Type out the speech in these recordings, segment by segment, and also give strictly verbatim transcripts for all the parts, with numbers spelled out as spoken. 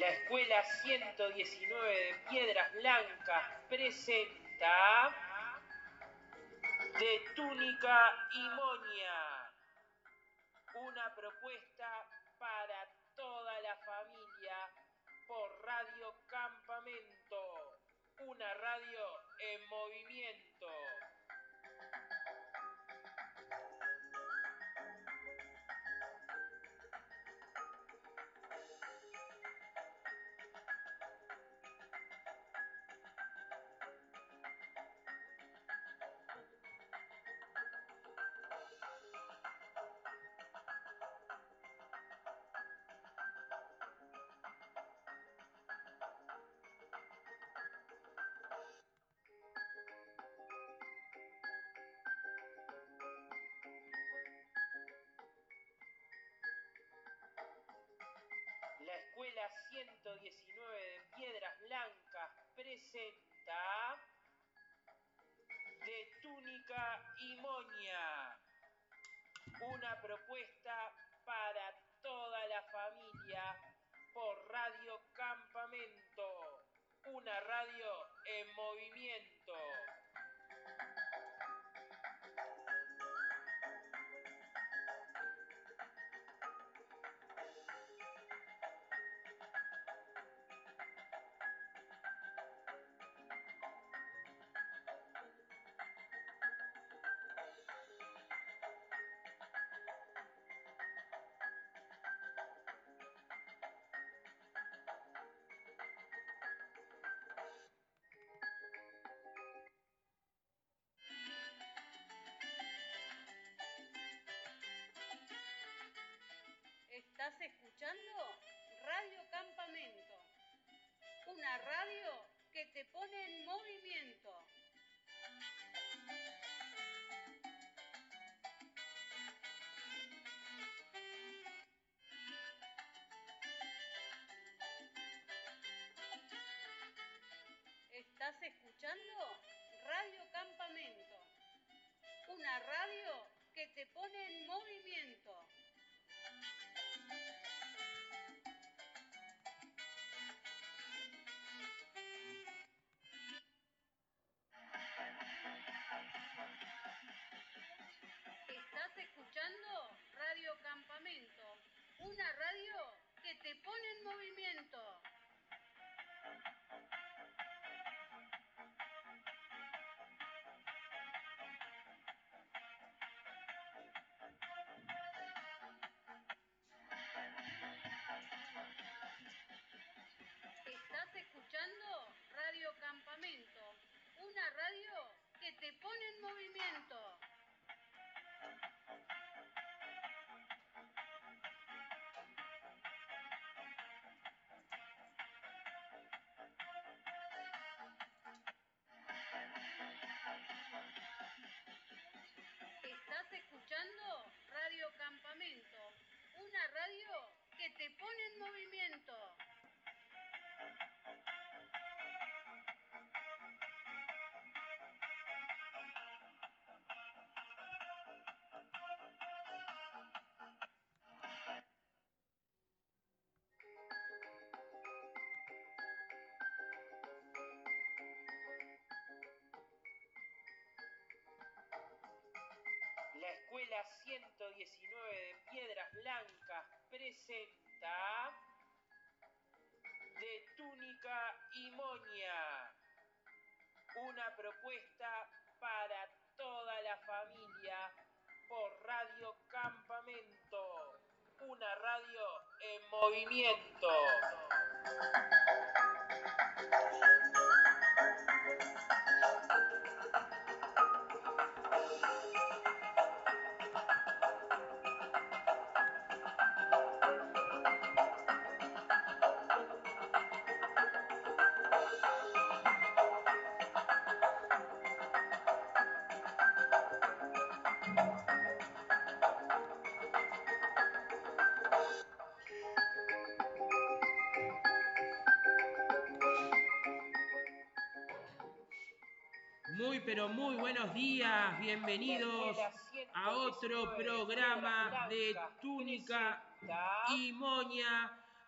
La Escuela ciento diecinueve de Piedras Blancas presenta De Túnica y Moña, una propuesta para toda la familia por Radio Campamento, una radio en movimiento. La Escuela ciento diecinueve de Piedras Blancas presenta De Túnica y Moña, una propuesta para toda la familia por Radio Campamento, una radio en movimiento. Estás escuchando Radio Campamento, una radio que te pone en movimiento. Estás escuchando Radio Campamento, una radio que te pone en movimiento. Estás escuchando Radio Campamento, una radio que te pone en movimiento. Estás escuchando Radio Campamento, una radio que te pone en movimiento. Estás escuchando Radio Campamento, una radio que te pone en movimiento. La Escuela ciento diecinueve de Piedras Blancas presenta De Túnica y Moña, una propuesta para toda la familia por Radio Campamento, una radio en movimiento. Muy pero muy buenos días, bienvenidos a otro programa de Túnica y Moña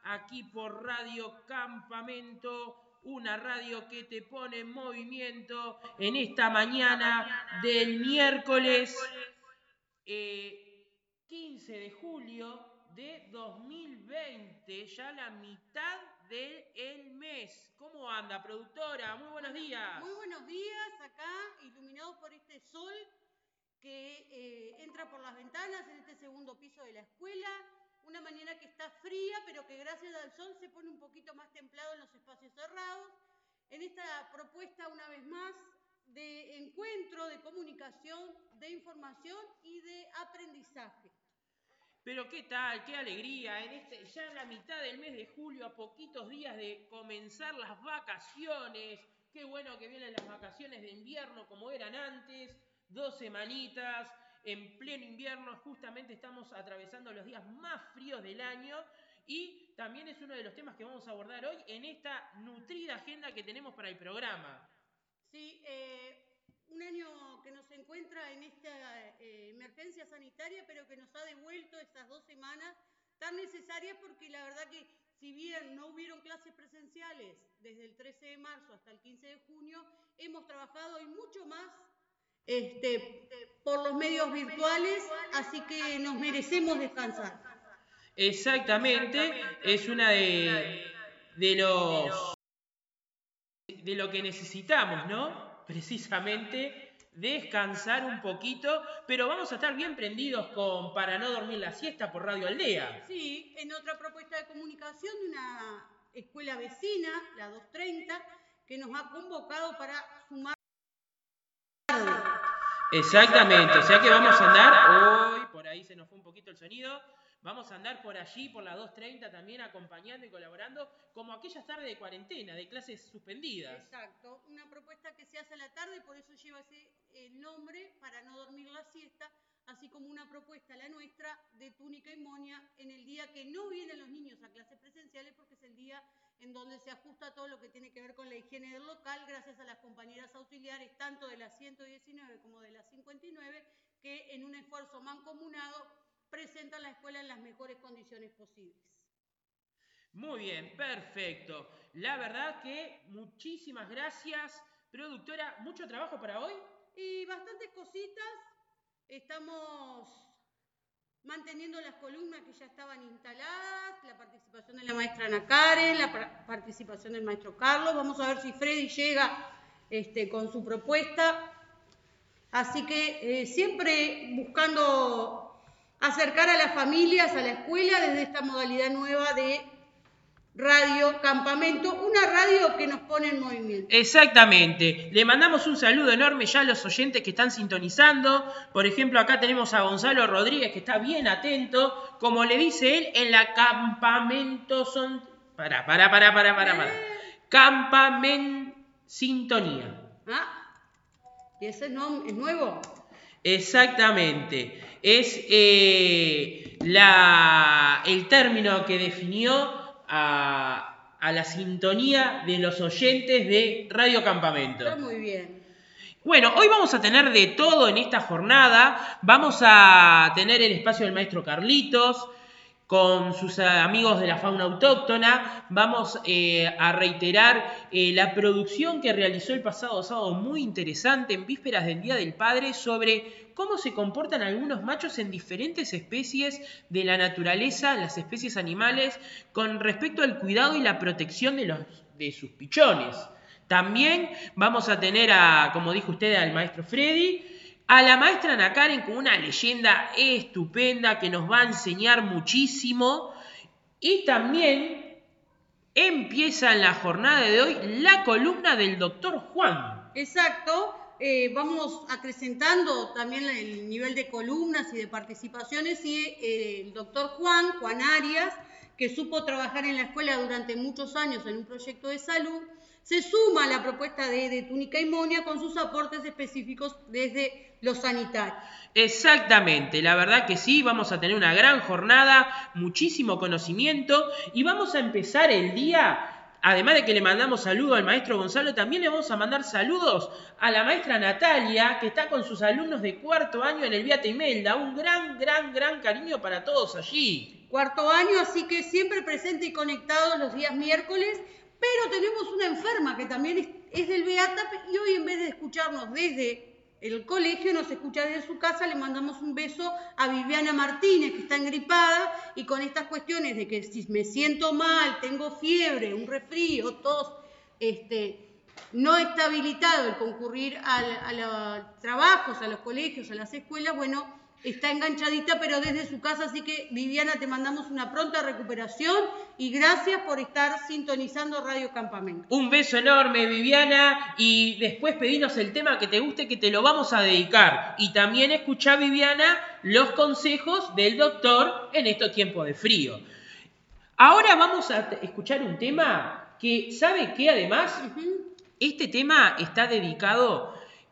aquí por Radio Campamento, una radio que te pone en movimiento en esta mañana del miércoles eh, quince de julio de dos mil veinte, ya la mitad del mes. ¿Cómo anda, productora? Muy buenos días. Muy buenos días, acá iluminados por este sol que eh, entra por las ventanas en este segundo piso de la escuela. Una mañana que está fría, pero que gracias al sol se pone un poquito más templado en los espacios cerrados. En esta propuesta, una vez más, de encuentro, de comunicación, de información y de aprendizaje. Pero qué tal, qué alegría, en este, ya en la mitad del mes de julio, a poquitos días de comenzar las vacaciones. Qué bueno que vienen las vacaciones de invierno como eran antes, dos semanitas, en pleno invierno, justamente estamos atravesando los días más fríos del año y también es uno de los temas que vamos a abordar hoy en esta nutrida agenda que tenemos para el programa. Sí, eh, un año que nos encuentra en esta eh, emergencia sanitaria, pero que nos ha devuelto estas dos semanas tan necesarias porque la verdad que si bien no hubieron clases presenciales desde el trece de marzo hasta el quince de junio, hemos trabajado y mucho más este, por los medios virtuales, así que nos merecemos descansar. Exactamente, es una de, de los de lo que necesitamos, ¿no? Precisamente descansar un poquito, pero vamos a estar bien prendidos con Para no dormir la siesta por Radio Aldea. Sí, en otra propuesta de comunicación de una escuela vecina, la doscientos treinta, que nos ha convocado para sumar. Exactamente, o sea que vamos a andar hoy, por ahí se nos fue un poquito el sonido, vamos a andar por allí, por la doscientos treinta también acompañando y colaborando, como aquellas tardes de cuarentena, de clases suspendidas. Exacto, una propuesta que se hace a la tarde, por eso lleva ese el nombre, Para no dormir la siesta, así como una propuesta, la nuestra, de túnica y moña, en el día que no vienen los niños a clases presenciales, porque es el día en donde se ajusta todo lo que tiene que ver con la higiene del local, gracias a las compañeras auxiliares, tanto de la ciento diecinueve como de la cincuenta y nueve, que en un esfuerzo mancomunado presentan la escuela en las mejores condiciones posibles. Muy bien, perfecto. La verdad que muchísimas gracias, productora. ¿Mucho trabajo para hoy? Y bastantes cositas. Estamos manteniendo las columnas que ya estaban instaladas, la participación de la maestra Ana Karen, la participación del maestro Carlos. Vamos a ver si Freddy llega este, con su propuesta. Así que eh, siempre buscando acercar a las familias a la escuela desde esta modalidad nueva de Radio Campamento, una radio que nos pone en movimiento. Exactamente. Le mandamos un saludo enorme ya a los oyentes que están sintonizando. Por ejemplo, acá tenemos a Gonzalo Rodríguez que está bien atento. Como le dice él, en la Campamento son... Pará, pará, pará, pará, pará, pará. Campamento Sintonía. Ah, ¿y ese nombre es nuevo? Exactamente. Es eh, la, el término que definió A, a la sintonía de los oyentes de Radio Campamento. Está muy bien. Bueno, hoy vamos a tener de todo en esta jornada. Vamos a tener el espacio del maestro Carlitos con sus amigos de la fauna autóctona. Vamos eh, a reiterar eh, la producción que realizó el pasado sábado, muy interesante, en vísperas del Día del Padre, sobre cómo se comportan algunos machos en diferentes especies de la naturaleza, las especies animales, con respecto al cuidado y la protección de, los, de sus pichones. También vamos a tener, a, como dijo usted, al maestro Freddy, a la maestra Ana Karen con una leyenda estupenda que nos va a enseñar muchísimo. Y también empieza en la jornada de hoy la columna del doctor Juan. Exacto. Eh, vamos acrecentando también el nivel de columnas y de participaciones y eh, el doctor Juan, Juan Arias, que supo trabajar en la escuela durante muchos años en un proyecto de salud, se suma a la propuesta de, de túnica y moña con sus aportes específicos desde lo sanitario. Exactamente, la verdad que sí, vamos a tener una gran jornada, muchísimo conocimiento y vamos a empezar el día. Además de que le mandamos saludos al maestro Gonzalo, también le vamos a mandar saludos a la maestra Natalia, que está con sus alumnos de cuarto año en el Beata Imelda. Un gran, gran, gran cariño para todos allí. cuarto año, así que siempre presente y conectado los días miércoles, pero tenemos una enferma que también es, es del Beata y hoy en vez de escucharnos desde el colegio, nos escucha desde su casa, le mandamos un beso a Viviana Martínez, que está engripada y con estas cuestiones de que si me siento mal, tengo fiebre, un resfrío, tos, este... no está habilitado el concurrir al, a los trabajos, a los colegios, a las escuelas, bueno, está enganchadita, pero desde su casa, así que Viviana, te mandamos una pronta recuperación y gracias por estar sintonizando Radio Campamento. Un beso enorme, Viviana, y después pedinos el tema que te guste, que te lo vamos a dedicar. Y también escuchá, Viviana, los consejos del doctor en estos tiempos de frío. Ahora vamos a escuchar un tema que, ¿sabe qué? Además, uh-huh. Este tema está dedicado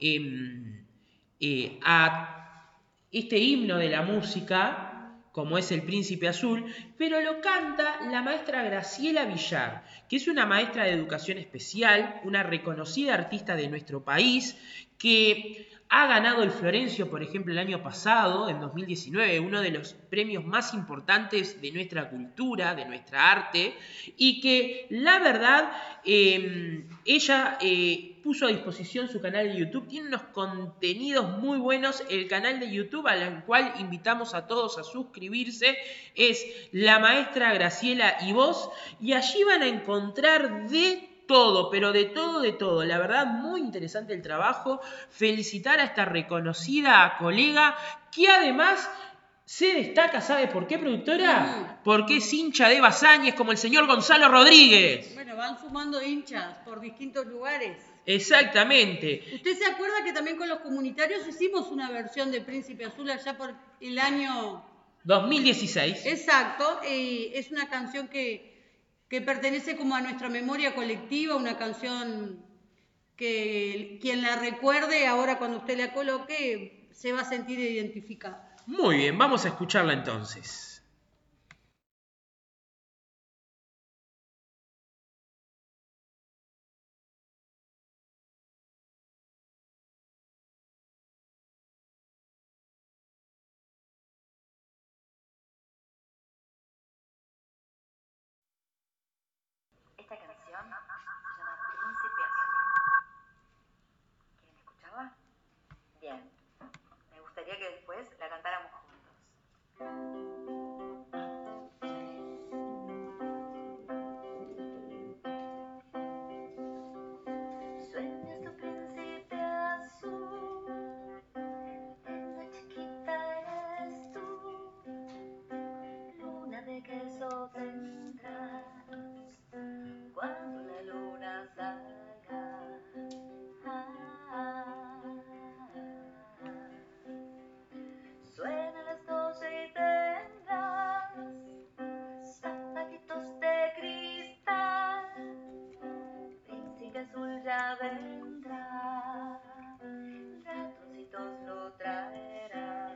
eh, eh, a este himno de la música, como es El Príncipe Azul, pero lo canta la maestra Graciela Villar, que es una maestra de educación especial, una reconocida artista de nuestro país, que ha ganado el Florencio, por ejemplo, el año pasado, en dos mil diecinueve, uno de los premios más importantes de nuestra cultura, de nuestra arte, y que la verdad, eh, ella eh, puso a disposición su canal de YouTube, tiene unos contenidos muy buenos, el canal de YouTube al cual invitamos a todos a suscribirse, es La Maestra Graciela y Vos, y allí van a encontrar de todo, pero de todo, de todo. La verdad, muy interesante el trabajo. Felicitar a esta reconocida colega que además se destaca, ¿sabe por qué, productora? Mm. Porque es hincha de Basáñez como el señor Gonzalo Rodríguez. Bueno, van sumando hinchas por distintos lugares. Exactamente. ¿Usted se acuerda que también con los comunitarios hicimos una versión de Príncipe Azul allá por el año dos mil dieciséis? Exacto. Eh, es una canción que... que pertenece como a nuestra memoria colectiva, una canción que quien la recuerde ahora cuando usted la coloque se va a sentir identificada. Muy bien, vamos a escucharla entonces. Esta canción se llama Príncipe Azul. ¿Quieren escucharla? Bien. Me gustaría que después la cantáramos juntos. Sueñas tu príncipe azul, en la chiquita eres tú, luna de queso tendrás cuando la luna salga. Ah, ah, ah. Suena las doce y tendrás zapatitos de cristal, príncipe azul ya vendrá, ratoncitos lo traerá.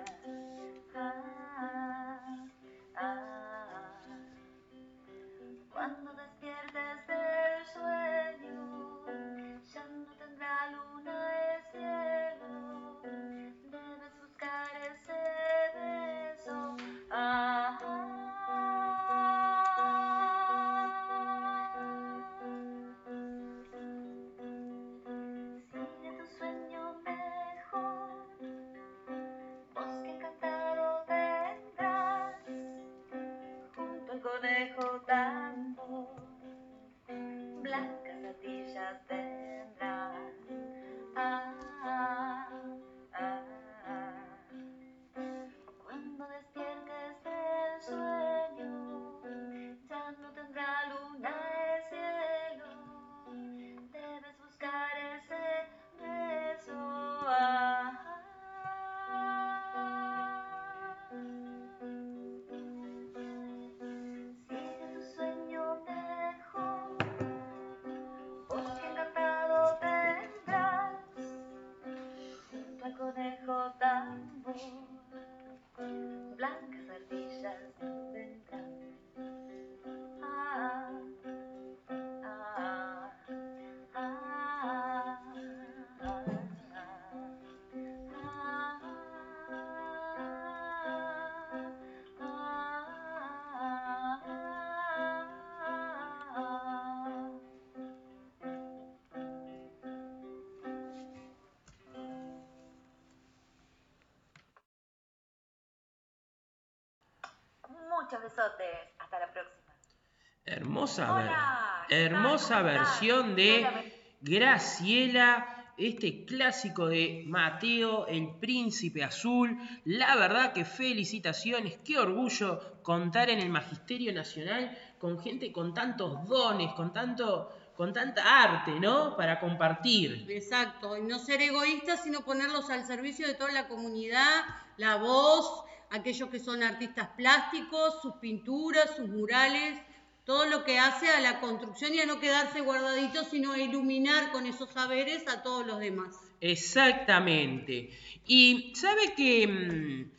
Ah, ah, ah. Cuando despiertes del sueño, ya no tendrá luna el cielo, debes buscar ese beso. Ah, sigue tu sueño mejor, bosque encantado tendrás, junto al conejo tambor. besotes. Hasta la próxima. Hermosa, ver- Hola, ¿qué tal? hermosa ¿Cómo estás? versión de Hola, Graciela, este clásico de Mateo, el Príncipe Azul. La verdad que felicitaciones, qué orgullo contar en el Magisterio Nacional con gente con tantos dones, con tanto, con tanta arte, ¿no? Para compartir. Exacto, y no ser egoístas, sino ponerlos al servicio de toda la comunidad, la voz, aquellos que son artistas plásticos, sus pinturas, sus murales, todo lo que hace a la construcción y a no quedarse guardaditos, sino a iluminar con esos saberes a todos los demás. Exactamente. Y sabe que mm,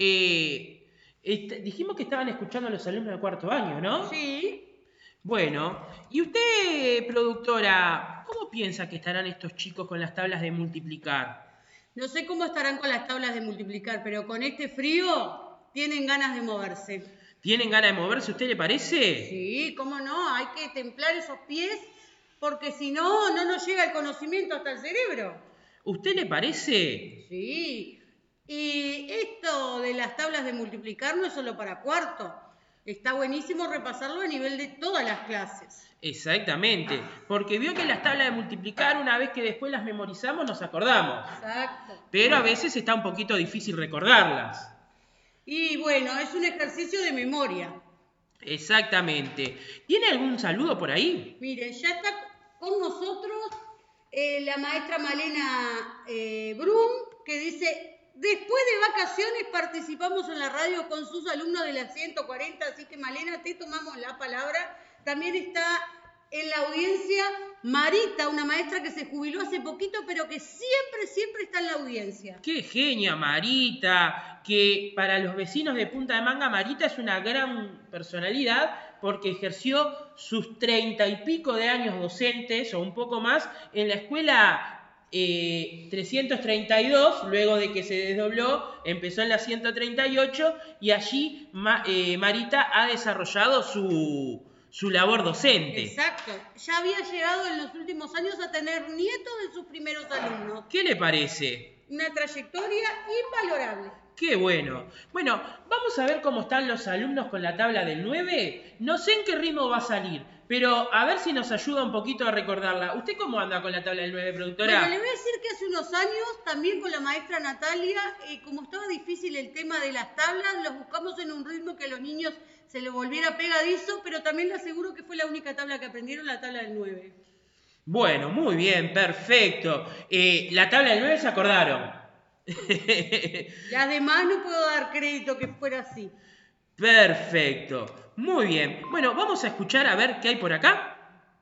eh, est- dijimos que estaban escuchando a los alumnos de cuarto año, ¿no? Sí, Bueno, y usted, productora, ¿cómo piensa que estarán estos chicos con las tablas de multiplicar? no sé cómo estarán con las tablas de multiplicar, pero con este frío tienen ganas de moverse. ¿Tienen ganas de moverse, usted le parece? Sí, cómo no, hay que templar esos pies porque si no, no nos llega el conocimiento hasta el cerebro. ¿Usted le parece? Sí, y esto de las tablas de multiplicar no es solo para cuarto, está buenísimo repasarlo a nivel de todas las clases. Exactamente, porque vio que las tablas de multiplicar, una vez que después las memorizamos, nos acordamos. Exacto. Pero a veces está un poquito difícil recordarlas. Y bueno, es un ejercicio de memoria. Exactamente. ¿Tiene algún saludo por ahí? Miren, ya está con nosotros eh, la maestra Malena eh, Brum, que dice, después de vacaciones participamos en la radio con sus alumnos de la ciento cuarenta, así que Malena, te tomamos la palabra. También está en la audiencia Marita, una maestra que se jubiló hace poquito, pero que siempre, siempre está en la audiencia. ¡Qué genia, Marita! Que para los vecinos de Punta de Manga, Marita es una gran personalidad porque ejerció sus treinta y pico de años docentes, o un poco más, en la escuela eh, trescientos treinta y dos, luego de que se desdobló, empezó en la ciento treinta y ocho, y allí Ma- eh, Marita ha desarrollado su, su labor docente. Exacto, ya había llegado en los últimos años a tener nietos de sus primeros alumnos. ¿Qué le parece? Una trayectoria invalorable. ¡Qué bueno! Bueno, vamos a ver cómo están los alumnos con la tabla del nueve. No sé en qué ritmo va a salir, pero a ver si nos ayuda un poquito a recordarla. ¿Usted cómo anda con la tabla del nueve, productora? Bueno, le voy a decir que hace unos años, también con la maestra Natalia, eh, como estaba difícil el tema de las tablas, los buscamos en un ritmo que a los niños se les volviera pegadizo, pero también le aseguro que fue la única tabla que aprendieron, la tabla del nueve. Bueno, muy bien, perfecto. Eh, la tabla del nueve se acordaron. Las demás no puedo dar crédito que fuera así. Perfecto. Muy bien. Bueno, vamos a escuchar a ver qué hay por acá.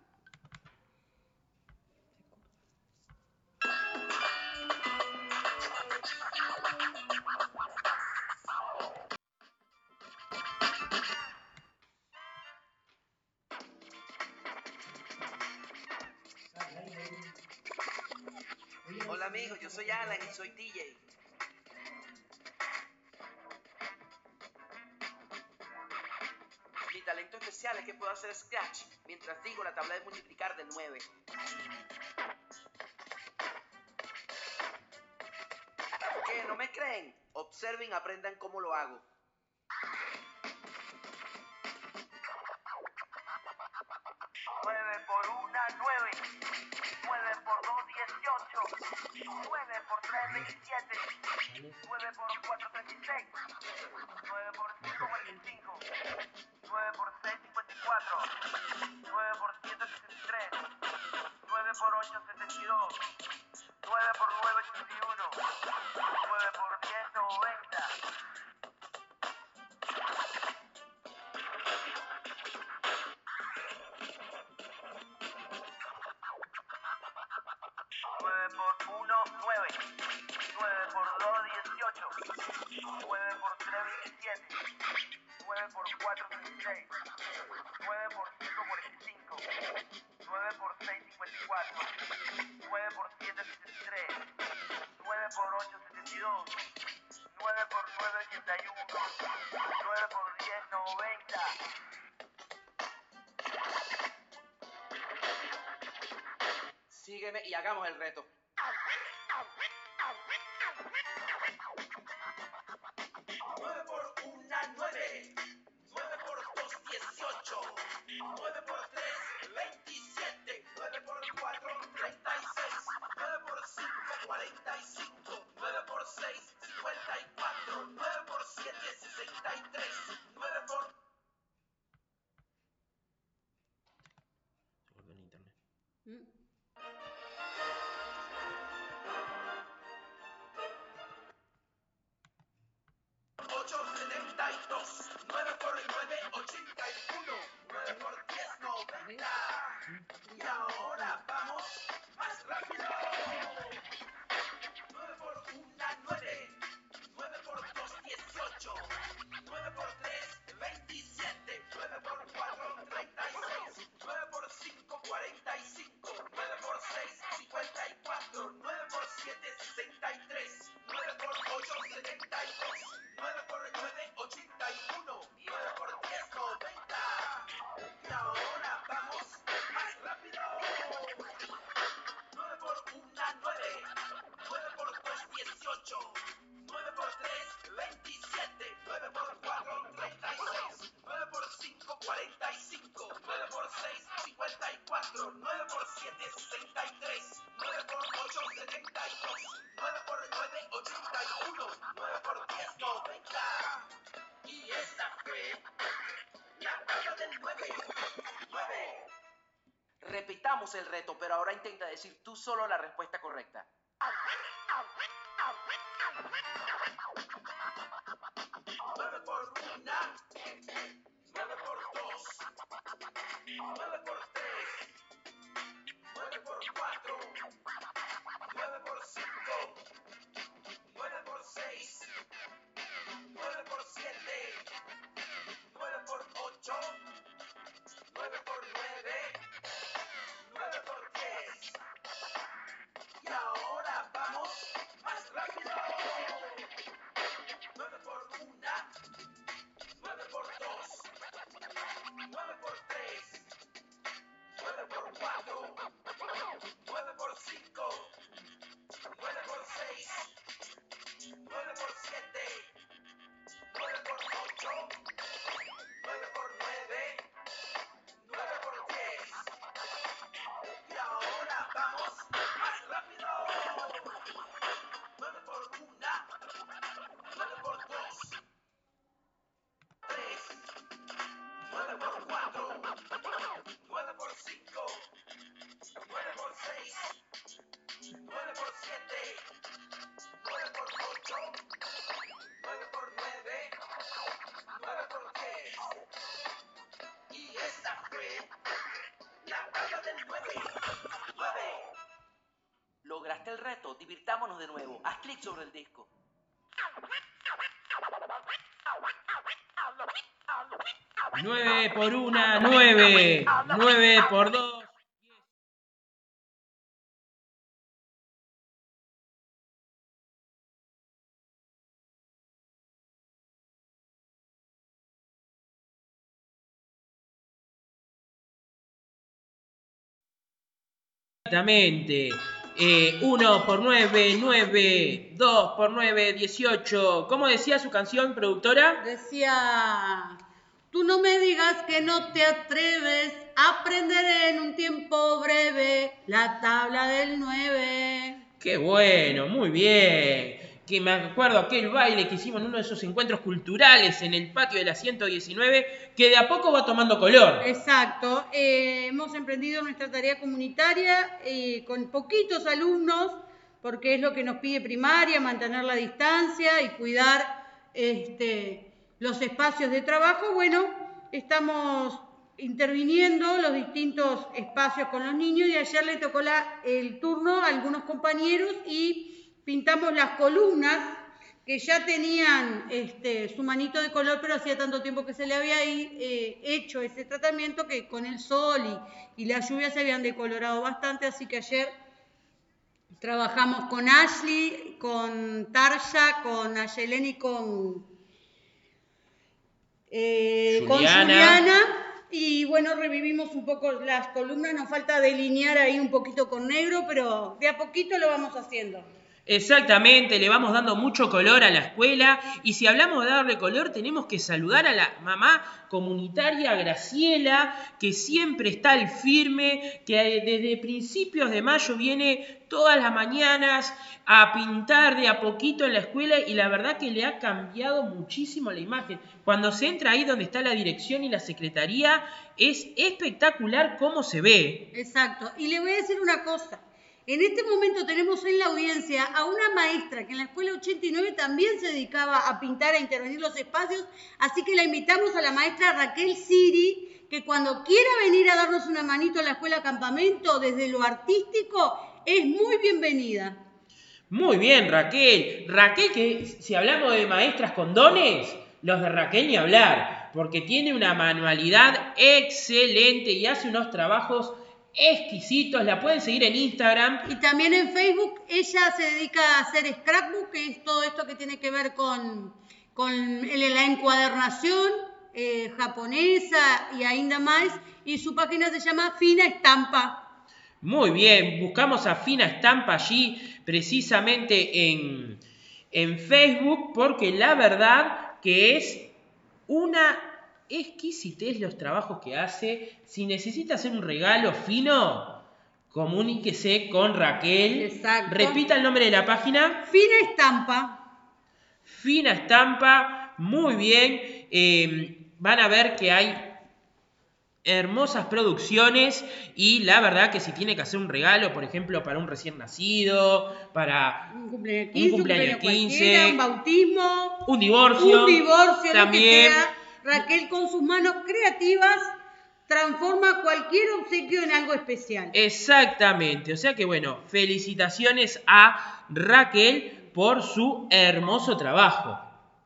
Hola amigos, yo soy Alan y soy D J. Mi talento especial es que puedo hacer scratch mientras digo la tabla de multiplicar del nueve. ¿Qué? ¿No me creen? Observen y aprendan cómo lo hago. nueve por una, nueve. nueve por dos, dieciocho. nueve por tres, veintisiete. nueve por cuatro, treinta y seis. nueve por cinco, veinticinco. nueve por seis, cincuenta y cuatro. nueve por siete, sesenta y tres. nueve por ocho, setenta y dos. nueve por nueve, ochenta y uno. nueve por diez, noventa. nueve por uno, nueve. nueve por dos, dieciocho. nueve por tres, veintisiete. nueve por cuatro, treinta y seis. nueve por cinco, cuarenta y cinco. nueve por seis, cincuenta y cuatro. nueve por siete, setenta y tres. nueve por ocho, setenta y dos. nueve por nueve, ochenta y uno. nueve por diez, noventa. Sígueme y hagamos el reto. nueve por una, nueve. nueve ocho, setenta y dos. nueve por nueve, ochenta y uno. nueve por diez, noventa. Y ahora vamos más rápido. nueve por uno, nueve. nueve por dos, dieciocho. nueve por tres, veintisiete. nueve por cuatro, treinta y seis. nueve por cinco, cuarenta y cinco. nueve por seis, cincuenta y cuatro. nueve por siete, sesenta y tres. nueve por ocho, setenta y dos. nueve por nueve, ochenta y uno. nueve por diez, noventa. Y ahora vamos más rápido. nueve por uno, nueve. nueve por dos, dieciocho. nueve por tres, veintisiete. nueve por cuatro, treinta y seis. nueve por cinco, cuarenta y cinco. nueve por seis, cincuenta y cuatro. nueve por siete, sesenta y tres. nueve por ocho, setenta y dos. nueve por nueve, ochenta y uno. nueve por diez, noventa. Y esa fue la tabla del nueve. nueve. Repitamos el reto, pero ahora intenta decir tú solo la respuesta correcta. nueve por uno. nueve por dos. nueve por tres. nueve por cuatro. nueve por cinco. nueve por seis. nueve por siete. nueve por ocho. nueve por nueve. nueve por diez. Y ahora vamos más rápido. nueve por uno. nueve por dos. nueve por tres. nueve por cuatro. nueve por cinco. nueve por seis. nueve por siete. nueve por ocho. nueve por nueve. nueve por diez. Y ahora vamos más rápido. nueve por uno. nueve por dos. tres. nueve por cuatro. nueve por cinco. nueve por seis. nueve por siete. nueve por ocho. nueve por nueve. nueve por diez. Y esa fue la tabla del nueve. nueve. ¿Lograste el reto? Divirtámonos de nuevo. Haz clic sobre el disco. nueve por uno, nueve. nueve por dos. Exactamente. Eh, uno por nueve, nueve. dos por nueve, dieciocho. ¿Cómo decía su canción, productora? Decía, tú no me digas que no te atreves, aprenderé en un tiempo breve la tabla del nueve. Qué bueno, muy bien. Que me acuerdo aquel baile que hicimos en uno de esos encuentros culturales en el patio de la ciento diecinueve, que de a poco va tomando color. Exacto. Eh, hemos emprendido nuestra tarea comunitaria eh, con poquitos alumnos, porque es lo que nos pide primaria, mantener la distancia y cuidar este, los espacios de trabajo. Bueno, estamos interviniendo los distintos espacios con los niños y ayer le tocó la, el turno a algunos compañeros y pintamos las columnas que ya tenían este, su manito de color, pero hacía tanto tiempo que se le había eh, hecho ese tratamiento que con el sol y, y la lluvia se habían decolorado bastante, así que ayer trabajamos con Ashley, con Tarja, con Ayelen y con, eh, Juliana. con Juliana. Y bueno, revivimos un poco las columnas, nos falta delinear ahí un poquito con negro, pero de a poquito lo vamos haciendo. Exactamente, le vamos dando mucho color a la escuela y si hablamos de darle color tenemos que saludar a la mamá comunitaria Graciela, que siempre está al firme, que desde principios de mayo viene todas las mañanas a pintar de a poquito en la escuela y la verdad que le ha cambiado muchísimo la imagen. Cuando se entra ahí donde está la dirección y la secretaría es espectacular cómo se ve. Exacto, y le voy a decir una cosa. En este momento tenemos en la audiencia a una maestra que en la escuela ochenta y nueve también se dedicaba a pintar, a intervenir los espacios, así que la invitamos a la maestra Raquel Siri, que cuando quiera venir a darnos una manito a la escuela campamento desde lo artístico, es muy bienvenida. Muy bien, Raquel. Raquel, que si hablamos de maestras con dones, los de Raquel ni hablar, porque tiene una manualidad excelente y hace unos trabajos exquisitos, la pueden seguir en Instagram. Y también en Facebook ella se dedica a hacer scrapbook, que es todo esto que tiene que ver con, con la encuadernación eh, japonesa y ainda más, y su página se llama Fina Estampa. Muy bien, buscamos a Fina Estampa allí precisamente en, en Facebook, porque la verdad que es una exquisitez los trabajos que hace. Si necesita hacer un regalo fino, comuníquese con Raquel. Exacto. Repita el nombre de la página. Fina Estampa. Fina Estampa, muy bien. Eh, van a ver que hay hermosas producciones y la verdad que si tiene que hacer un regalo, por ejemplo, para un recién nacido, para un cumpleaños quince, un, cumpleaños un, cumpleaños quince, un bautismo, un divorcio, un divorcio, también. Lo que sea, Raquel con sus manos creativas transforma cualquier obsequio en algo especial. Exactamente, o sea que bueno, felicitaciones a Raquel por su hermoso trabajo.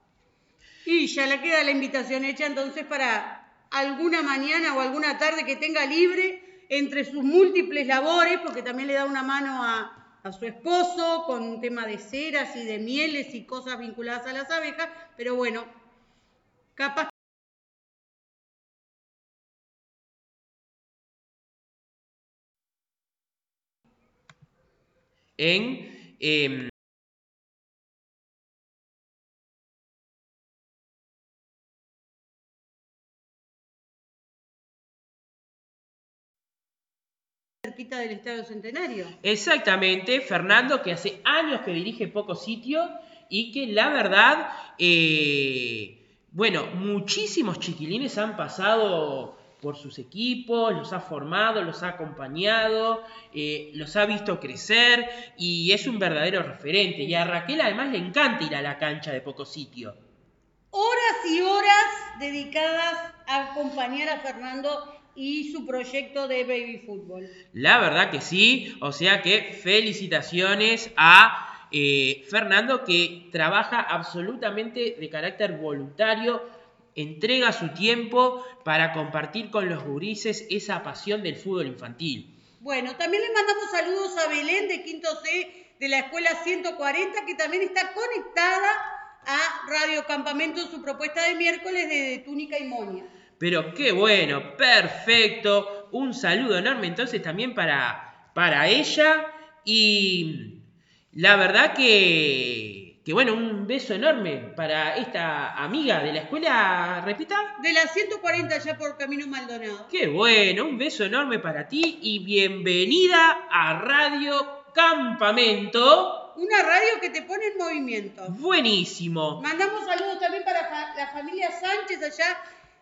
Y ya le queda la invitación hecha entonces para alguna mañana o alguna tarde que tenga libre entre sus múltiples labores, porque también le da una mano a, a su esposo con un tema de ceras y de mieles y cosas vinculadas a las abejas, pero bueno, capaz. En eh, cerquita del Estadio Centenario. Exactamente, Fernando, que hace años que dirige Poco Sitio y que la verdad, eh, bueno, muchísimos chiquilines han pasado por sus equipos, los ha formado, los ha acompañado, eh, los ha visto crecer y es un verdadero referente. Y a Raquel además le encanta ir a la cancha de Poco Sitio. Horas y horas dedicadas a acompañar a Fernando y su proyecto de baby fútbol. La verdad que sí, o sea que felicitaciones a eh, Fernando, que trabaja absolutamente de carácter voluntario, entrega su tiempo para compartir con los gurises esa pasión del fútbol infantil. Bueno, también le mandamos saludos a Belén de Quinto C de la Escuela ciento cuarenta, que también está conectada a Radio Campamento en su propuesta de miércoles de Túnica y Moña. Pero qué bueno, perfecto. Un saludo enorme entonces también para, para ella. Y la verdad que, que, bueno, un beso enorme para esta amiga de la escuela, repita. De la ciento cuarenta allá por Camino Maldonado. Qué bueno, un beso enorme para ti y bienvenida a Radio Campamento. Una radio que te pone en movimiento. Buenísimo. Mandamos saludos también para fa- la familia Sánchez allá.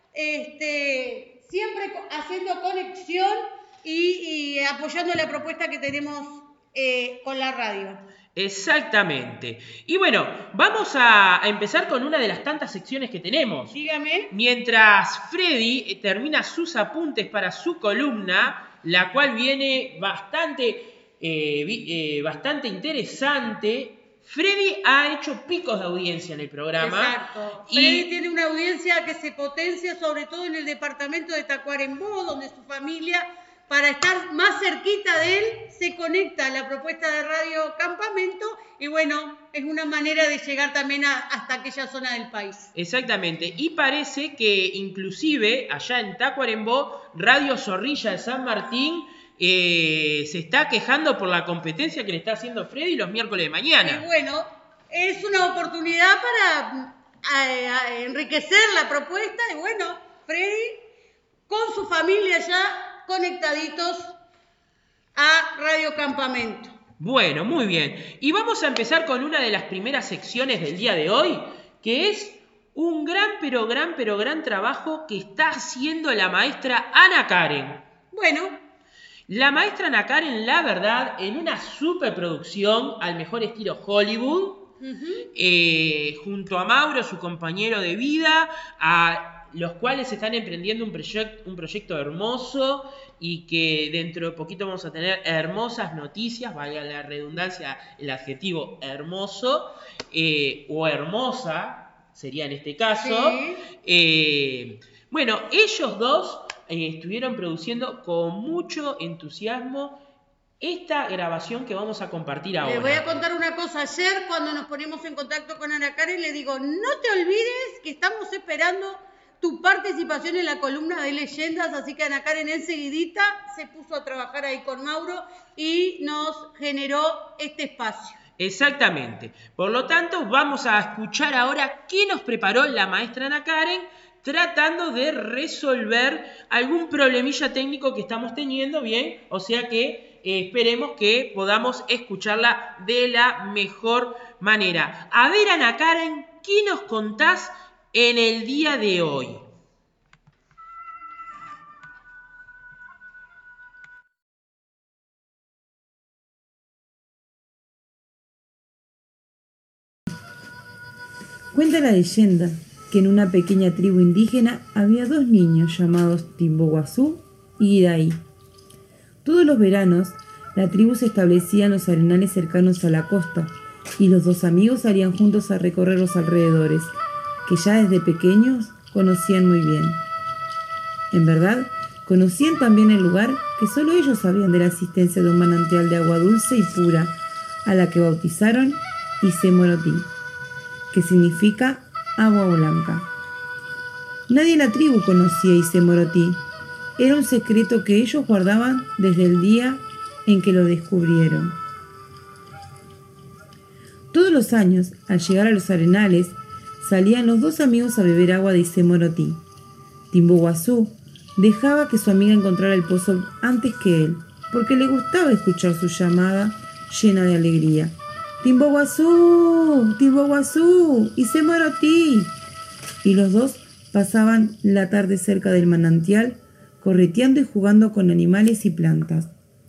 Este, siempre haciendo conexión y, y apoyando la propuesta que tenemos eh, con la radio. Exactamente. Y bueno, vamos a, a empezar con una de las tantas secciones que tenemos. Dígame. Mientras Freddy termina sus apuntes para su columna, la cual viene bastante, eh, eh, bastante interesante. Freddy ha hecho picos de audiencia en el programa. Exacto. Y Freddy tiene una audiencia que se potencia sobre todo en el departamento de Tacuarembó, donde su familia, para estar más cerquita de él, se conecta a la propuesta de Radio Campamento y bueno, es una manera de llegar también a, hasta aquella zona del país. Exactamente. Y parece que inclusive allá en Tacuarembó, Radio Zorrilla de San Martín eh, se está quejando por la competencia que le está haciendo Freddy los miércoles de mañana. Y bueno, es una oportunidad para a, a enriquecer la propuesta y bueno, Freddy con su familia ya conectaditos a Radio Campamento. Bueno, muy bien. Y vamos a empezar con una de las primeras secciones del día de hoy, que es un gran, pero gran, pero gran trabajo que está haciendo la maestra Ana Karen. Bueno. La maestra Ana Karen, la verdad, en una superproducción al mejor estilo Hollywood, uh-huh. eh, junto a Mauro, su compañero de vida, a los cuales están emprendiendo un, proyect, un proyecto hermoso y que dentro de poquito vamos a tener hermosas noticias, valga la redundancia, el adjetivo hermoso eh, o hermosa sería en este caso. Sí. Eh, bueno, ellos dos eh, estuvieron produciendo con mucho entusiasmo esta grabación que vamos a compartir ahora. Les voy a contar una cosa. Ayer cuando nos ponemos en contacto con Ana Karen le digo, no te olvides que estamos esperando tu participación en la columna de leyendas, así que Ana Karen enseguidita se puso a trabajar ahí con Mauro y nos generó este espacio. Exactamente. Por lo tanto, vamos a escuchar ahora qué nos preparó la maestra Ana Karen tratando de resolver algún problemilla técnico que estamos teniendo, bien, o sea que eh, esperemos que podamos escucharla de la mejor manera. A ver, Ana Karen, ¿qué nos contás en el día de hoy? Cuenta la leyenda que en una pequeña tribu indígena había dos niños llamados Timboguazú y Idaí. Todos los veranos, la tribu se establecía en los arenales cercanos a la costa y los dos amigos salían juntos a recorrer los alrededores, que ya desde pequeños conocían muy bien. En verdad, conocían también el lugar que solo ellos sabían de la existencia de un manantial de agua dulce y pura, a la que bautizaron Isemorotí, que significa agua blanca. Nadie en la tribu conocía a Isemorotí. Era un secreto que ellos guardaban desde el día en que lo descubrieron. Todos los años, al llegar a los arenales, salían los dos amigos a beber agua de Isemorotí. Timboguazú dejaba que su amiga encontrara el pozo antes que él, porque le gustaba escuchar su llamada llena de alegría. ¡Timboguazú! ¡Timboguazú! ¡Isemorotí! Y los dos pasaban la tarde cerca del manantial, correteando y jugando con animales y plantas.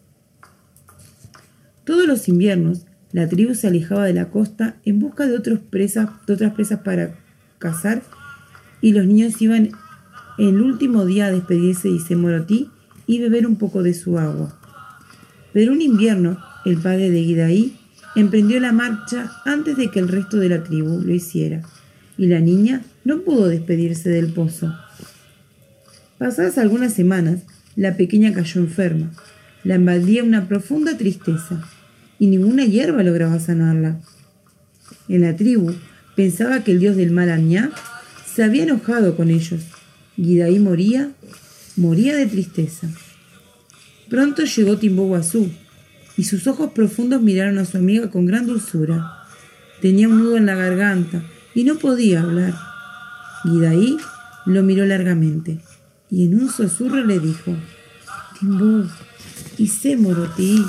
Todos los inviernos, la tribu se alejaba de la costa en busca de, otros presas, de otras presas para cazar, y los niños iban el último día a despedirse de Isemorotí y beber un poco de su agua. Pero un invierno, el padre de Idaí emprendió la marcha antes de que el resto de la tribu lo hiciera, y la niña no pudo despedirse del pozo. Pasadas algunas semanas, la pequeña cayó enferma. La invadía una profunda tristeza, y ninguna hierba lograba sanarla. En la tribu pensaba que el dios del mal Añá se había enojado con ellos, y Idaí moría, moría de tristeza. Pronto llegó Timboguazú, y sus ojos profundos miraron a su amiga con gran dulzura. Tenía un nudo en la garganta y no podía hablar. Idaí lo miró largamente y en un susurro le dijo: Timbó, Isemorotí.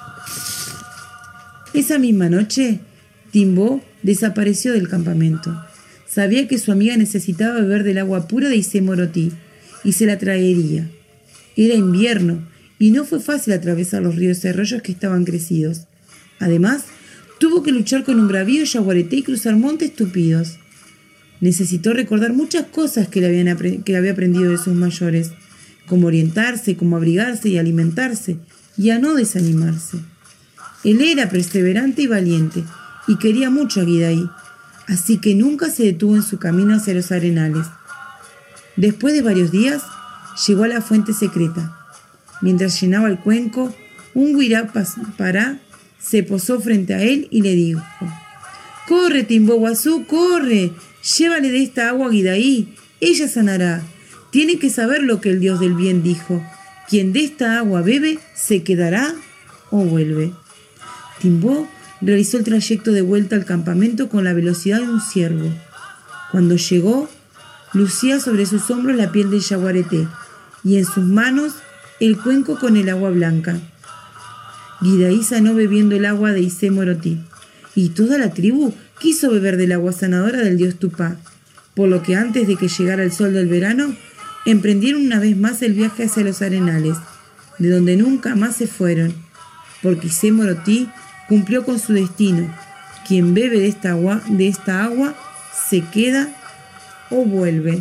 Esa misma noche, Timbó desapareció del campamento. Sabía que su amiga necesitaba beber del agua pura de Isemorotí y se la traería. Era invierno y no fue fácil atravesar los ríos y arroyos que estaban crecidos. Además, tuvo que luchar con un bravío yaguareté y cruzar montes tupidos. Necesitó recordar muchas cosas que le, habían apre- que le había aprendido de sus mayores, cómo orientarse, cómo abrigarse y alimentarse, y a no desanimarse. Él era perseverante y valiente, y quería mucho a Idaí, así que nunca se detuvo en su camino hacia los arenales. Después de varios días, llegó a la fuente secreta. Mientras llenaba el cuenco, un Huirapará se posó frente a él y le dijo: «¡Corre, Timboguazú, corre! Llévale de esta agua a Idaí, ella sanará. Tiene que saber lo que el dios del bien dijo. Quien de esta agua bebe, se quedará o vuelve. Timbo realizó el trayecto de vuelta al campamento con la velocidad de un ciervo. Cuando llegó, lucía sobre sus hombros la piel del yaguareté y en sus manos el cuenco con el agua blanca. Guidaí sanó bebiendo el agua de Ise Morotí, y toda la tribu quiso beber del agua sanadora del dios Tupá, por lo que antes de que llegara el sol del verano, emprendieron una vez más el viaje hacia los arenales, de donde nunca más se fueron, porque Ise Morotí cumplió con su destino. Quien bebe de esta agua, de esta agua se queda o vuelve.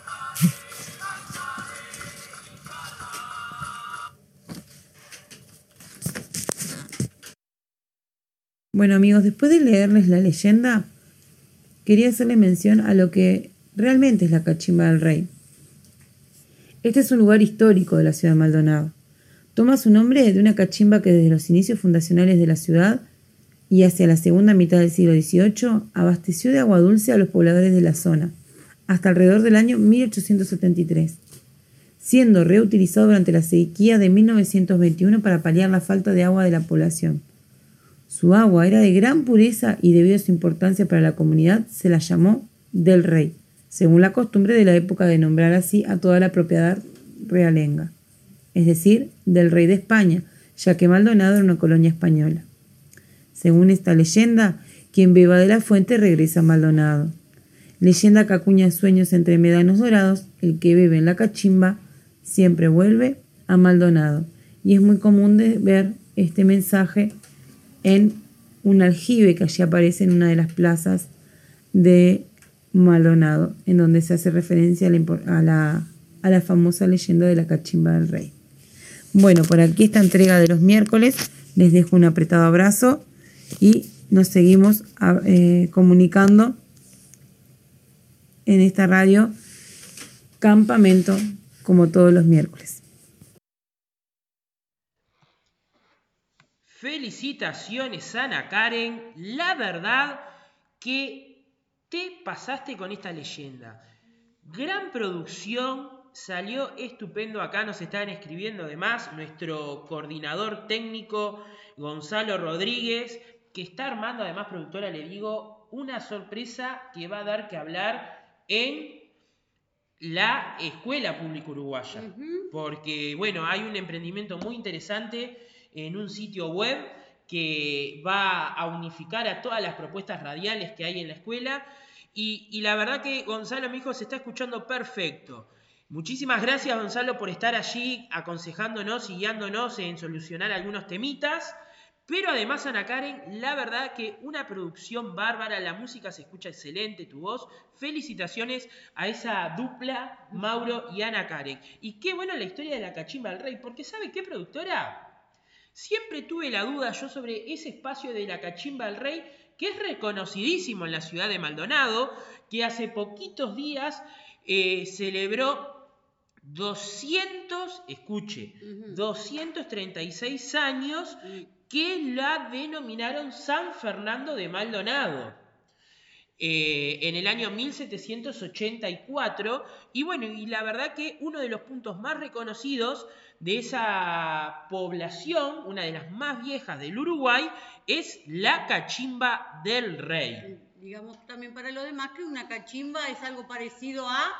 Bueno amigos, después de leerles la leyenda, quería hacerle mención a lo que realmente es la Cachimba del Rey. Este es un lugar histórico de la ciudad de Maldonado. Toma su nombre de una cachimba que desde los inicios fundacionales de la ciudad y hacia la segunda mitad del siglo dieciocho abasteció de agua dulce a los pobladores de la zona, hasta alrededor del año mil ochocientos setenta y tres, siendo reutilizado durante la sequía de mil novecientos veintiuno para paliar la falta de agua de la población. Su agua era de gran pureza y debido a su importancia para la comunidad se la llamó del Rey, según la costumbre de la época de nombrar así a toda la propiedad realenga, es decir, del Rey de España, ya que Maldonado era una colonia española. Según esta leyenda, quien beba de la fuente regresa a Maldonado. Leyenda que acuña sueños entre médanos dorados, el que bebe en la cachimba siempre vuelve a Maldonado. Y es muy común de ver este mensaje en un aljibe que allí aparece en una de las plazas de Maldonado, en donde se hace referencia a la, a la, a la famosa leyenda de la Cachimba del Rey. Bueno, por aquí esta entrega de los miércoles. Les dejo un apretado abrazo y nos seguimos eh, comunicando en esta radio Campamento como todos los miércoles. Felicitaciones, Ana Karen. La verdad que te pasaste con esta leyenda. Gran producción, salió estupendo. Acá nos estaban escribiendo además nuestro coordinador técnico Gonzalo Rodríguez, que está armando, además productora, le digo, una sorpresa que va a dar que hablar en la Escuela Pública Uruguaya. Uh-huh. Porque, bueno, hay un emprendimiento muy interesante en un sitio web que va a unificar a todas las propuestas radiales que hay en la escuela y, y la verdad que Gonzalo, mi hijo, se está escuchando perfecto. Muchísimas gracias, Gonzalo, por estar allí aconsejándonos y guiándonos en solucionar algunos temitas, pero además, Ana Karen, la verdad que una producción bárbara, la música se escucha excelente, tu voz. Felicitaciones a esa dupla, Mauro y Ana Karen. Y qué buena la historia de la Cachimba del Rey, porque ¿sabe qué, productora? Siempre tuve la duda yo sobre ese espacio de la Cachimba del Rey, que es reconocidísimo en la ciudad de Maldonado, que hace poquitos días eh, celebró doscientos, escuche, uh-huh. doscientos treinta y seis años que la denominaron San Fernando de Maldonado. Eh, en el año mil setecientos ochenta y cuatro, y bueno, y la verdad que uno de los puntos más reconocidos de esa población, una de las más viejas del Uruguay, es la Cachimba del Rey. Digamos también para los demás que una cachimba es algo parecido a...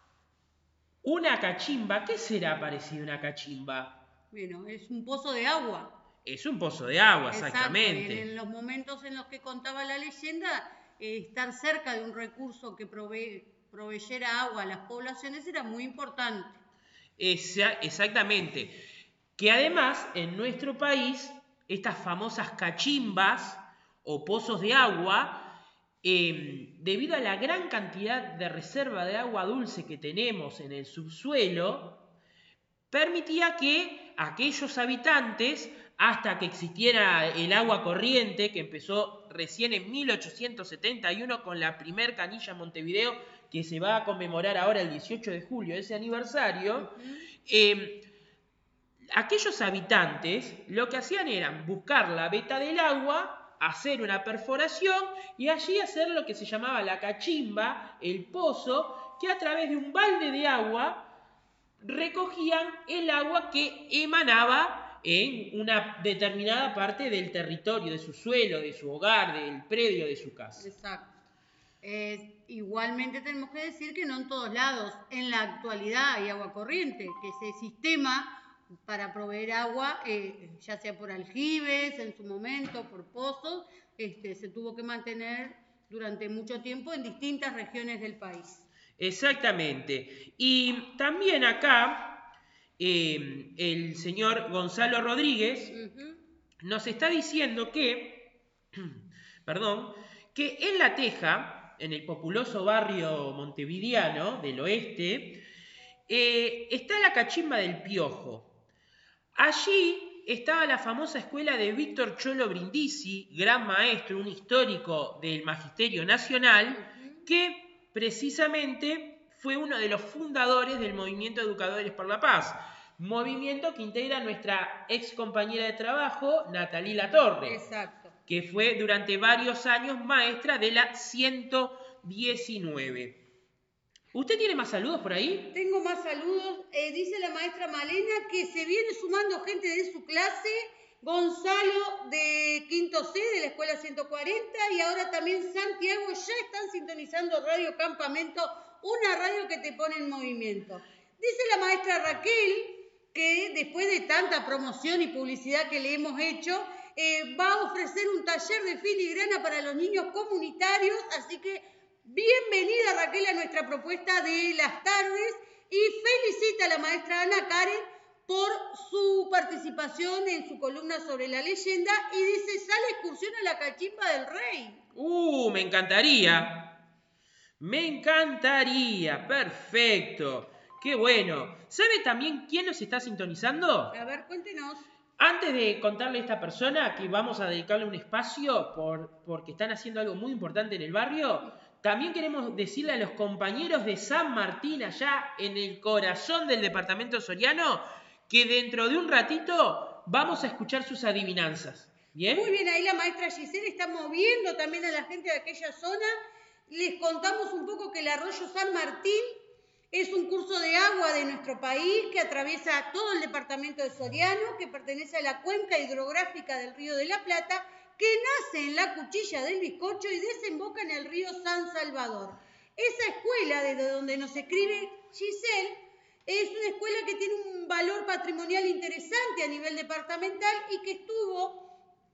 Una cachimba, ¿qué será parecido a una cachimba? Bueno, es un pozo de agua. Es un pozo de agua, exactamente. Exacto. En los momentos en los que contaba la leyenda, eh, estar cerca de un recurso que prove proveyera agua a las poblaciones era muy importante. Esa, exactamente. Que además, en nuestro país, estas famosas cachimbas o pozos de agua, eh, debido a la gran cantidad de reserva de agua dulce que tenemos en el subsuelo, permitía que aquellos habitantes, hasta que existiera el agua corriente, que empezó recién en mil ochocientos setenta y uno con la primer canilla en Montevideo, que se va a conmemorar ahora el dieciocho de julio, ese aniversario, uh-huh. eh, aquellos habitantes lo que hacían era buscar la veta del agua, hacer una perforación y allí hacer lo que se llamaba la cachimba, el pozo, que a través de un balde de agua recogían el agua que emanaba en una determinada parte del territorio, de su suelo, de su hogar, del predio de su casa. Exacto. Eh, igualmente tenemos que decir que no en todos lados, en la actualidad hay agua corriente, que ese sistema para proveer agua, eh, ya sea por aljibes en su momento, por pozos, este, se tuvo que mantener durante mucho tiempo en distintas regiones del país. Exactamente. Y también acá eh, el señor Gonzalo Rodríguez uh-huh. nos está diciendo que, perdón, que en La Teja, en el populoso barrio montevideano del oeste, eh, está la cachimba del Piojo. Allí estaba la famosa escuela de Víctor Cholo Brindisi, gran maestro, un histórico del Magisterio Nacional, uh-huh. que precisamente fue uno de los fundadores del Movimiento Educadores por la Paz, movimiento que integra nuestra ex compañera de trabajo, Natalí Latorre. Exacto. Que fue durante varios años maestra de la ciento diecinueve. ¿Usted tiene más saludos por ahí? Tengo más saludos. Eh, dice la maestra Malena que se viene sumando gente de su clase. Gonzalo de Quinto C de la Escuela ciento cuarenta y ahora también Santiago ya están sintonizando Radio Campamento, una radio que te pone en movimiento. Dice la maestra Raquel que después de tanta promoción y publicidad que le hemos hecho, eh, va a ofrecer un taller de filigrana para los niños comunitarios, así que bienvenida Raquel a nuestra propuesta de las tardes y felicita a la maestra Ana Karen por su participación en su columna sobre la leyenda y dice, sale excursión a la cachimba del rey. ¡Uh, me encantaría! Me encantaría, perfecto. ¡Qué bueno! ¿Sabe también quién nos está sintonizando? A ver, cuéntenos. Antes de contarle a esta persona que vamos a dedicarle un espacio por, porque están haciendo algo muy importante en el barrio, también queremos decirle a los compañeros de San Martín, allá en el corazón del departamento soriano, que dentro de un ratito vamos a escuchar sus adivinanzas. ¿Bien? Muy bien, ahí la maestra Giselle está moviendo también a la gente de aquella zona. Les contamos un poco que el arroyo San Martín es un curso de agua de nuestro país que atraviesa todo el departamento de Soriano, que pertenece a la cuenca hidrográfica del Río de la Plata, que nace en la Cuchilla del Bizcocho y desemboca en el río San Salvador. Esa escuela, desde donde nos escribe Giselle, es una escuela que tiene un valor patrimonial interesante a nivel departamental y que estuvo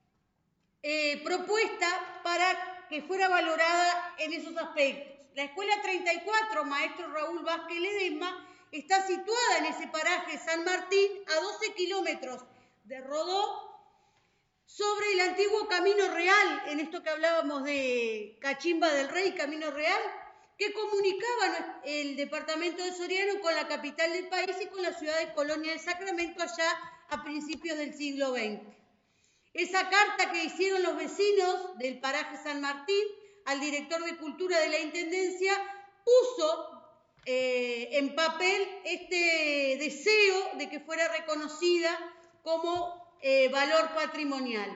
eh, propuesta para que fuera valorada en esos aspectos. La Escuela treinta y cuatro, maestro Raúl Vázquez Ledesma, está situada en ese paraje San Martín, a doce kilómetros de Rodó, sobre el antiguo Camino Real, en esto que hablábamos de Cachimba del Rey, Camino Real, que comunicaba el departamento de Soriano con la capital del país y con la ciudad de Colonia del Sacramento allá a principios del siglo veinte. Esa carta que hicieron los vecinos del paraje San Martín al director de Cultura de la Intendencia puso eh, en papel este deseo de que fuera reconocida como eh, valor patrimonial.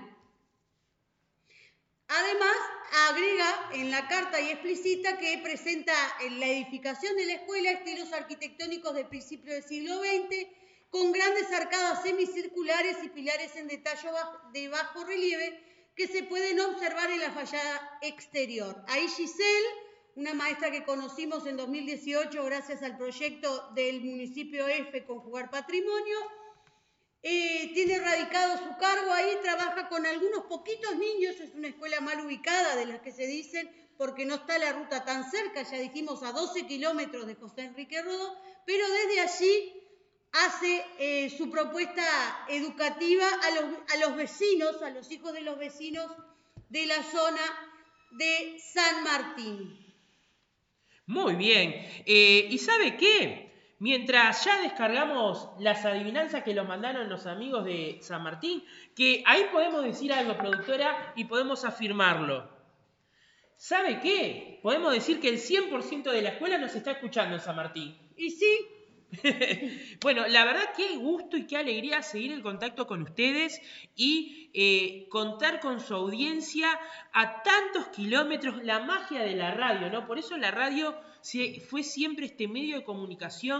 Además, agrega en la carta y explicita que presenta en la edificación de la escuela estilos arquitectónicos de principios del siglo veinte, con grandes arcadas semicirculares y pilares en detalle de bajo relieve que se pueden observar en la fachada exterior. Ahí Giselle, una maestra que conocimos en dos mil dieciocho gracias al proyecto del municipio F Conjugar Patrimonio, eh, tiene radicado su cargo ahí, trabaja con algunos poquitos niños, es una escuela mal ubicada de las que se dicen, porque no está la ruta tan cerca, ya dijimos a doce kilómetros de José Enrique Rodó, pero desde allí hace eh, su propuesta educativa a los, a los vecinos, a los hijos de los vecinos de la zona de San Martín. Muy bien. Eh, ¿Y sabe qué? Mientras ya descargamos las adivinanzas que nos mandaron los amigos de San Martín, que ahí podemos decir algo, productora, y podemos afirmarlo. ¿Sabe qué? Podemos decir que el cien por ciento de la escuela nos está escuchando en San Martín. Y sí. Bueno, la verdad qué gusto y qué alegría seguir el contacto con ustedes y eh, contar con su audiencia a tantos kilómetros, la magia de la radio, ¿no? Por eso la radio fue siempre este medio de comunicación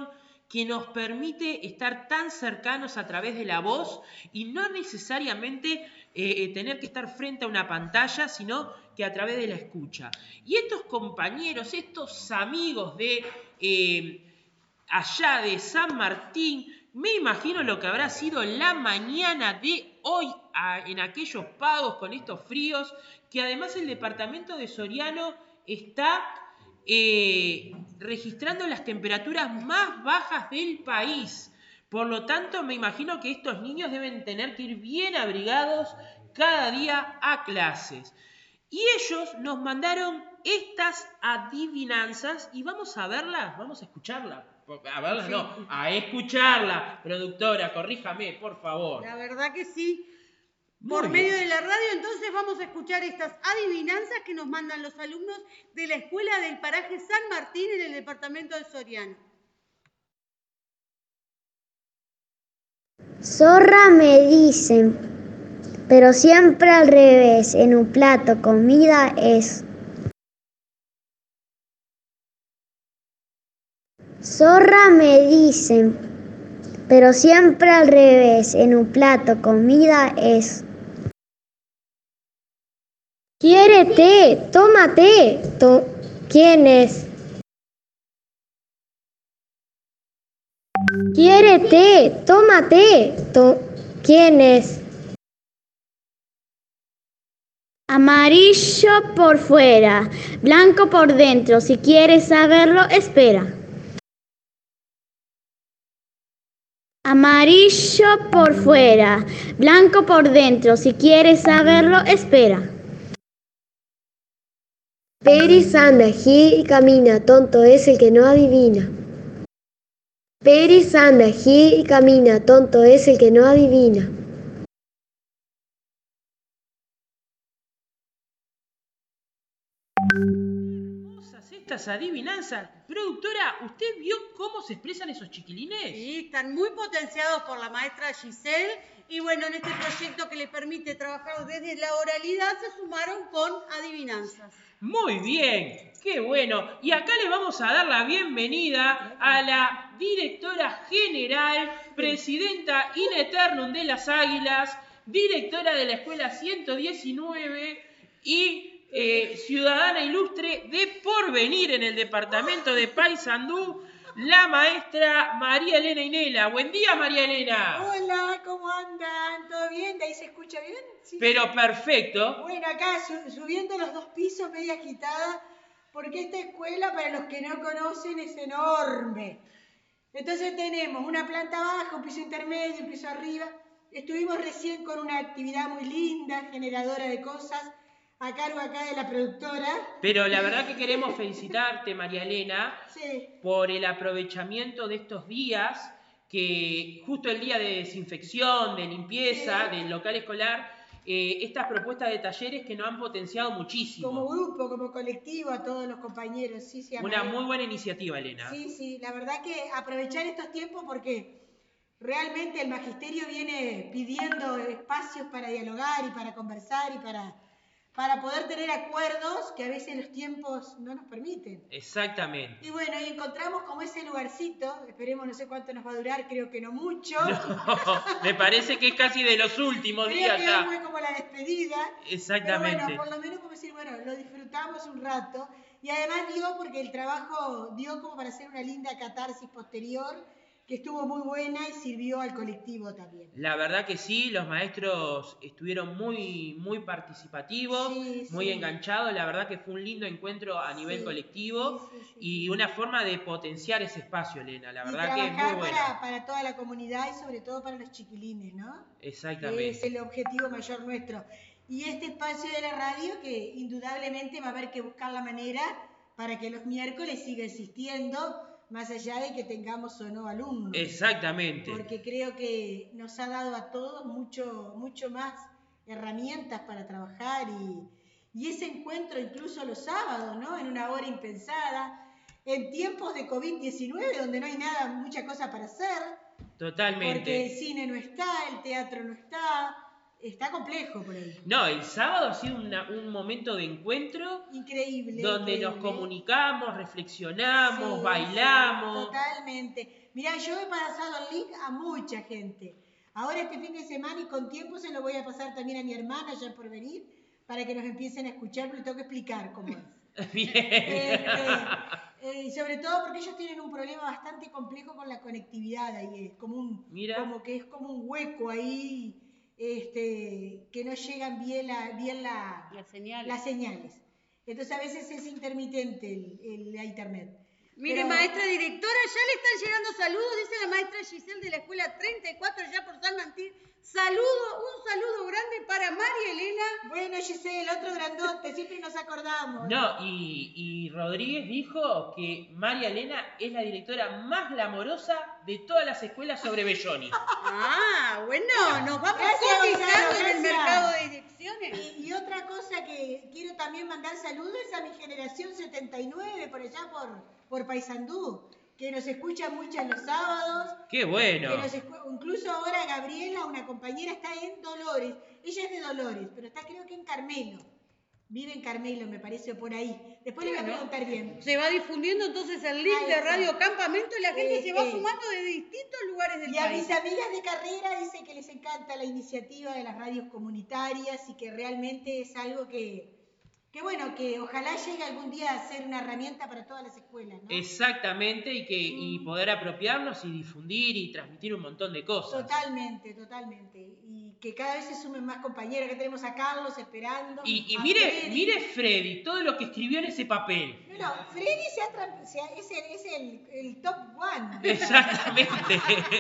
que nos permite estar tan cercanos a través de la voz y no necesariamente eh, tener que estar frente a una pantalla, sino que a través de la escucha. Y estos compañeros, estos amigos de eh, allá de San Martín, me imagino lo que habrá sido la mañana de hoy a, en aquellos pagos con estos fríos, que además el departamento de Soriano está eh, registrando las temperaturas más bajas del país. Por lo tanto, me imagino que estos niños deben tener que ir bien abrigados cada día a clases. Y ellos nos mandaron estas adivinanzas y vamos a verlas, vamos a escucharlas. A verlas, sí. No, a escucharla. Productora, corríjame, por favor. La verdad que sí. Muy Por bien. medio de la radio, entonces vamos a escuchar estas adivinanzas que nos mandan los alumnos de la Escuela del Paraje San Martín en el departamento de Soriano. Zorra me dicen, pero siempre al revés, en un plato comida es. Zorra me dicen, pero siempre al revés, en un plato comida es. Quiérete, tómate. To- ¿Quién es? Quiérete, tómate. To- ¿Quién es? Amarillo por fuera, blanco por dentro. Si quieres saberlo, espera. Amarillo por fuera, blanco por dentro. Si quieres saberlo, espera. Peris anda, gira y camina, tonto es el que no adivina. Peris anda, gira y camina, tonto es el que no adivina. Hermosas estas adivinanzas. Productora, ¿usted vio cómo se expresan esos chiquilines? Sí, están muy potenciados por la maestra Giselle y bueno, en este proyecto que les permite trabajar desde la oralidad se sumaron con adivinanzas. Muy bien, qué bueno. Y acá le vamos a dar la bienvenida a la directora general, presidenta in eternum de las Águilas, directora de la Escuela ciento diecinueve y eh, ciudadana ilustre de Porvenir en el departamento de Paysandú, la maestra María Elena Inela. Buen día, María Elena. Hola, ¿cómo andan? ¿Todo bien? ¿De ahí se escucha bien? Sí. Pero perfecto. Bueno, acá su- subiendo los dos pisos, media agitada, porque esta escuela, para los que no conocen, es enorme. Entonces tenemos una planta baja, un piso intermedio, un piso arriba. Estuvimos recién con una actividad muy linda, generadora de cosas, a cargo acá de la productora. Pero la verdad que queremos felicitarte, María Elena, Sí. por el aprovechamiento de estos días, que justo el día de desinfección, de limpieza, Sí. del local escolar, eh, estas propuestas de talleres que nos han potenciado muchísimo. Como grupo, como colectivo, a todos los compañeros. Sí, sí, a Una María. muy buena iniciativa, Elena. Sí, sí, la verdad que aprovechar estos tiempos porque realmente el magisterio viene pidiendo espacios para dialogar y para conversar y para, para poder tener acuerdos que a veces los tiempos no nos permiten. Exactamente. Y bueno, y encontramos como ese lugarcito, esperemos, no sé cuánto nos va a durar, creo que no mucho. No, me parece que es casi de los últimos Creo días que ya. fue como la despedida. Exactamente. Pero bueno, por lo menos como decir, bueno, lo disfrutamos un rato. Y además dio porque el trabajo dio como para hacer una linda catarsis posterior, que estuvo muy buena y sirvió al colectivo también. La verdad que sí, los maestros estuvieron muy, muy participativos, Sí, muy sí. enganchados. La verdad que fue un lindo encuentro a nivel Sí, colectivo sí, sí, sí, y sí. una forma de potenciar ese espacio, Elena. La Y verdad que es muy trabajar buena. para, para toda la comunidad y sobre todo para los chiquilines, ¿no? Que es Exactamente. el objetivo mayor nuestro. Y este espacio de la radio que indudablemente va a haber que buscar la manera para que los miércoles siga existiendo, más allá de que tengamos o no alumnos. Exactamente. Porque creo que nos ha dado a todos mucho, mucho más herramientas para trabajar y, y ese encuentro incluso los sábados, ¿no? En una hora impensada, en tiempos de COVID diecinueve donde no hay nada, mucha cosa para hacer, Totalmente. porque el cine no está, el teatro no está, está complejo por ahí. No, el sábado ha sido una- un momento de encuentro Increíble. donde increíble. nos comunicamos, reflexionamos, Sí, bailamos. sí, totalmente. Mirá, yo he pasado el link a mucha gente. Ahora este fin de semana y con tiempo se lo voy a pasar también a mi hermana ya por venir para que nos empiecen a escuchar, pero le tengo que explicar cómo es. Bien. Eh, eh, eh, sobre todo porque ellos tienen un problema bastante complejo con la conectividad ahí, es como un, Mira. como que es como un hueco ahí, este, que no llegan bien la, bien la, Las señales. las señales. Entonces a veces es intermitente el, el- la internet. Mire, Pero- maestra directora, ya le están llegando saludos, dice la maestra Giselle de la escuela treinta y cuatro, ya por San Martín. Saludo, un saludo grande para María Elena. Bueno, Giselle, otro grandote, siempre nos acordamos. No, y, y Rodríguez dijo que María Elena es la directora más glamorosa de todas las escuelas sobre Belloni. Ah, bueno, nos vamos Gracias, cotizando Gonzalo, en el gracias. mercado de direcciones. Y, y otra cosa que quiero también mandar saludos es a mi generación setenta y nueve, por allá por, por Paysandú, que nos escucha mucho los sábados. ¡Qué bueno! Que nos escu- incluso ahora Gabriela, una compañera, está en Dolores. Ella es de Dolores, pero está creo que en Carmelo. Vive en Carmelo, me parece, o por ahí. Después le voy a Bueno. preguntar bien. Se va difundiendo entonces el link Ahí de está. Radio Campamento y la gente Eh, se va eh. sumando de distintos lugares del Y a país. mis amigas de carrera dice que les encanta la iniciativa de las radios comunitarias y que realmente es algo que, que bueno, que ojalá llegue algún día a ser una herramienta para todas las escuelas, ¿no? Exactamente, y que y poder apropiarnos y difundir y transmitir un montón de cosas. Totalmente, totalmente. Y que cada vez se sumen más compañeros. Que tenemos a Carlos esperando. Y, y a mire, Freddy. mire Freddy, todo lo que escribió en ese papel. No, no, Freddy se ha tra- se ha- es, el, es el, el top one. Exactamente.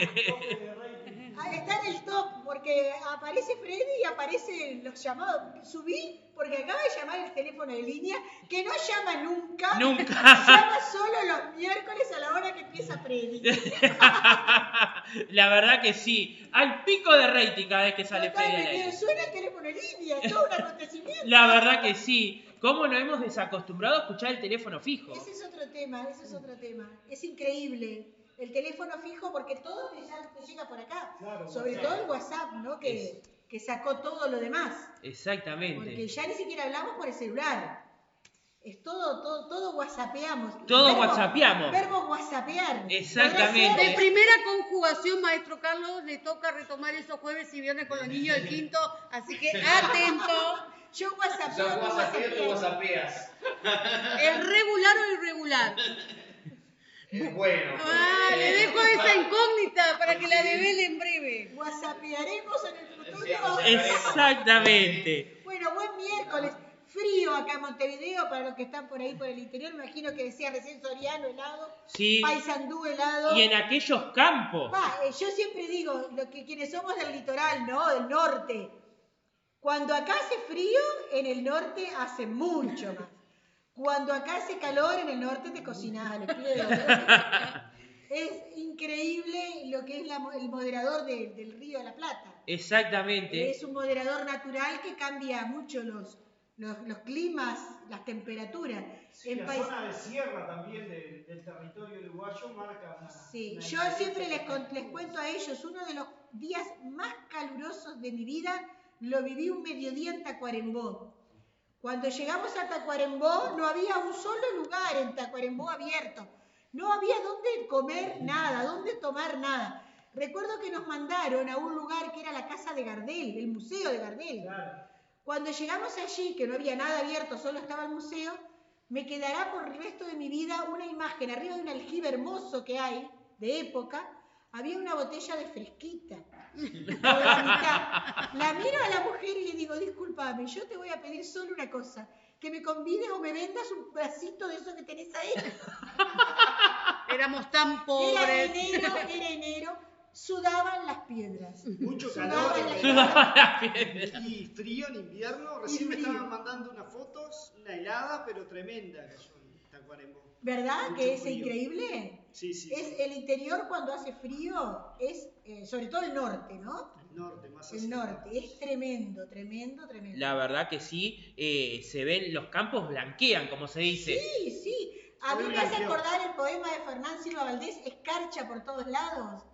Ah, está en el top porque aparece Freddy y aparecen los llamados. Subí porque acaba de llamar el teléfono de línea que no llama nunca. Nunca. Llama solo los miércoles a la hora que empieza Freddy. La verdad que sí. Al pico de rating cada vez que sale Freddy al Totalmente, aire. suena el teléfono de línea, es todo un acontecimiento. La verdad que sí. ¿Cómo nos hemos desacostumbrado a escuchar el teléfono fijo? Ese es otro tema, ese es otro tema. Es increíble. El teléfono fijo, porque todo te, ya- te llega por acá. Claro, Sobre WhatsApp. todo el WhatsApp, ¿no? Que, que sacó todo lo demás. Porque Exactamente. ya ni siquiera hablamos por el celular. Es todo, todo, todo whatsappeamos. Todo Verbo- whatsappeamos. Verbo whatsappear. Exactamente. Podrá De ser- primera conjugación, maestro Carlos, le toca retomar esos jueves y viernes con los niños del quinto, así que atento. Yo whatsappeo, Yo tú whatsappeo, tú whatsappeas. whatsappeas. ¿El regular o irregular? Es bueno. Ah, le dejo esa incógnita para que la devele en breve. Whatsappearemos en el futuro. Exactamente. Bueno, buen miércoles. Frío acá en Montevideo para los que están por ahí por el interior. Me imagino que decía recién Soriano helado, Sí. Paysandú helado. Y en aquellos campos. Va, eh, yo siempre digo, lo que quienes somos del litoral, ¿no? Del norte. Cuando acá hace frío, en el norte hace mucho más. Cuando acá hace calor, en el norte te cocinás al pliegue. Es increíble lo que es la mo- el moderador de- del Río de la Plata. Exactamente. Es un moderador natural que cambia mucho los, los, los climas, las temperaturas. Sí, En la país- zona de sierra también de- del territorio uruguayo marca una... Sí, una yo diferencia siempre les, con- significativa. les cuento a ellos, uno de los días más calurosos de mi vida lo viví un mediodía en Tacuarembó. Cuando llegamos a Tacuarembó no había un solo lugar en Tacuarembó abierto. No había dónde comer nada, dónde tomar nada. Recuerdo que nos mandaron a un lugar que era la casa de Gardel, el museo de Gardel. Claro. Cuando llegamos allí, que no había nada abierto, solo estaba el museo, me quedará por el resto de mi vida una imagen. Arriba de un aljibe hermoso que hay, de época, había una botella de fresquita. Por la mitad. La miro a la mujer y le digo, discúlpame, yo te voy a pedir solo una cosa, que me convides o me vendas un pedacito de eso que tenés ahí. Éramos tan Era pobres. enero, era enero, sudaban las piedras. Mucho Sudaban calor las Sudaba la piedra. y frío en invierno. Recién Y me frío. estaban mandando unas fotos, una helada, pero tremenda que son Tacuarembó. ¿Verdad Mucho que es frío. increíble? Sí, sí, Es sí. el interior cuando hace frío, es eh, sobre todo el norte, ¿no? El norte, más hacia El norte, es tremendo, tremendo, tremendo. La verdad que sí, eh, se ven, los campos blanquean, como se dice. Sí, sí. A mí Hoy me hace blanqueó. acordar el poema de Fernán Silva Valdés, Escarcha por todos lados.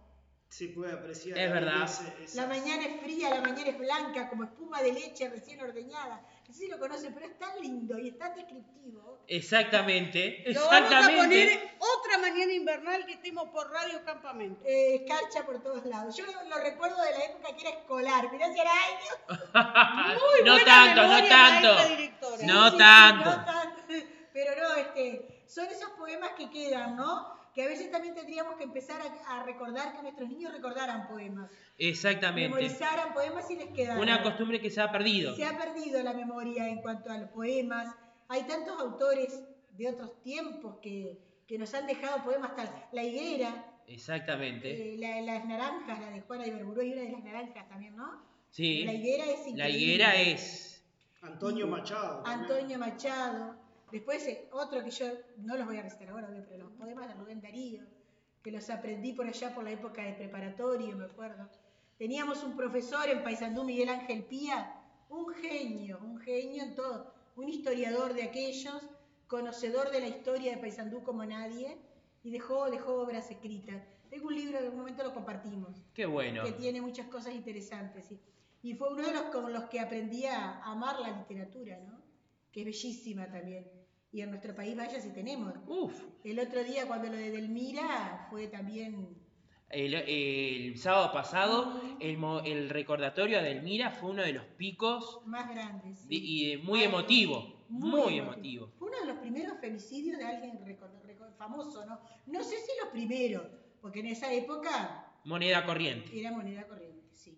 se puede apreciar. Es verdad. Ese- esas- La mañana es fría, la mañana es blanca, como espuma de leche recién ordeñada. No sé si lo conocen, pero es tan lindo y es tan descriptivo. Exactamente, Lo vamos a exactamente. poner otra mañana invernal que estemos por Radio Campamento. Eh, escarcha por todos lados. Yo lo, lo recuerdo de la época que era escolar. Mirá si era años. Muy no buena tanto, no memoria, tanto. maestra directora. No Sí, sí, tanto. no tanto. Pero no, este, son esos poemas que quedan, ¿no? Que a veces también tendríamos que empezar a, a recordar, que nuestros niños recordaran poemas. Exactamente. Memorizaran poemas y les quedaran. Una costumbre que se ha perdido. Se ha perdido la memoria en cuanto a los poemas. Hay tantos autores de otros tiempos que, que nos han dejado poemas tal. La higuera, Exactamente. eh, la- las naranjas, la de Juana Ibarburu, hay una de las naranjas también, ¿no? Sí. La higuera es increíble. La higuera es. Antonio Machado. también. Antonio Machado. Después eh, otro que yo no los voy a recitar ahora, obvio, pero los poemas de Rubén Darío, que los aprendí por allá por la época de preparatorio, me acuerdo. Teníamos un profesor en Paysandú, Miguel Ángel Pía, un genio, un genio en todo, un historiador de aquellos, conocedor de la historia de Paysandú como nadie, y dejó, dejó obras escritas. Tengo un libro, en algún momento lo compartimos, Qué bueno. que tiene muchas cosas interesantes. ¿Sí? Y fue uno de los con los que aprendí a amar la literatura, ¿no? Que es bellísima también. Y en nuestro país, vaya si tenemos. Uf. El otro día, cuando lo de Delmira, fue también... El, el sábado pasado, el, mo- el recordatorio a Delmira fue uno de los picos más grandes. de- Sí. y muy Ay, emotivo. Muy, muy emotivo. Fue uno de los primeros femicidios de alguien reco- reco- famoso, ¿no? No sé si los primeros, porque en esa época Moneda corriente. era moneda corriente, sí.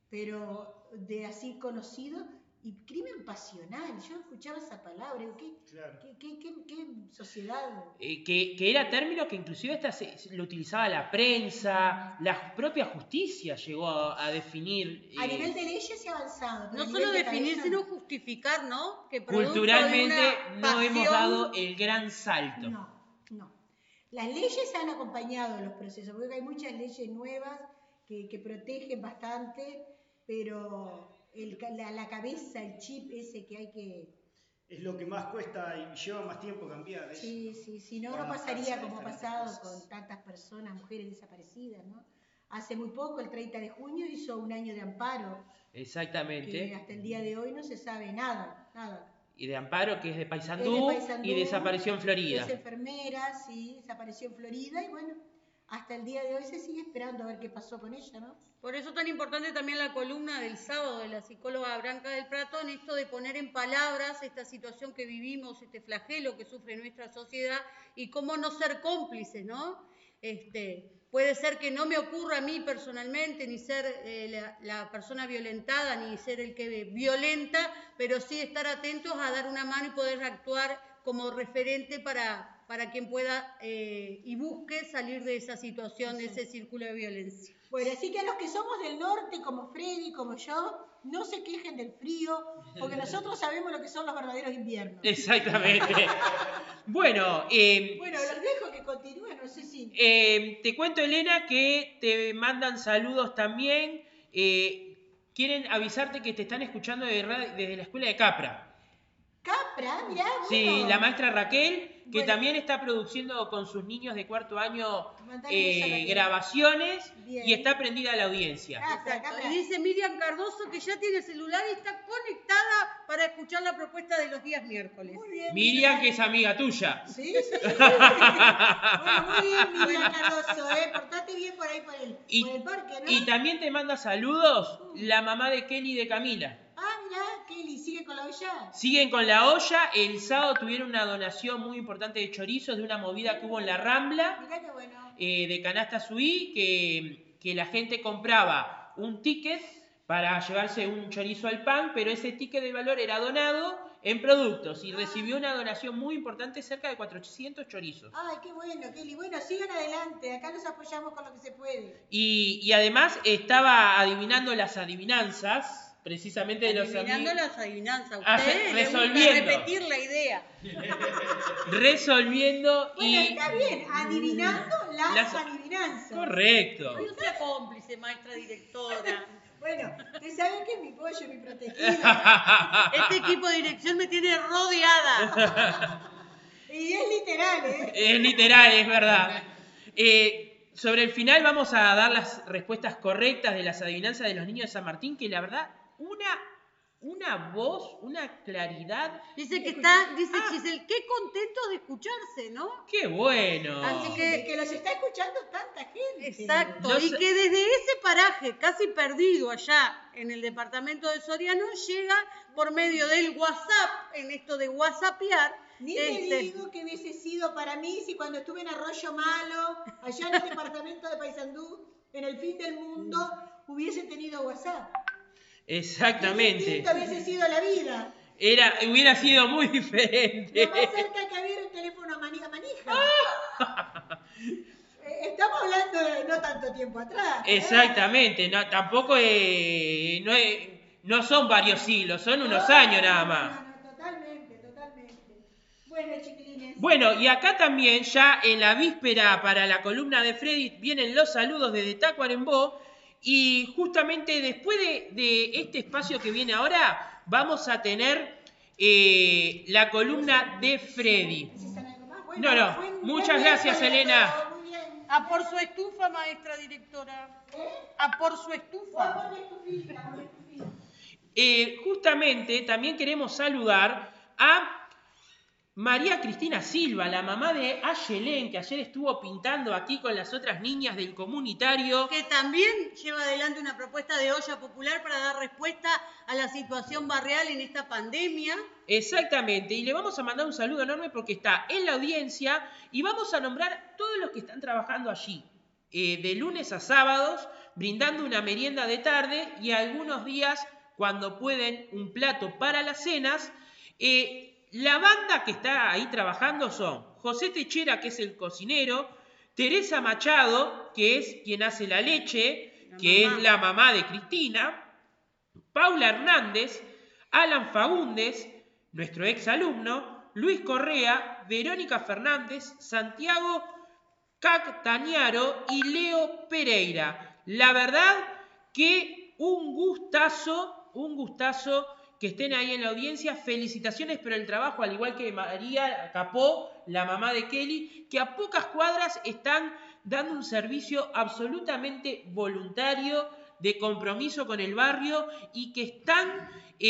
Pero de así conocido y crimen pasional. Yo escuchaba esa palabra. digo, ¿Qué, Claro. qué, qué, qué- qué sociedad? Eh, que, que era término que inclusive hasta se, se- lo utilizaba la prensa, la propia justicia llegó a, a definir. A eh, nivel de leyes se ha avanzado. pero No a solo nivel de definir, cabeza, sino no. justificar, ¿no? Que producto de culturalmente una no hemos pasión- dado el gran salto. No, no. Las leyes han acompañado los procesos, porque hay muchas leyes nuevas que, que protegen bastante, pero el ca- la, la cabeza, el chip ese que hay que... Es lo que más cuesta y lleva más tiempo cambiar. es- Sí, sí, si no, Con no la pasaría fuerza de como ha diferentes pasado cosas. con tantas personas, mujeres desaparecidas, ¿no? Hace muy poco, el treinta de junio, hizo un año de amparo, que Exactamente. hasta el día de hoy no se sabe nada, nada. Y de Amparo, que es de Es Paysandú, de Paysandú, y desapareció en Florida. Es enfermera, sí, desapareció en Florida y bueno, hasta el día de hoy se sigue esperando a ver qué pasó con ella, ¿no? Por eso tan importante también la columna del sábado de la psicóloga Branca del Prato en esto de poner en palabras esta situación que vivimos, este flagelo que sufre nuestra sociedad y cómo no ser cómplices, ¿no? Este, puede ser que no me ocurra a mí personalmente, ni ser eh, la, la persona violentada, ni ser el que violenta, pero sí estar atentos a dar una mano y poder actuar como referente para, para quien pueda eh, y busque salir de esa situación, de ese círculo de violencia. Bueno, así que a los que somos del norte, como Freddy, como yo, no se quejen del frío, porque nosotros sabemos lo que son los verdaderos inviernos. Exactamente. Bueno, eh, Bueno, los dejo que continúen, no sé si... eh, te cuento, Elena, que te mandan saludos también. Eh, quieren avisarte que te están escuchando desde, ra- desde la escuela de Capra. Capra, mirá, bueno. Sí, la maestra Raquel, que Bueno. también está produciendo con sus niños de cuarto año Mandale un beso a eh, Raquel. grabaciones Bien. y está prendida a la audiencia. Capra, Capra. Y dice Miriam Cardoso que ya tiene celular y está conectada para escuchar la propuesta de los días miércoles. Muy bien. Miriam, que es amiga tuya. Sí, sí, sí. sí. Bueno, muy bien, Miriam Cardoso, ¿eh? Portate bien por ahí por el, Y, por el parque, ¿no? y también te manda saludos la mamá de Kelly y de Camila. Ah, mirá, Kelly, ¿sigue con la olla? Siguen con la olla. El sábado tuvieron una donación muy importante de chorizos de una movida que hubo en la Rambla, Mirá qué bueno. eh, de Canasta Suí, que, que la gente compraba un ticket para llevarse un chorizo al pan, pero ese ticket de valor era donado en productos y recibió una donación muy importante, cerca de cuatrocientos chorizos. Ay, qué bueno, Kelly. Bueno, sigan adelante. Acá nos apoyamos con lo que se puede. Y, y además estaba adivinando las adivinanzas, precisamente de los Adivinando amigos. las adivinanzas. Ah, Usted le gusta resolviendo. repetir la idea. Resolviendo Bueno, y... está bien, adivinando las, Las- adivinanzas. Correcto. No sea cómplice, maestra directora. Bueno, usted sabe que es mi pollo, mi protegido. Este equipo de dirección me tiene rodeada. Y es literal, ¿eh? Es literal, es verdad. Eh, sobre el final vamos a dar las respuestas correctas de las adivinanzas de los niños de San Martín, que la verdad, una, una voz, una claridad. Dice que está, dice Ah. Giselle, qué contentos de escucharse, ¿no? ¡Qué bueno! Así Que, que los está escuchando tanta gente. Exacto, Los- y que desde ese paraje casi perdido allá en el departamento de Soriano llega por medio del WhatsApp, en esto de WhatsAppear. Ni este, te digo que hubiese sido para mí si cuando estuve en Arroyo Malo, allá en el departamento de Paysandú, en el fin del mundo, hubiese tenido WhatsApp. Qué Exactamente. distinta hubiese sido la vida. Era, hubiera sido muy diferente. Lo más cerca que había era un teléfono a manija manija. Eh, Estamos hablando de no tanto tiempo atrás. ¿eh? Exactamente, no, tampoco eh, no, es- no son varios siglos, son unos No, años no, nada no, más. no, no, totalmente, totalmente. Bueno, chiquilines. Bueno, y acá también, ya en la víspera para la columna de Freddy, vienen los saludos desde Tacuarembó. Y justamente después de, de este espacio que viene ahora, vamos a tener eh, la columna de Freddy. ¿Necesitan algo más? Bueno, No, no, fue un muchas buen gracias, miércoles Elena. a todos, muy bien. A por su estufa, maestra directora. ¿Eh? A por su Voy a estufa. poner estufita, poner estufita. Eh, justamente también queremos saludar a María Cristina Silva, la mamá de Ayelén, que ayer estuvo pintando aquí con las otras niñas del comunitario. Que también lleva adelante una propuesta de olla popular para dar respuesta a la situación barrial en esta pandemia. Exactamente, y le vamos a mandar un saludo enorme porque está en la audiencia y vamos a nombrar todos los que están trabajando allí, eh, de lunes a sábados, brindando una merienda de tarde y algunos días, cuando pueden, un plato para las cenas. Eh, la banda que está ahí trabajando son José Techera, que es el cocinero, Teresa Machado, que es quien hace la leche, La que mamá. es la mamá de Cristina, Paula Hernández, Alan Faúndez, nuestro ex alumno, Luis Correa, Verónica Fernández, Santiago Cactañaro y Leo Pereira. La verdad que un gustazo, un gustazo que estén ahí en la audiencia. Felicitaciones por el trabajo, al igual que María Capó, la mamá de Kelly, que a pocas cuadras están dando un servicio absolutamente voluntario, de compromiso con el barrio y que están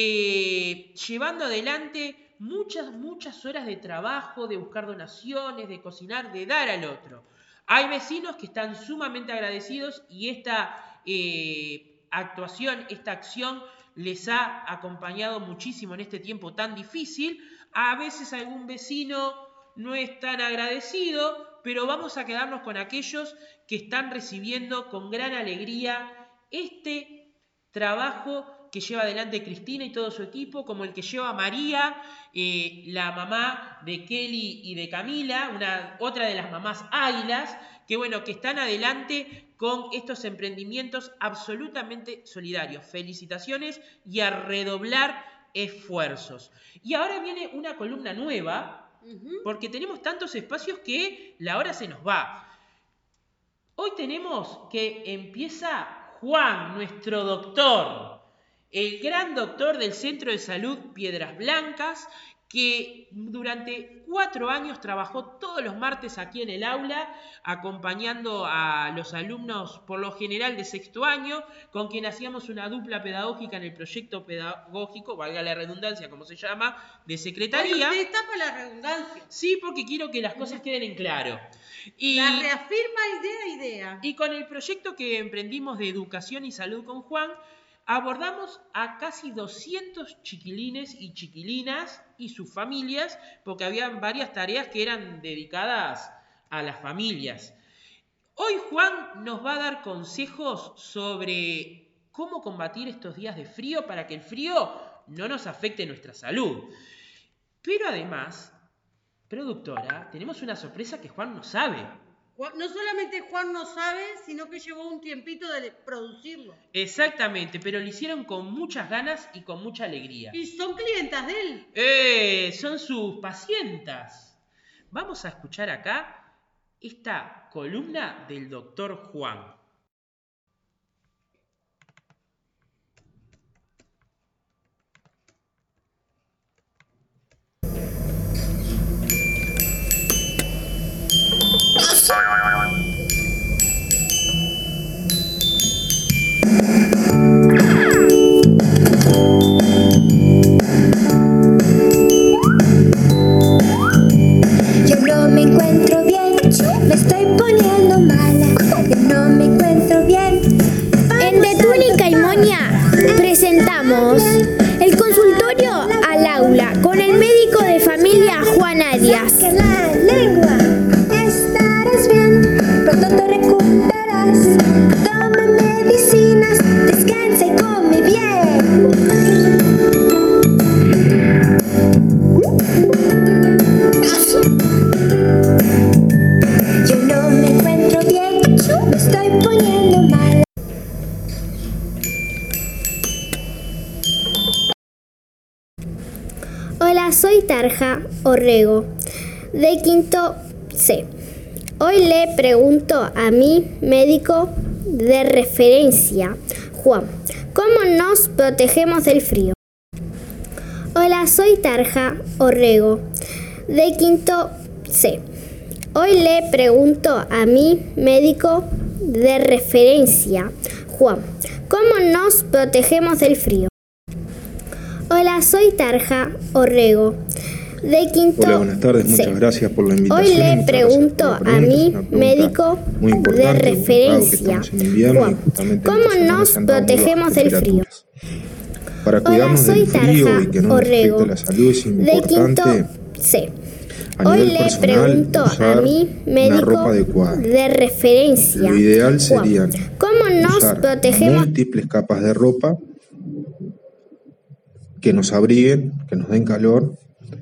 eh, llevando adelante muchas, muchas horas de trabajo, de buscar donaciones, de cocinar, de dar al otro. Hay vecinos que están sumamente agradecidos y esta eh, actuación, esta acción les ha acompañado muchísimo en este tiempo tan difícil. A veces algún vecino no es tan agradecido, pero vamos a quedarnos con aquellos que están recibiendo con gran alegría este trabajo que lleva adelante Cristina y todo su equipo, como el que lleva María, eh, la mamá de Kelly y de Camila, una, otra de las mamás águilas, que bueno, que están adelante con estos emprendimientos absolutamente solidarios. Felicitaciones y a redoblar esfuerzos. Y ahora viene una columna nueva, porque tenemos tantos espacios que la hora se nos va. Hoy tenemos que empieza Juan, nuestro doctor, el gran doctor del Centro de Salud Piedras Blancas, que durante cuatro años trabajó todos los martes aquí en el aula, acompañando a los alumnos, por lo general de sexto año, con quien hacíamos una dupla pedagógica en el proyecto pedagógico, valga la redundancia, como se llama, de secretaría. Usted está para la redundancia. Sí, porque quiero que las cosas queden en claro. Y, La reafirma idea a idea. y con el proyecto que emprendimos de educación y salud con Juan, abordamos a casi doscientos chiquilines y chiquilinas y sus familias, porque había varias tareas que eran dedicadas a las familias. Hoy Juan nos va a dar consejos sobre cómo combatir estos días de frío para que el frío no nos afecte nuestra salud. Pero además, productora, tenemos una sorpresa que Juan no sabe. No solamente Juan no sabe, sino que llevó un tiempito de producirlo. Exactamente, pero lo hicieron con muchas ganas y con mucha alegría. Y son clientas de él. ¡Eh! Son sus pacientas. Vamos a escuchar acá esta columna del doctor Juan. Hola, soy Tarja Orrego, de quinto C. Hoy le pregunto a mi médico de referencia, Juan, ¿cómo nos protegemos del frío? Hola, soy Tarja Orrego, de quinto C. Hoy le pregunto a mi médico de referencia, Juan, ¿cómo nos protegemos del frío? Hola, soy Tarja Orrego, de quinto C. Hola, buenas tardes, muchas C. gracias por la invitación. Hoy le pregunto a mi médico de referencia, Juan, ¿cómo nos protegemos del frío? Para cuidarnos Hola, soy del frío Tarja y que no nos Orrego, afecte la salud es de importante quinto C. a Hoy nivel le personal pregunto a usar mi una médico ropa adecuada. de referencia, Lo ideal Juan, sería ¿cómo nos usar protegemos? múltiples capas de ropa que nos abriguen, que nos den calor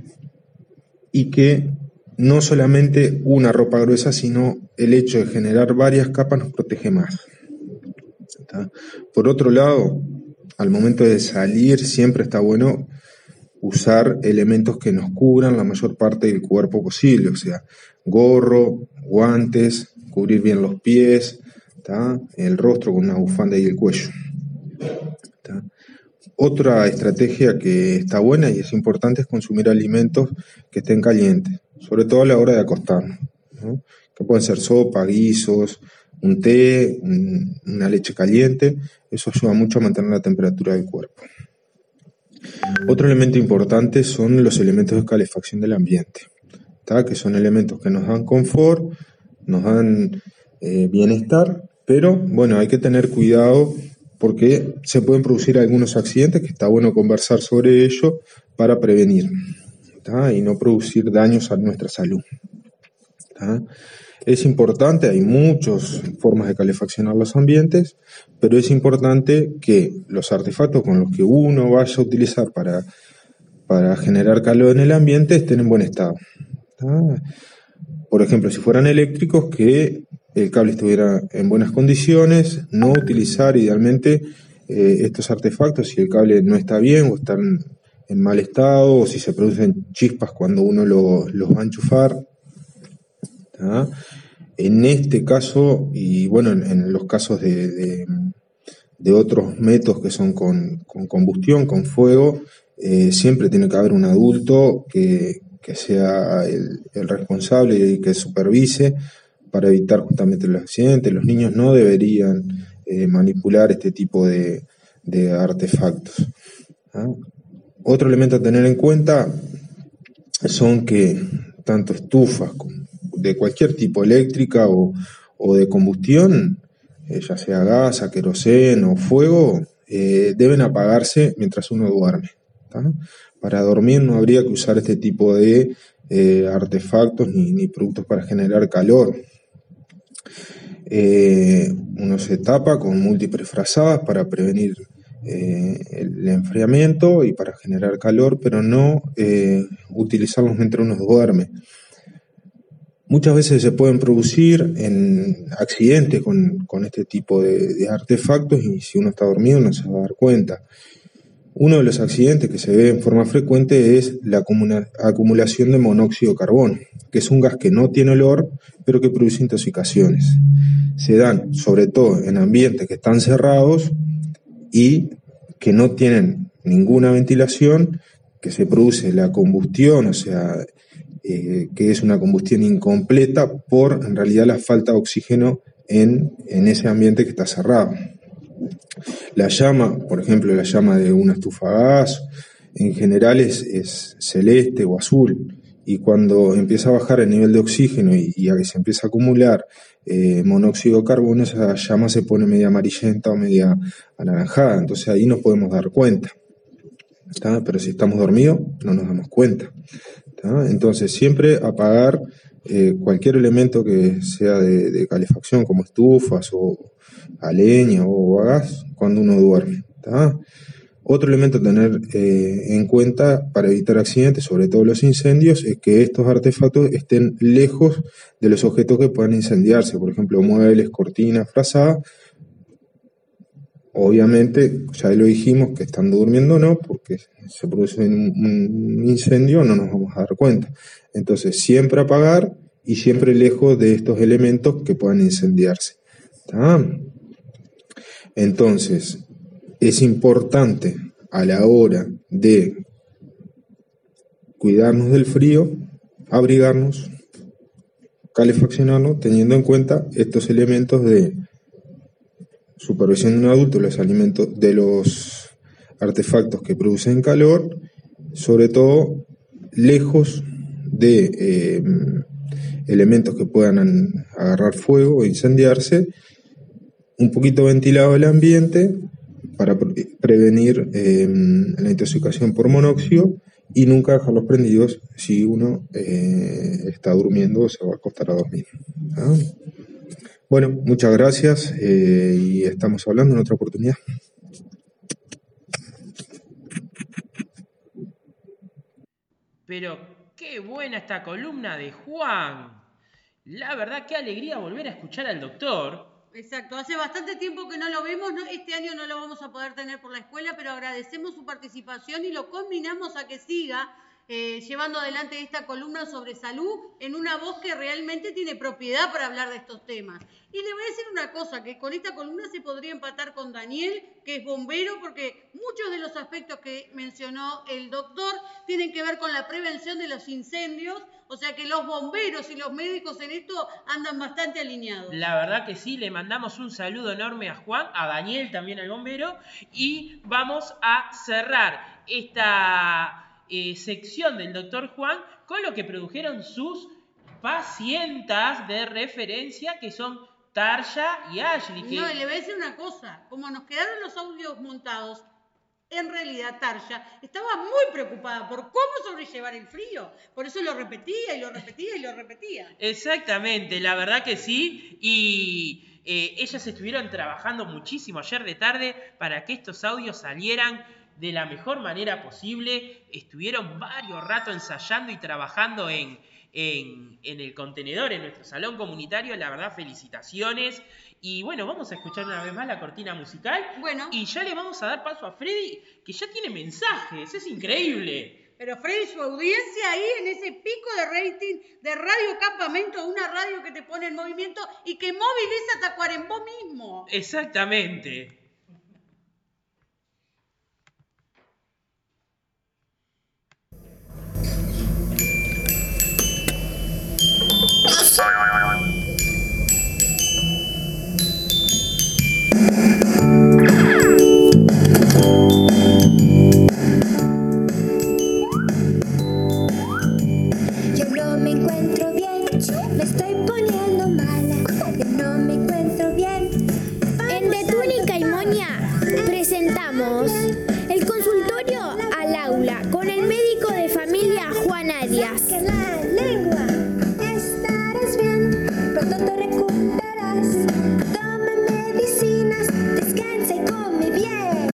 y que no solamente una ropa gruesa, sino el hecho de generar varias capas nos protege más. ¿Está? Por otro lado, al momento de salir siempre está bueno usar elementos que nos cubran la mayor parte del cuerpo posible, o sea, gorro, guantes, cubrir bien los pies, ¿está? El rostro con una bufanda y el cuello. ¿Está? Otra estrategia que está buena y es importante es consumir alimentos que estén calientes, sobre todo a la hora de acostarnos, ¿no? Que pueden ser sopa, guisos, un té, un, una leche caliente. Eso ayuda mucho a mantener la temperatura del cuerpo. Otro elemento importante son los elementos de calefacción del ambiente, ¿tá? Que son elementos que nos dan confort, nos dan eh, bienestar, pero bueno, hay que tener cuidado porque se pueden producir algunos accidentes que está bueno conversar sobre ello para prevenir, ¿tá? Y no producir daños a nuestra salud, ¿tá? Es importante, hay muchas formas de calefaccionar los ambientes, pero es importante que los artefactos con los que uno vaya a utilizar para, para generar calor en el ambiente estén en buen estado, ¿tá? Por ejemplo, si fueran eléctricos, que el cable estuviera en buenas condiciones, no utilizar idealmente eh, estos artefactos si el cable no está bien o está en, en mal estado, o si se producen chispas cuando uno lo, los va a enchufar, ¿tá? En este caso, y bueno, en, en los casos de, de, de otros métodos que son con, con combustión, con fuego, eh, siempre tiene que haber un adulto que, que sea el, el responsable y que supervise para evitar justamente los accidentes. Los niños no deberían eh, manipular este tipo de, de artefactos, ¿ah? Otro elemento a tener en cuenta son que tanto estufas como de cualquier tipo, eléctrica o, o de combustión, eh, ya sea gas, queroseno o fuego, eh, deben apagarse mientras uno duerme, ¿tá? Para dormir no habría que usar este tipo de eh, artefactos ni, ni productos para generar calor. Eh, uno se tapa con múltiples frazadas para prevenir eh, el enfriamiento y para generar calor, pero no eh, utilizarlos mientras uno duerme. Muchas veces se pueden producir en accidentes con, con este tipo de, de artefactos y si uno está dormido no se va a dar cuenta. Uno de los accidentes que se ve en forma frecuente es la acumula, acumulación de monóxido de carbono, que es un gas que no tiene olor, pero que produce intoxicaciones. Se dan sobre todo en ambientes que están cerrados y que no tienen ninguna ventilación, que se produce la combustión, o sea, eh, que es una combustión incompleta por en realidad la falta de oxígeno en, en ese ambiente que está cerrado. La llama, por ejemplo, la llama de una estufa a gas, en general es, es celeste o azul, y cuando empieza a bajar el nivel de oxígeno y, y a que se empieza a acumular eh, monóxido de carbono, esa llama se pone media amarillenta o media anaranjada, entonces ahí nos podemos dar cuenta, ¿tá? Pero si estamos dormidos no nos damos cuenta, ¿tá? Entonces siempre apagar eh, cualquier elemento que sea de, de calefacción como estufas o a leña o a gas cuando uno duerme, ¿tá? Otro elemento a tener eh, en cuenta para evitar accidentes, sobre todo los incendios, es que estos artefactos estén lejos de los objetos que puedan incendiarse, por ejemplo muebles, cortinas, frazadas, obviamente, ya lo dijimos, que estando durmiendo no, porque se produce un, un incendio, no nos vamos a dar cuenta. Entonces, siempre apagar y siempre lejos de estos elementos que puedan incendiarse. ¿Está? Entonces, es importante a la hora de cuidarnos del frío, abrigarnos, calefaccionarnos, teniendo en cuenta estos elementos de supervisión de un adulto, los alimentos, de los artefactos que producen calor, sobre todo lejos de eh, elementos que puedan agarrar fuego o incendiarse, un poquito ventilado el ambiente para pre prevenir eh, la intoxicación por monóxido y nunca dejarlos prendidos si uno eh, está durmiendo o se va a acostar a dormir. ¿Ah? Bueno, muchas gracias eh, y estamos hablando en otra oportunidad. Pero qué buena esta columna de Juan. La verdad, qué alegría volver a escuchar al doctor. Exacto, hace bastante tiempo que no lo vemos, ¿no? Este año no lo vamos a poder tener por la escuela, pero agradecemos su participación y lo combinamos a que siga eh, llevando adelante esta columna sobre salud en una voz que realmente tiene propiedad para hablar de estos temas. Y le voy a decir una cosa, que con esta columna se podría empatar con Daniel, que es bombero, porque muchos de los aspectos que mencionó el doctor tienen que ver con la prevención de los incendios, o sea que los bomberos y los médicos en esto andan bastante alineados. La verdad que sí, le mandamos un saludo enorme a Juan, a Daniel también, al bombero, y vamos a cerrar esta eh, sección del doctor Juan con lo que produjeron sus pacientas de referencia, que son Tarja y Ashley. Que... No, y le voy a decir una cosa, como nos quedaron los audios montados, en realidad Tarja estaba muy preocupada por cómo sobrellevar el frío, por eso lo repetía y lo repetía y lo repetía. Exactamente, la verdad que sí, y eh, ellas estuvieron trabajando muchísimo ayer de tarde para que estos audios salieran de la mejor manera posible. Estuvieron varios ratos ensayando y trabajando en, en, en el contenedor, en nuestro salón comunitario. La verdad, felicitaciones. Y bueno, vamos a escuchar una vez más la cortina musical. Bueno. Y ya le vamos a dar paso a Freddy, que ya tiene mensajes. Es increíble. Pero Freddy, su audiencia ahí en ese pico de rating de Radio Campamento, una radio que te pone en movimiento y que moviliza a Tacuarembó mismo. Exactamente. Yo no me encuentro bien, me estoy poniendo mala. Yo no me encuentro bien. En De Túnica y Moña presentamos el consultorio al aula con el médico de familia Juan Arias. Saca la lengua, estarás bien, pronto te recuperas. Toma medicinas, descansa y come bien.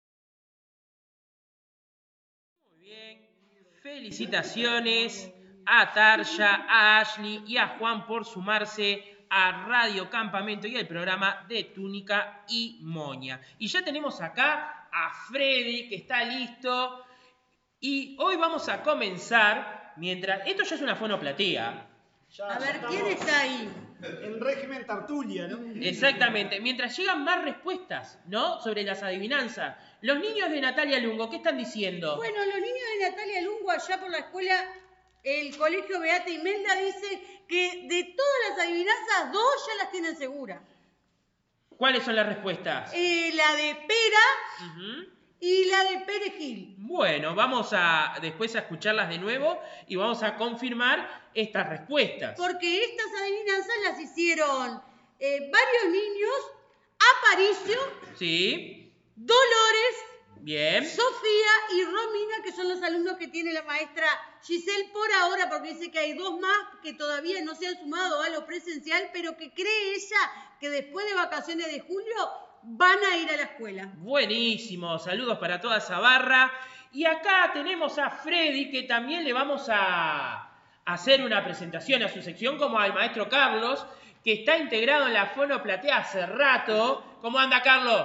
Muy bien, felicitaciones a Tarja, a Ashley y a Juan por sumarse a Radio Campamento y el programa de Túnica y Moña. Y ya tenemos acá a Freddy, que está listo. Y hoy vamos a comenzar, mientras... Esto ya es una fonoplatea. Ya, A ya ver, estamos ¿quién está ahí? En régimen tertulia, ¿no? Exactamente. Mientras llegan más respuestas, ¿no?, sobre las adivinanzas. Los niños de Natalia Lungo, ¿qué están diciendo? Bueno, los niños de Natalia Lungo allá por la escuela, el colegio Beata Imelda, dice que de todas las adivinanzas, dos ya las tienen seguras. ¿Cuáles son las respuestas? Eh, la de Pera Uh-huh. y la de Perejil. Bueno, vamos a después a escucharlas de nuevo y vamos a confirmar estas respuestas. Porque estas adivinanzas las hicieron eh, varios niños, Aparicio, Sí, Dolores, bien. Sofía y Romina, que son los alumnos que tiene la maestra Giselle por ahora, porque dice que hay dos más que todavía no se han sumado a lo presencial, pero que cree ella que después de vacaciones de julio van a ir a la escuela. Buenísimo, saludos para toda esa barra. Y acá tenemos a Freddy, que también le vamos a hacer una presentación a su sección, como al maestro Carlos, que está integrado en la fonoplatea hace rato. ¿Cómo anda, Carlos? Todo bien,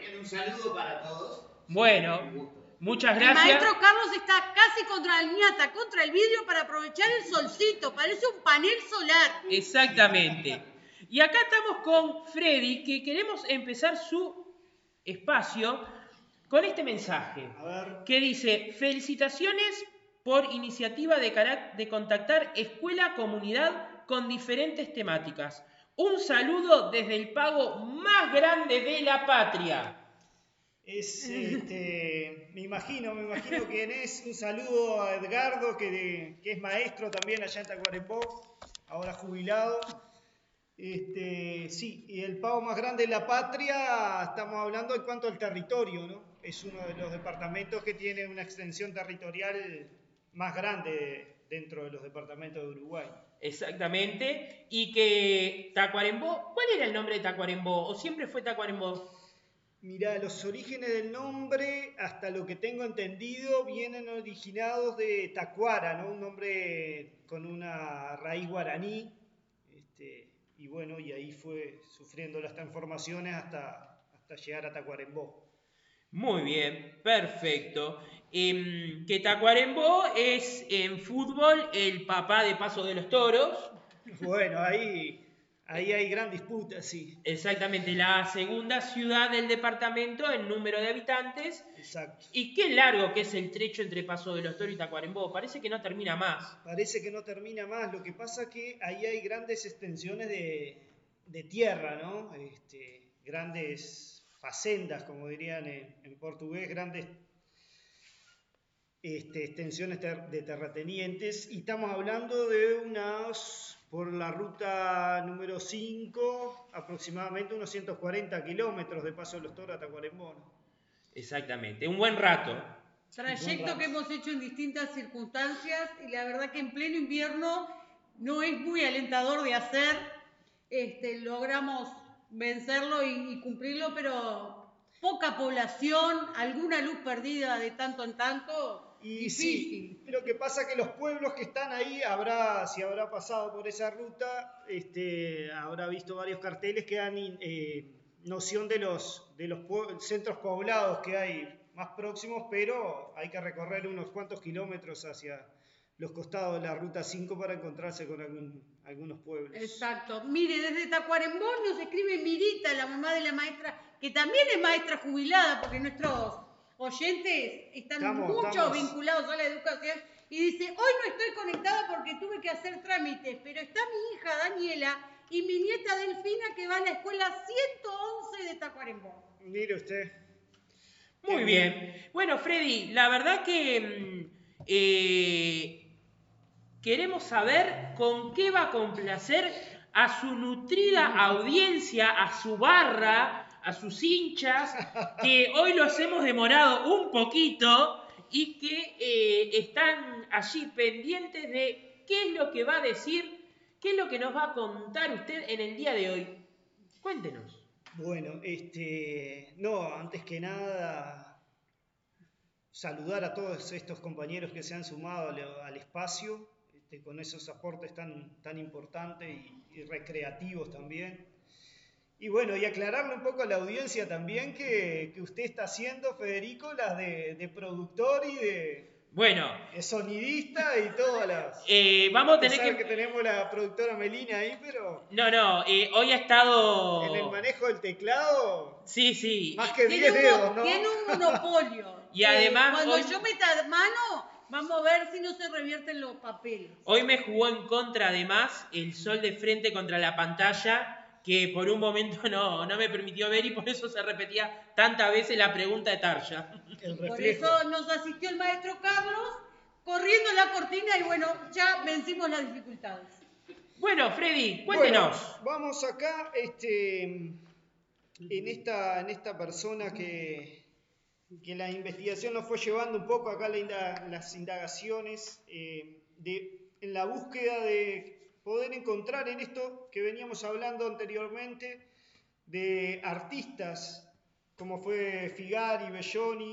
Bueno, un saludo para todos. Bueno, muchas El gracias. maestro Carlos está casi contra la ñata, contra el vidrio para aprovechar el solcito. Parece un panel solar. Exactamente. Y acá estamos con Freddy, que queremos empezar su espacio con este mensaje. A ver. Que dice, felicitaciones por iniciativa de, carac- de contactar escuela comunidad con diferentes temáticas. Un saludo desde el pago más grande de la patria. Es, este, me imagino, me imagino quién es. Un saludo a Edgardo, que, que es maestro también allá en Tacuarembó, ahora jubilado. Este, sí, y el pago más grande de la patria, estamos hablando en cuanto al territorio, ¿no? Es uno de los departamentos que tiene una extensión territorial más grande dentro de los departamentos de Uruguay. Exactamente. Y que Tacuarembó, ¿cuál era el nombre de Tacuarembó? ¿O siempre fue Tacuarembó? Mirá, los orígenes del nombre, hasta lo que tengo entendido, vienen originados de Tacuara, ¿no? Un nombre con una raíz guaraní. Este, y bueno, y ahí fue sufriendo las transformaciones hasta, hasta llegar a Tacuarembó. Muy bien, perfecto. Em, que Tacuarembó es en fútbol el papá de Paso de los Toros. Bueno, ahí, ahí hay gran disputa, sí. Exactamente, la segunda ciudad del departamento en número de habitantes. Exacto. Y qué largo que es el trecho entre Paso de los Toros y Tacuarembó. Parece que no termina más. Parece que no termina más. Lo que pasa es que ahí hay grandes extensiones de, de tierra, ¿no? Este, grandes facendas, como dirían en, en portugués, grandes este, extensiones ter, de terratenientes. Y estamos hablando de unas, por la ruta número cinco, aproximadamente unos ciento cuarenta kilómetros de Paso de los Toros a Tacuarembó, ¿no? Exactamente, un buen rato. Trayecto que hemos hecho en distintas circunstancias y la verdad que en pleno invierno no es muy alentador de hacer. Este, logramos vencerlo y, y cumplirlo, pero poca población, alguna luz perdida de tanto en tanto, Y difícil. sí, lo que pasa es que los pueblos que están ahí, habrá, si habrá pasado por esa ruta, este, habrá visto varios carteles que dan eh, noción de los, de los pue- centros poblados que hay más próximos, pero hay que recorrer unos cuantos kilómetros hacia los costados de la ruta cinco para encontrarse con algún, algunos pueblos. Exacto. Mire, desde Tacuarembó nos escribe Mirita, la mamá de la maestra, que también es maestra jubilada, porque nuestros oyentes están Estamos- mucho estamos- vinculados a la educación, y dice, hoy no estoy conectada porque tuve que hacer trámites, pero está mi hija Daniela y mi nieta Delfina que va a la escuela ciento once de Tacuarembó. Mire usted. Muy bien. Bueno, Freddy, la verdad que mm, eh, queremos saber con qué va a complacer a su nutrida audiencia, a su barra, a sus hinchas, que hoy los hemos demorado un poquito y que eh, están allí pendientes de qué es lo que va a decir, qué es lo que nos va a contar usted en el día de hoy. Cuéntenos. Bueno, este, no, antes que nada, saludar a todos estos compañeros que se han sumado al, al espacio, este, con esos aportes tan, tan importantes y, y recreativos también. Y bueno, y aclararle un poco a la audiencia también que, que usted está haciendo, Federico, las de, de productor y de, Bueno, de sonidista y todas las... eh, vamos a A tener pesar que... que tenemos la productora Melina ahí, pero No, no, eh, hoy ha estado... en el manejo del teclado, Sí, sí. más que Tiene diez un, dedos, ¿no? tiene un monopolio. Y además cuando hoy- yo meta mano, vamos a ver si no se revierten los papeles. Hoy me jugó en contra, además, el sol de frente contra la pantalla, que por un momento no, no me permitió ver y por eso se repetía tantas veces la pregunta de Tarja. El Por reflejo. eso nos asistió el maestro Carlos corriendo la cortina y bueno, ya vencimos las dificultades. Bueno, Freddy, cuéntenos. Bueno, vamos acá, este, en esta, en esta persona que, que la investigación nos fue llevando un poco acá la inda- las indagaciones, eh, de, en la búsqueda de poder encontrar en esto que veníamos hablando anteriormente, de artistas como fue Figari, Belloni,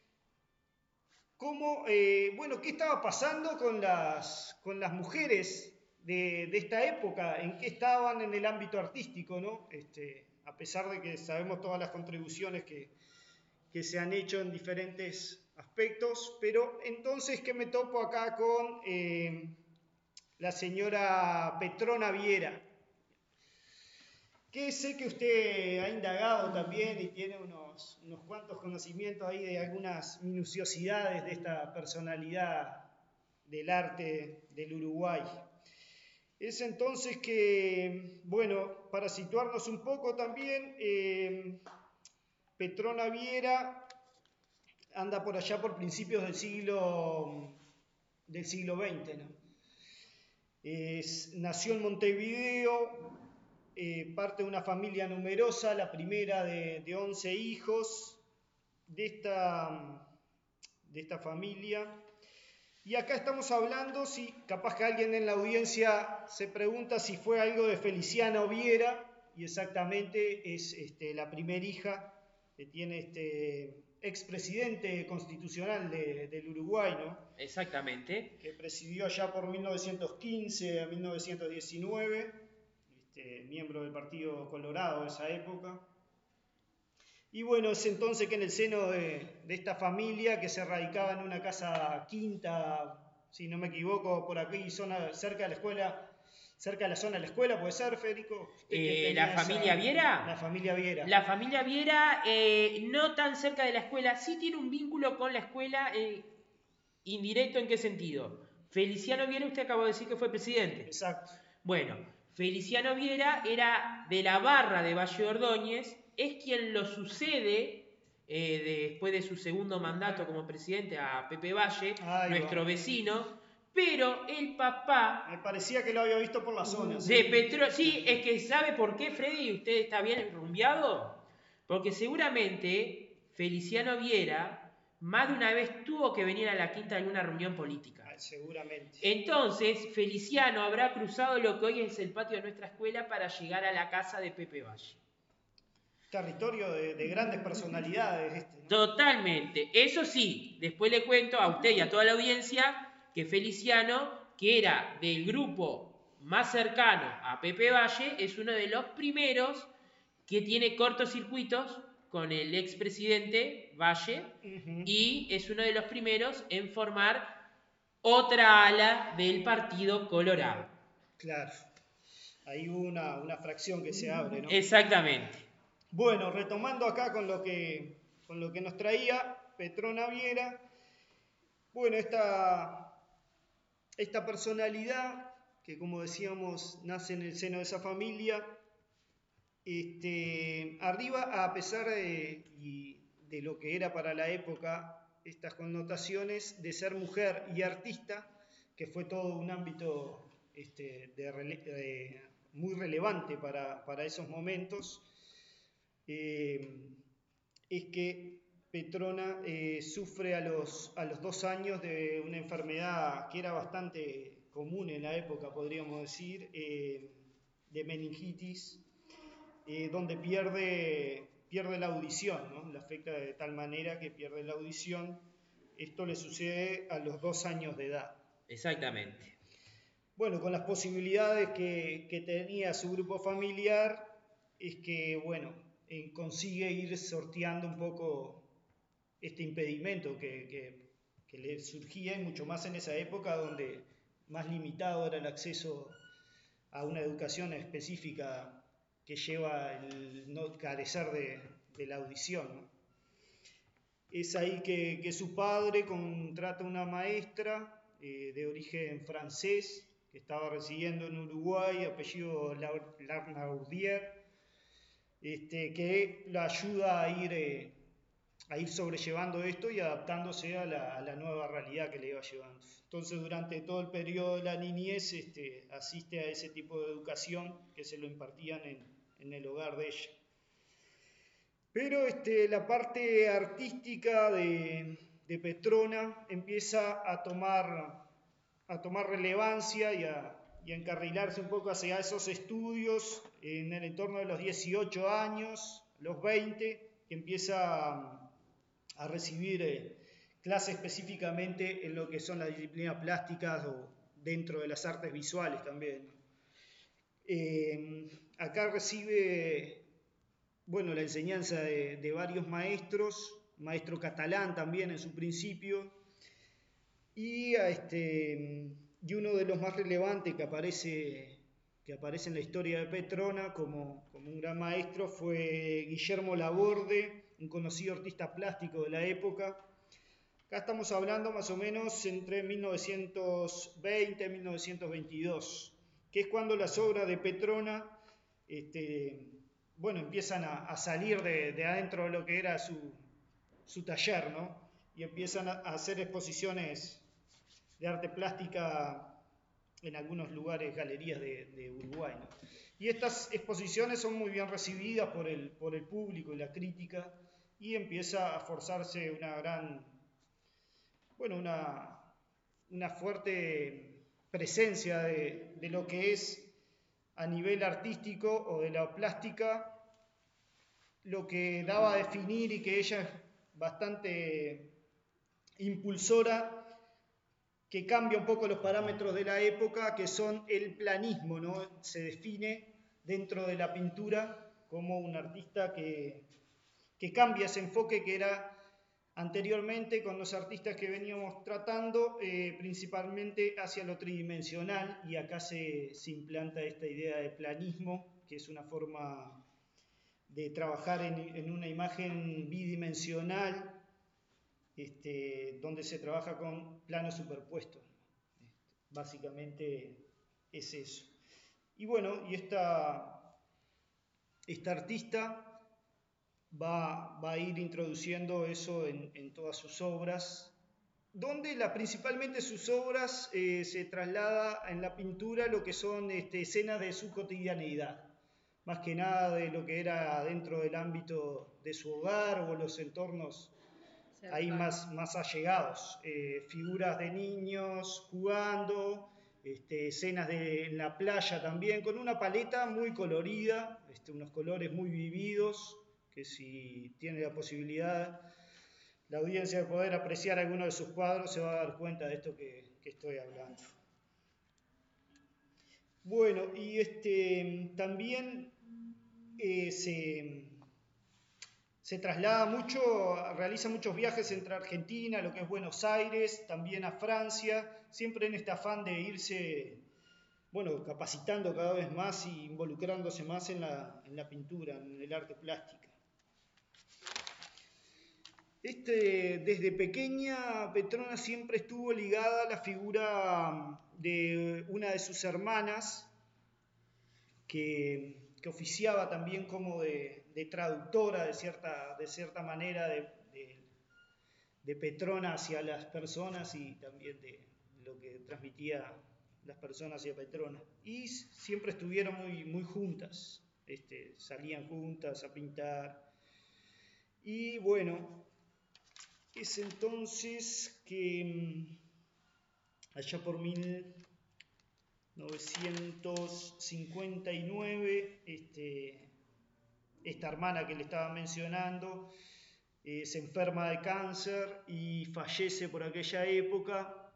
cómo, eh, bueno, qué estaba pasando con las, con las mujeres de, de esta época, en qué estaban en el ámbito artístico, ¿no? Este, a pesar de que sabemos todas las contribuciones que, que se han hecho en diferentes aspectos. Pero entonces, ¿qué me topo acá con eh, la señora Petrona Viera? Que sé que usted ha indagado también y tiene unos, unos cuantos conocimientos ahí de algunas minuciosidades de esta personalidad del arte del Uruguay. Es entonces que, bueno, para situarnos un poco también, eh, Petrona Viera anda por allá por principios del siglo, del siglo veinte, ¿no? Es, nació en Montevideo, eh, parte de una familia numerosa, la primera de, de once hijos de esta, de esta familia. Y acá estamos hablando, si capaz que alguien en la audiencia se pregunta si fue algo de Feliciana Viera, y exactamente es este, la primera hija que tiene este expresidente constitucional de, del Uruguay, ¿no? Exactamente. Que presidió allá por mil novecientos quince a mil novecientos diecinueve, este, miembro del Partido Colorado de esa época. Y bueno, es entonces que en el seno de, de esta familia, que se radicaba en una casa quinta, si no me equivoco, por aquí, zona, cerca de la escuela, cerca de la zona de la escuela, ¿puede ser, Federico? Eh, ¿La familia esa, Viera? La familia Viera. La familia Viera, eh, no tan cerca de la escuela, sí tiene un vínculo con la escuela, eh, indirecto, ¿en qué sentido? Feliciano Viera, usted acabó de decir que fue presidente. Exacto. Bueno, Feliciano Viera era de la barra de Valle Ordóñez, es quien lo sucede eh, después de su segundo mandato como presidente a Pepe Valle, Ay, nuestro va. vecino, pero el papá... Me parecía que lo había visto por la zona. De ¿sí? Petro... Sí, es que ¿sabe por qué, Freddy? ¿Usted está bien rumbeado? Porque seguramente Feliciano Viera más de una vez tuvo que venir a la quinta en alguna reunión política. Ay, seguramente. Entonces, Feliciano habrá cruzado lo que hoy es el patio de nuestra escuela para llegar a la casa de Pepe Valle. Territorio de, de grandes personalidades este, ¿no? Totalmente. Eso sí, después le cuento a usted y a toda la audiencia que Feliciano, que era del grupo más cercano a Pepe Valle, es uno de los primeros que tiene cortocircuitos con el expresidente Valle, uh-huh. y es uno de los primeros en formar otra ala del Partido Colorado. Claro. Hay una, una fracción que se abre, ¿no? Exactamente. Bueno, retomando acá con lo que, con lo que nos traía Petrona Viera, bueno, esta, esta personalidad que, como decíamos, nace en el seno de esa familia, este, arriba, a pesar de, y de lo que era para la época estas connotaciones de ser mujer y artista, que fue todo un ámbito este, de, de, muy relevante para, para esos momentos, eh, es que Petrona eh, sufre a los, a los dos años de una enfermedad que era bastante común en la época, podríamos decir, eh, de meningitis, eh, donde pierde, pierde la audición, ¿no? Le afecta de tal manera que pierde la audición. Esto le sucede a los dos años de edad. Exactamente. Bueno, con las posibilidades que, que tenía su grupo familiar, es que, bueno, eh, consigue ir sorteando un poco este impedimento que, que, que le surgía, y mucho más en esa época donde más limitado era el acceso a una educación específica que lleva el no carecer de, de la audición, ¿no? Es ahí que, que su padre contrata una maestra eh, de origen francés que estaba residiendo en Uruguay, apellido Larnaudier, este, que la ayuda a ir, eh, a ir sobrellevando esto y adaptándose a la, a la nueva realidad que le iba llevando. Entonces, durante todo el periodo de la niñez, este, asiste a ese tipo de educación que se lo impartían en, en el hogar de ella. Pero este, la parte artística de, de Petrona empieza a tomar, a tomar relevancia y a, y a encarrilarse un poco hacia esos estudios en el entorno de los dieciocho años, los veinte, que empieza a, a recibir eh, clases específicamente en lo que son las disciplinas plásticas o dentro de las artes visuales también. Eh, acá recibe bueno, la enseñanza de, de varios maestros, maestro catalán también en su principio, y, a este, y uno de los más relevantes que aparece, que aparece en la historia de Petrona como, como un gran maestro fue Guillermo Laborde, un conocido artista plástico de la época. Acá estamos hablando más o menos entre mil novecientos veinte y mil novecientos veintidós, que es cuando las obras de Petrona este, bueno, empiezan a, a salir de, de adentro de lo que era su, su taller, ¿no? Y empiezan a, a hacer exposiciones de arte plástica en algunos lugares, galerías de, de Uruguay, ¿no? Y estas exposiciones son muy bien recibidas por el, por el público y la crítica, y empieza a forzarse una gran, bueno, una, una fuerte presencia de, de lo que es a nivel artístico o de la plástica, lo que daba a definir, y que ella es bastante impulsora, que cambia un poco los parámetros de la época, que son el planismo, ¿no? Se define dentro de la pintura como un artista que, que cambia ese enfoque que era anteriormente con los artistas que veníamos tratando, eh, principalmente hacia lo tridimensional, y acá se, se implanta esta idea de planismo, que es una forma de trabajar en, en una imagen bidimensional, Este, donde se trabaja con planos superpuestos. Básicamente es eso. Y bueno, y esta, esta artista va, va a ir introduciendo eso en, en todas sus obras, donde la, principalmente sus obras eh, se traslada en la pintura lo que son este, escenas de su cotidianeidad, más que nada de lo que era dentro del ámbito de su hogar o los entornos ahí más, más allegados, eh, figuras de niños jugando, este, escenas de, en la playa también, con una paleta muy colorida, este, unos colores muy vividos, que si tiene la posibilidad la audiencia de poder apreciar alguno de sus cuadros se va a dar cuenta de esto que, que estoy hablando. Bueno, y este, también eh, se... Se traslada mucho, realiza muchos viajes entre Argentina, lo que es Buenos Aires, también a Francia, siempre en este afán de irse, bueno, capacitando cada vez más y involucrándose más en la, en la pintura, en el arte plástica. Este, desde pequeña, Petrona siempre estuvo ligada a la figura de una de sus hermanas, que, que oficiaba también como de, de traductora de cierta, de cierta manera de, de, de Petrona hacia las personas, y también de lo que transmitía las personas hacia Petrona. Y siempre estuvieron muy, muy juntas, este, salían juntas a pintar. Y bueno, es entonces que allá por mil novecientos cincuenta y nueve, este, esta hermana que le estaba mencionando eh, se enferma de cáncer y fallece por aquella época.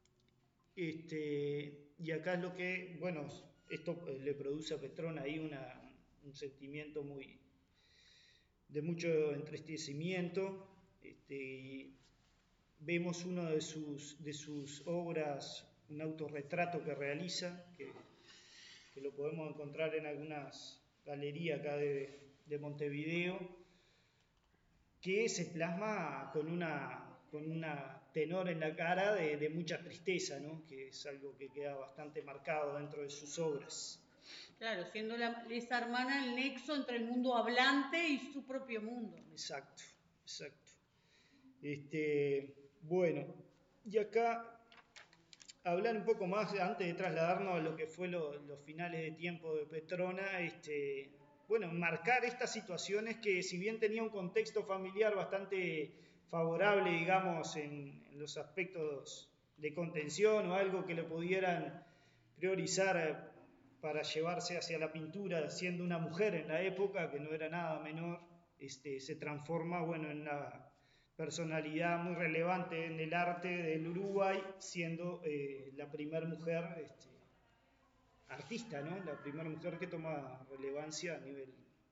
Este, y acá es lo que, bueno, esto le produce a Petrona ahí una, un sentimiento muy, de mucho entristecimiento. Este, y vemos una de sus, de sus obras, un autorretrato que realiza, que, que lo podemos encontrar en algunas galerías acá de, de Montevideo, que se plasma con una, con una tenor en la cara de, de mucha tristeza, ¿no? Que es algo que queda bastante marcado dentro de sus obras. Claro, siendo la, esa hermana el nexo entre el mundo hablante y su propio mundo. Exacto, exacto. Este, bueno, y acá hablar un poco más, antes de trasladarnos a lo que fue lo, los finales de tiempo de Petrona, este, bueno, marcar estas situaciones que, si bien tenía un contexto familiar bastante favorable, digamos, en, en los aspectos de contención o algo que le pudieran priorizar para llevarse hacia la pintura, siendo una mujer en la época, que no era nada menor, este, se transforma, bueno, en una personalidad muy relevante en el arte del Uruguay, siendo eh, la primera mujer este, artista, ¿no? La primera mujer que toma relevancia a nivel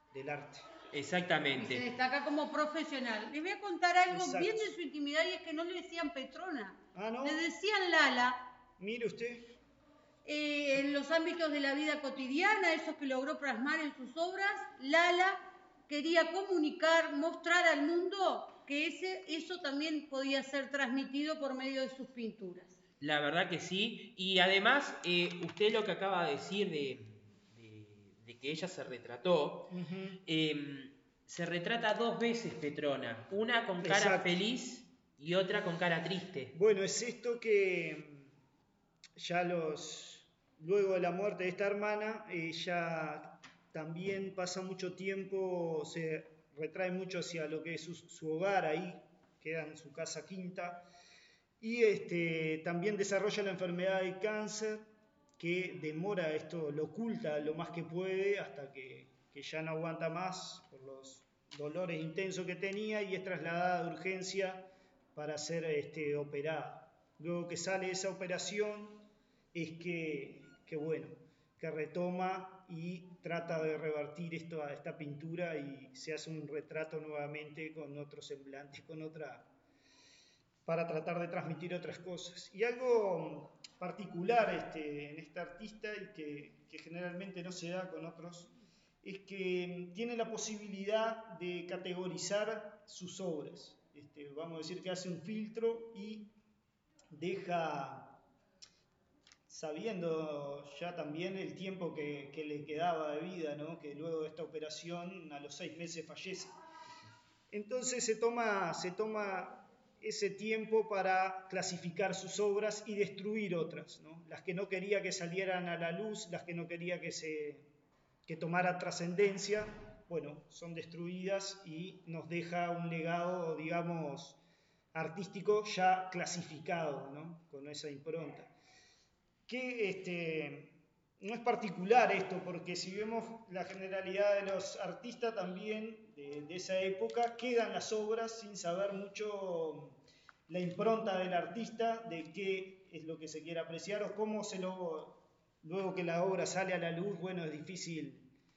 del arte. Y Exactamente. se destaca como profesional. Les voy a contar algo Exacto. bien de su intimidad y es que no le decían Petrona. Ah, ¿no? Le decían Lala. Mire usted. Eh, en los ámbitos de la vida cotidiana, esos que logró plasmar en sus obras, Lala quería comunicar, mostrar al mundo que ese, eso también podía ser transmitido por medio de sus pinturas. La verdad que sí. Y además, eh, usted lo que acaba de decir de, de, de que ella se retrató, Ujú. eh, se retrata dos veces Petrona. Una con cara Exacto. feliz y otra con cara triste. Bueno, es esto que ya los, luego de la muerte de esta hermana, ella también pasa mucho tiempo, se retrae mucho hacia lo que es su, su hogar ahí, queda en su casa quinta, y este, también desarrolla la enfermedad de cáncer, que demora esto, lo oculta lo más que puede hasta que, que ya no aguanta más por los dolores intensos que tenía y es trasladada de urgencia para ser este, operada. Luego que sale esa operación es que, que bueno, que retoma y trata de revertir esto, a esta pintura y se hace un retrato nuevamente con otro semblante, con otra, para tratar de transmitir otras cosas. Y algo particular este, en esta artista y que, que generalmente no se da con otros, es que tiene la posibilidad de categorizar sus obras. Este, vamos a decir que hace un filtro y deja, sabiendo ya también el tiempo que, que le quedaba de vida, ¿no? Que luego de esta operación a los seis meses fallece. Entonces se toma, se toma ese tiempo para clasificar sus obras y destruir otras, ¿no? Las que no quería que salieran a la luz, las que no quería que, se, que tomara trascendencia, bueno, son destruidas y nos deja un legado, digamos, artístico ya clasificado, ¿no? Con esa impronta. Que este, no es particular esto, porque si vemos la generalidad de los artistas también de, de esa época, quedan las obras sin saber mucho la impronta del artista, de qué es lo que se quiere apreciar o cómo se lo... Luego que la obra sale a la luz, bueno, es difícil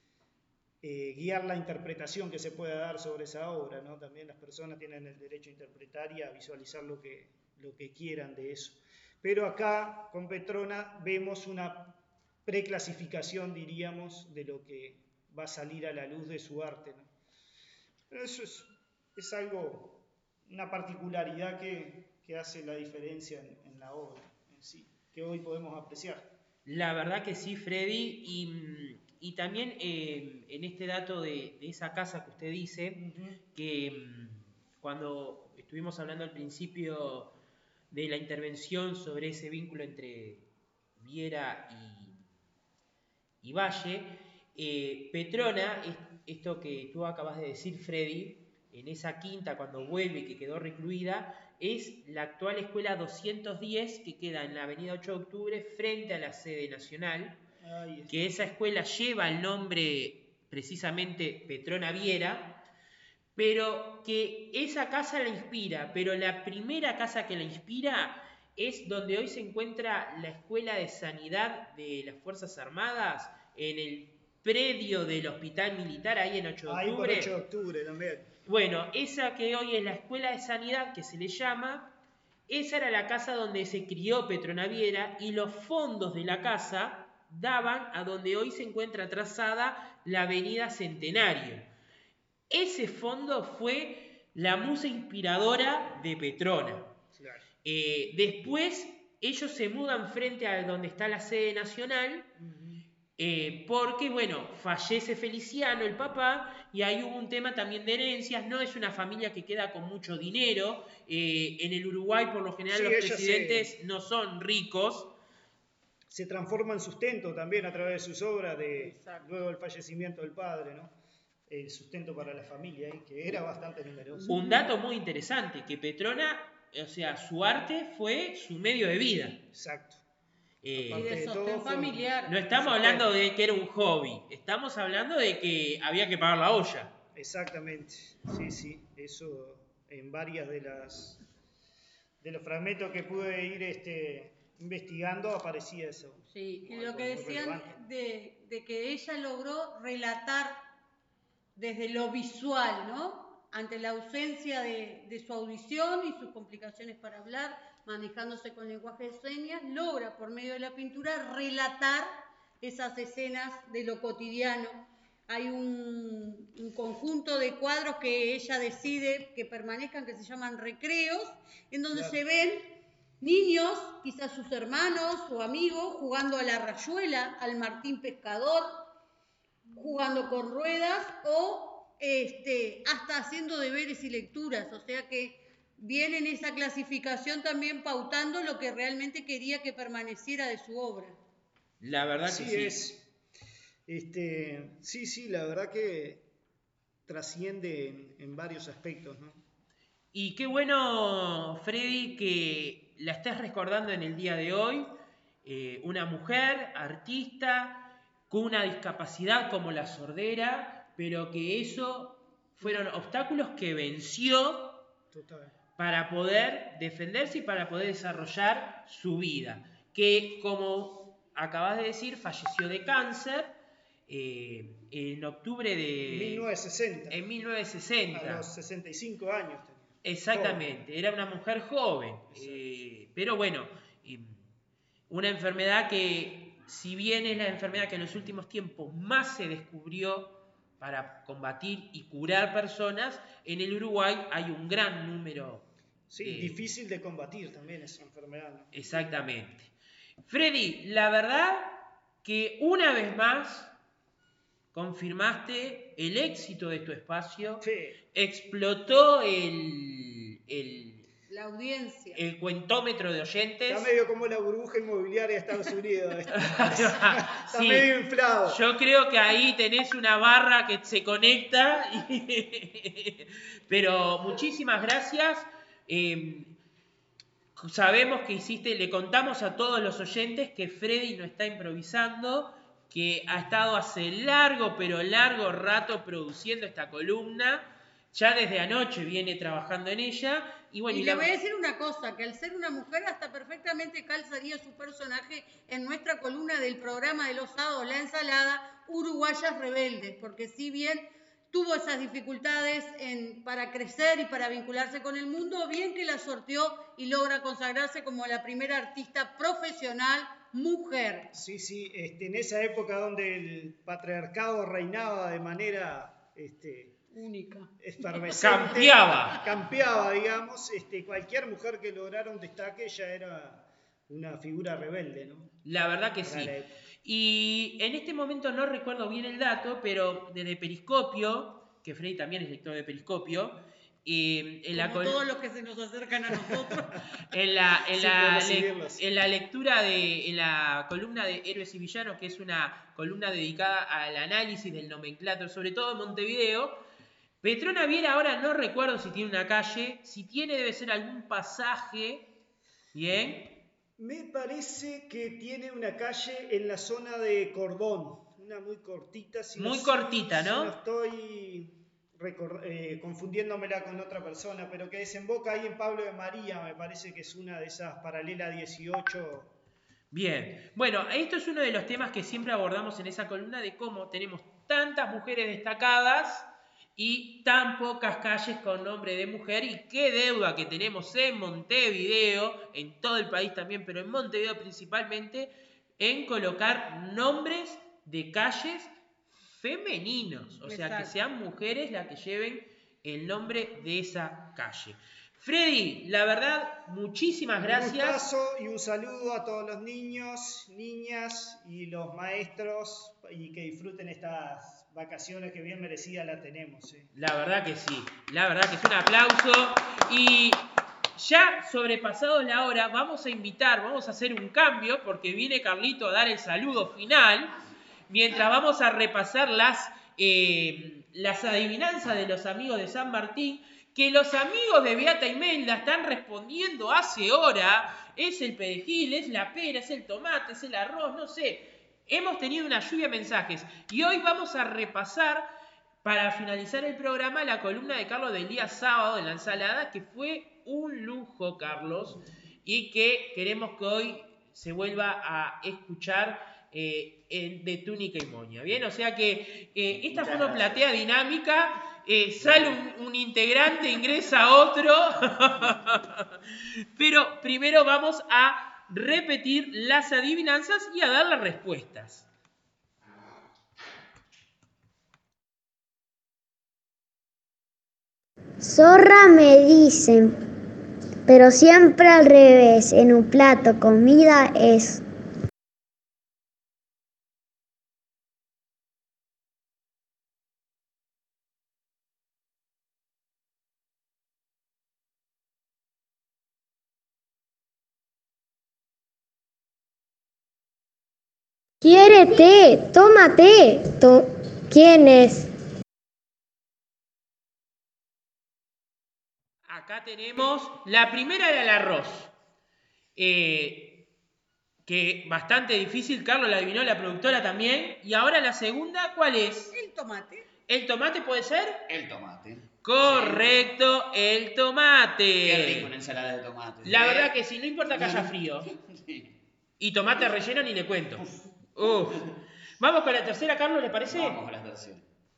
eh, guiar la interpretación que se pueda dar sobre esa obra, ¿no? También las personas tienen el derecho a interpretar y a visualizar lo que, lo que quieran de eso. Pero acá, con Petrona, vemos una preclasificación, diríamos, de lo que va a salir a la luz de su arte, ¿no? Pero eso es, es algo, una particularidad que, que hace la diferencia en, en la obra en sí, que hoy podemos apreciar. La verdad que sí, Freddy. Y, y también eh, en este dato de, de esa casa que usted dice, uh-huh. que um, cuando estuvimos hablando al principio de la intervención sobre ese vínculo entre Viera y, y Valle, eh, Petrona, esto que tú acabas de decir, Freddy, en esa quinta cuando vuelve y que quedó recluida, es la actual escuela doscientos diez que queda en la avenida ocho de octubre frente a la sede nacional, que esa escuela lleva el nombre precisamente Petrona Viera, pero que esa casa la inspira, pero la primera casa que la inspira es donde hoy se encuentra la Escuela de Sanidad de las Fuerzas Armadas, en el predio del Hospital Militar, ahí en ocho de octubre. Ahí por ocho de octubre también. Bueno, esa que hoy es la Escuela de Sanidad, que se le llama, esa era la casa donde se crió Petrona Viera y los fondos de la casa daban a donde hoy se encuentra trazada la Avenida Centenario. Ese fondo fue la musa inspiradora de Petrona. Claro. Eh, después ellos se mudan frente a donde está la sede nacional, uh-huh. eh, porque, bueno, fallece Feliciano, el papá, y ahí hubo un tema también de herencias. No es una familia que queda con mucho dinero. Eh, en el Uruguay, por lo general, sí, los presidentes se... no son ricos. Se transforma en sustento también a través de sus obras, de, luego del fallecimiento del padre, ¿no? El sustento para la familia, ¿eh? Que era bastante numeroso. Un dato muy interesante, que Petrona, o sea, su arte fue su medio de vida. Exacto. Eh, y de sostén familiar. No estamos hablando de que era un hobby, estamos hablando de que había que pagar la olla. Exactamente, sí, sí, eso en varias de las de los fragmentos que pude ir este, investigando aparecía eso. Sí, y lo que decían de, de que ella logró relatar desde lo visual, ¿no? Ante la ausencia de, de su audición y sus complicaciones para hablar, manejándose con lenguaje de señas, logra por medio de la pintura relatar esas escenas de lo cotidiano. Hay un, un conjunto de cuadros que ella decide que permanezcan, que se llaman recreos, en donde Claro. se ven niños, quizás sus hermanos o amigos, jugando a la rayuela, al martín pescador, jugando con ruedas o este, hasta haciendo deberes y lecturas. O sea que viene en esa clasificación también pautando lo que realmente quería que permaneciera de su obra. La verdad Así que sí. es. Este, sí, sí, la verdad que trasciende en, en varios aspectos, ¿no? Y qué bueno, Freddy, que la estés recordando en el día de hoy. Eh, una mujer, artista, con una discapacidad como la sordera, pero que eso fueron obstáculos que venció Total. para poder defenderse y para poder desarrollar su vida. Que, como acabas de decir, falleció de cáncer eh, en octubre de... mil novecientos sesenta. En mil novecientos sesenta. A los sesenta y cinco años tenía. Exactamente, Joven. era una mujer joven. Eh, pero bueno, eh, una enfermedad que, si bien es la enfermedad que en los últimos tiempos más se descubrió para combatir y curar personas, en el Uruguay hay un gran número. Sí, de... difícil de combatir también esa enfermedad, ¿no? Exactamente. Freddy, la verdad que una vez más confirmaste el éxito de tu espacio, Sí. explotó el, el, La audiencia. el cuentómetro de oyentes. Está medio como la burbuja inmobiliaria de Estados Unidos. Está Sí, medio inflado. yo creo que ahí tenés una barra que se conecta. y- Pero muchísimas gracias. Eh, sabemos que hiciste, le contamos a todos los oyentes que Freddy no está improvisando, que ha estado hace largo, pero largo rato produciendo esta columna. Ya desde anoche viene trabajando en ella. Y bueno, Y y le la- voy a decir una cosa, que al ser una mujer hasta perfectamente calzaría su personaje en nuestra columna del programa de los sábados, La Ensalada, Uruguayas Rebeldes, porque si bien tuvo esas dificultades en, para crecer y para vincularse con el mundo, bien que la sorteó y logra consagrarse como la primera artista profesional mujer. Sí, sí, este, en esa época donde el patriarcado reinaba de manera este, Única. efervescente, Campeaba. campeaba, digamos, este, cualquier mujer que lograra un destaque ya era una figura rebelde, ¿no? La verdad que Para sí. la época. Y en este momento no recuerdo bien el dato, pero desde Periscopio, que Freddy también es lector de Periscopio, eh, en, la Como col- todos los que se nos acercan a nosotros. en, la, en, Sí, la por le- recibirlos. en la lectura de, en la columna de Héroes y Villanos, que es una columna dedicada al análisis del nomenclátor, sobre todo en Montevideo, Petrona Viera, ahora no recuerdo si tiene una calle, si tiene debe ser algún pasaje, ¿bien? Me parece que tiene una calle en la zona de Cordón, una muy cortita. Si Muy no- cortita, si ¿no? no estoy recor- eh, confundiéndomela con otra persona, pero que desemboca ahí en Pablo de María, me parece que es una de esas paralela dieciocho. Bien, bueno, esto es uno de los temas que siempre abordamos en esa columna de cómo tenemos tantas mujeres destacadas y tan pocas calles con nombre de mujer y qué deuda que tenemos en Montevideo, en todo el país también, pero en Montevideo principalmente, en colocar nombres de calles femeninos, o sea, que Exacto. sean mujeres las que lleven el nombre de esa calle. Freddy, la verdad, muchísimas Un gracias. gustazo y un saludo a todos los niños, niñas y los maestros y que disfruten estas vacaciones que bien merecidas la tenemos. ¿eh? La verdad que sí, la verdad que es un aplauso. Y ya sobrepasado la hora, vamos a invitar, vamos a hacer un cambio porque viene Carlito a dar el saludo final, mientras vamos a repasar las, eh, las adivinanzas de los amigos de San Martín, que los amigos de Beata Imelda están respondiendo hace hora. Es el perejil, es la pera, es el tomate, es el arroz, no sé. Hemos tenido una lluvia de mensajes y hoy vamos a repasar, para finalizar el programa, la columna de Carlos del día sábado de la ensalada, que fue un lujo, Carlos, y que queremos que hoy se vuelva a escuchar eh, en- de túnica y moña. Bien, o sea que eh, esta foto platea dinámica, eh, sale un, un integrante, ingresa otro, pero primero vamos a repetir las adivinanzas y a dar las respuestas. Zorra me dicen, pero siempre al revés. En un plato comida es. Quiérete, tómate. To- ¿Quién es? Acá tenemos, la primera era el arroz, eh, que bastante difícil, Carlos la adivinó, la productora también. Y ahora la segunda, ¿cuál es? El tomate. ¿El tomate puede ser? El tomate. Correcto, el tomate. Qué rico una ensalada de tomate. La ¿eh? verdad que sí, no importa que haya frío. Y tomate relleno ni le cuento. Uf. Vamos con la tercera, Carlos, ¿le parece? Vamos a la tercera.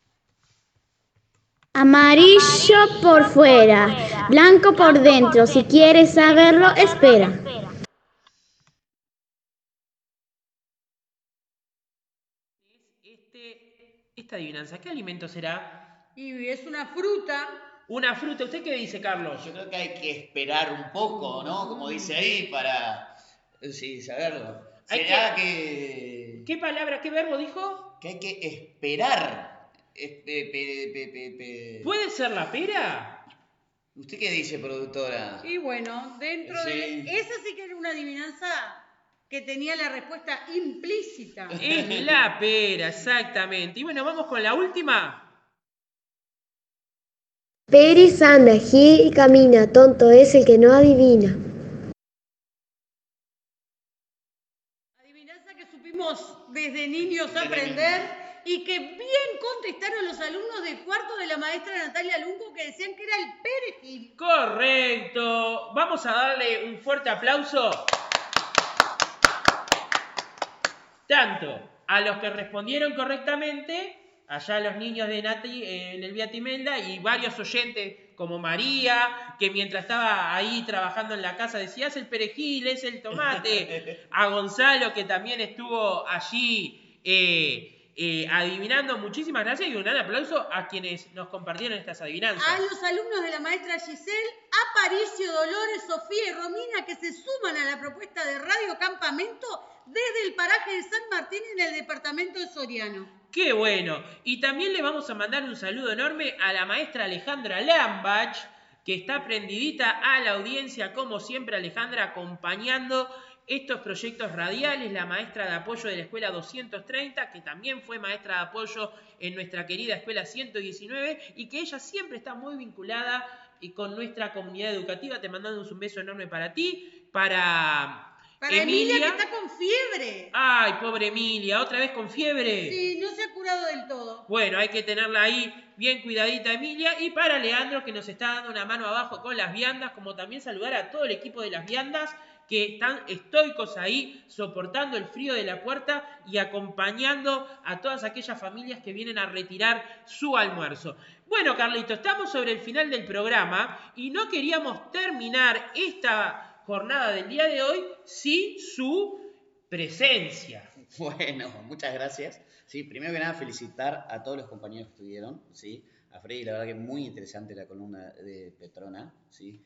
Amarillo por fuera, blanco por dentro. Si quieres saberlo, espera. Este, esta adivinanza, ¿qué alimento será? Y es una fruta. Una fruta. ¿Usted qué dice, Carlos? Yo creo que hay que esperar un poco, ¿no? Como dice ahí, para sí, saberlo. Hay ¿Será que... ¿Qué palabra, qué verbo dijo? que hay que esperar? Es- pe- pe- pe- pe- pe- ¿Puede ser la pera? ¿Usted qué dice, productora? Y bueno, dentro Sí. de... Esa sí que era una adivinanza que tenía la respuesta implícita. Es la pera, exactamente. Y bueno, vamos con la última. Peris anda, gira y camina. Tonto es el que no adivina. Adivinanza que supimos desde niños aprender y que bien contestaron los alumnos de cuarto de la maestra Natalia Lungo, que decían que era el perejil. Correcto. Vamos a darle un fuerte aplauso. Tanto a los que respondieron correctamente, allá los niños de Nati eh, en el Vía Timelda, y varios oyentes como María, que mientras estaba ahí trabajando en la casa decía, es el perejil, es el tomate. A Gonzalo, que también estuvo allí eh, eh, adivinando. Muchísimas gracias y un gran aplauso a quienes nos compartieron estas adivinanzas. A los alumnos de la maestra Giselle, Aparicio, Dolores, Sofía y Romina, que se suman a la propuesta de Radio Campamento desde el paraje de San Martín en el departamento de Soriano. ¡Qué bueno! Y también le vamos a mandar un saludo enorme a la maestra Alejandra Lambach, que está prendidita a la audiencia, como siempre, Alejandra, acompañando estos proyectos radiales, la maestra de apoyo de la Escuela doscientos treinta, que también fue maestra de apoyo en nuestra querida Escuela ciento diecinueve, y que ella siempre está muy vinculada y con nuestra comunidad educativa. Te mandamos un beso enorme para ti, para... Para Emilia, que está con fiebre. Ay, pobre Emilia, ¿otra vez con fiebre? Sí, no se ha curado del todo. Bueno, hay que tenerla ahí bien cuidadita, Emilia. Y para Leandro, que nos está dando una mano abajo con las viandas, como también saludar a todo el equipo de las viandas, que están estoicos ahí, soportando el frío de la puerta y acompañando a todas aquellas familias que vienen a retirar su almuerzo. Bueno, Carlito, estamos sobre el final del programa y no queríamos terminar esta jornada del día de hoy sin su presencia. Bueno, muchas gracias. Sí, primero que nada felicitar a todos los compañeros que estuvieron, ¿sí? A Freddy, la verdad que muy interesante la columna de Petrona, ¿sí?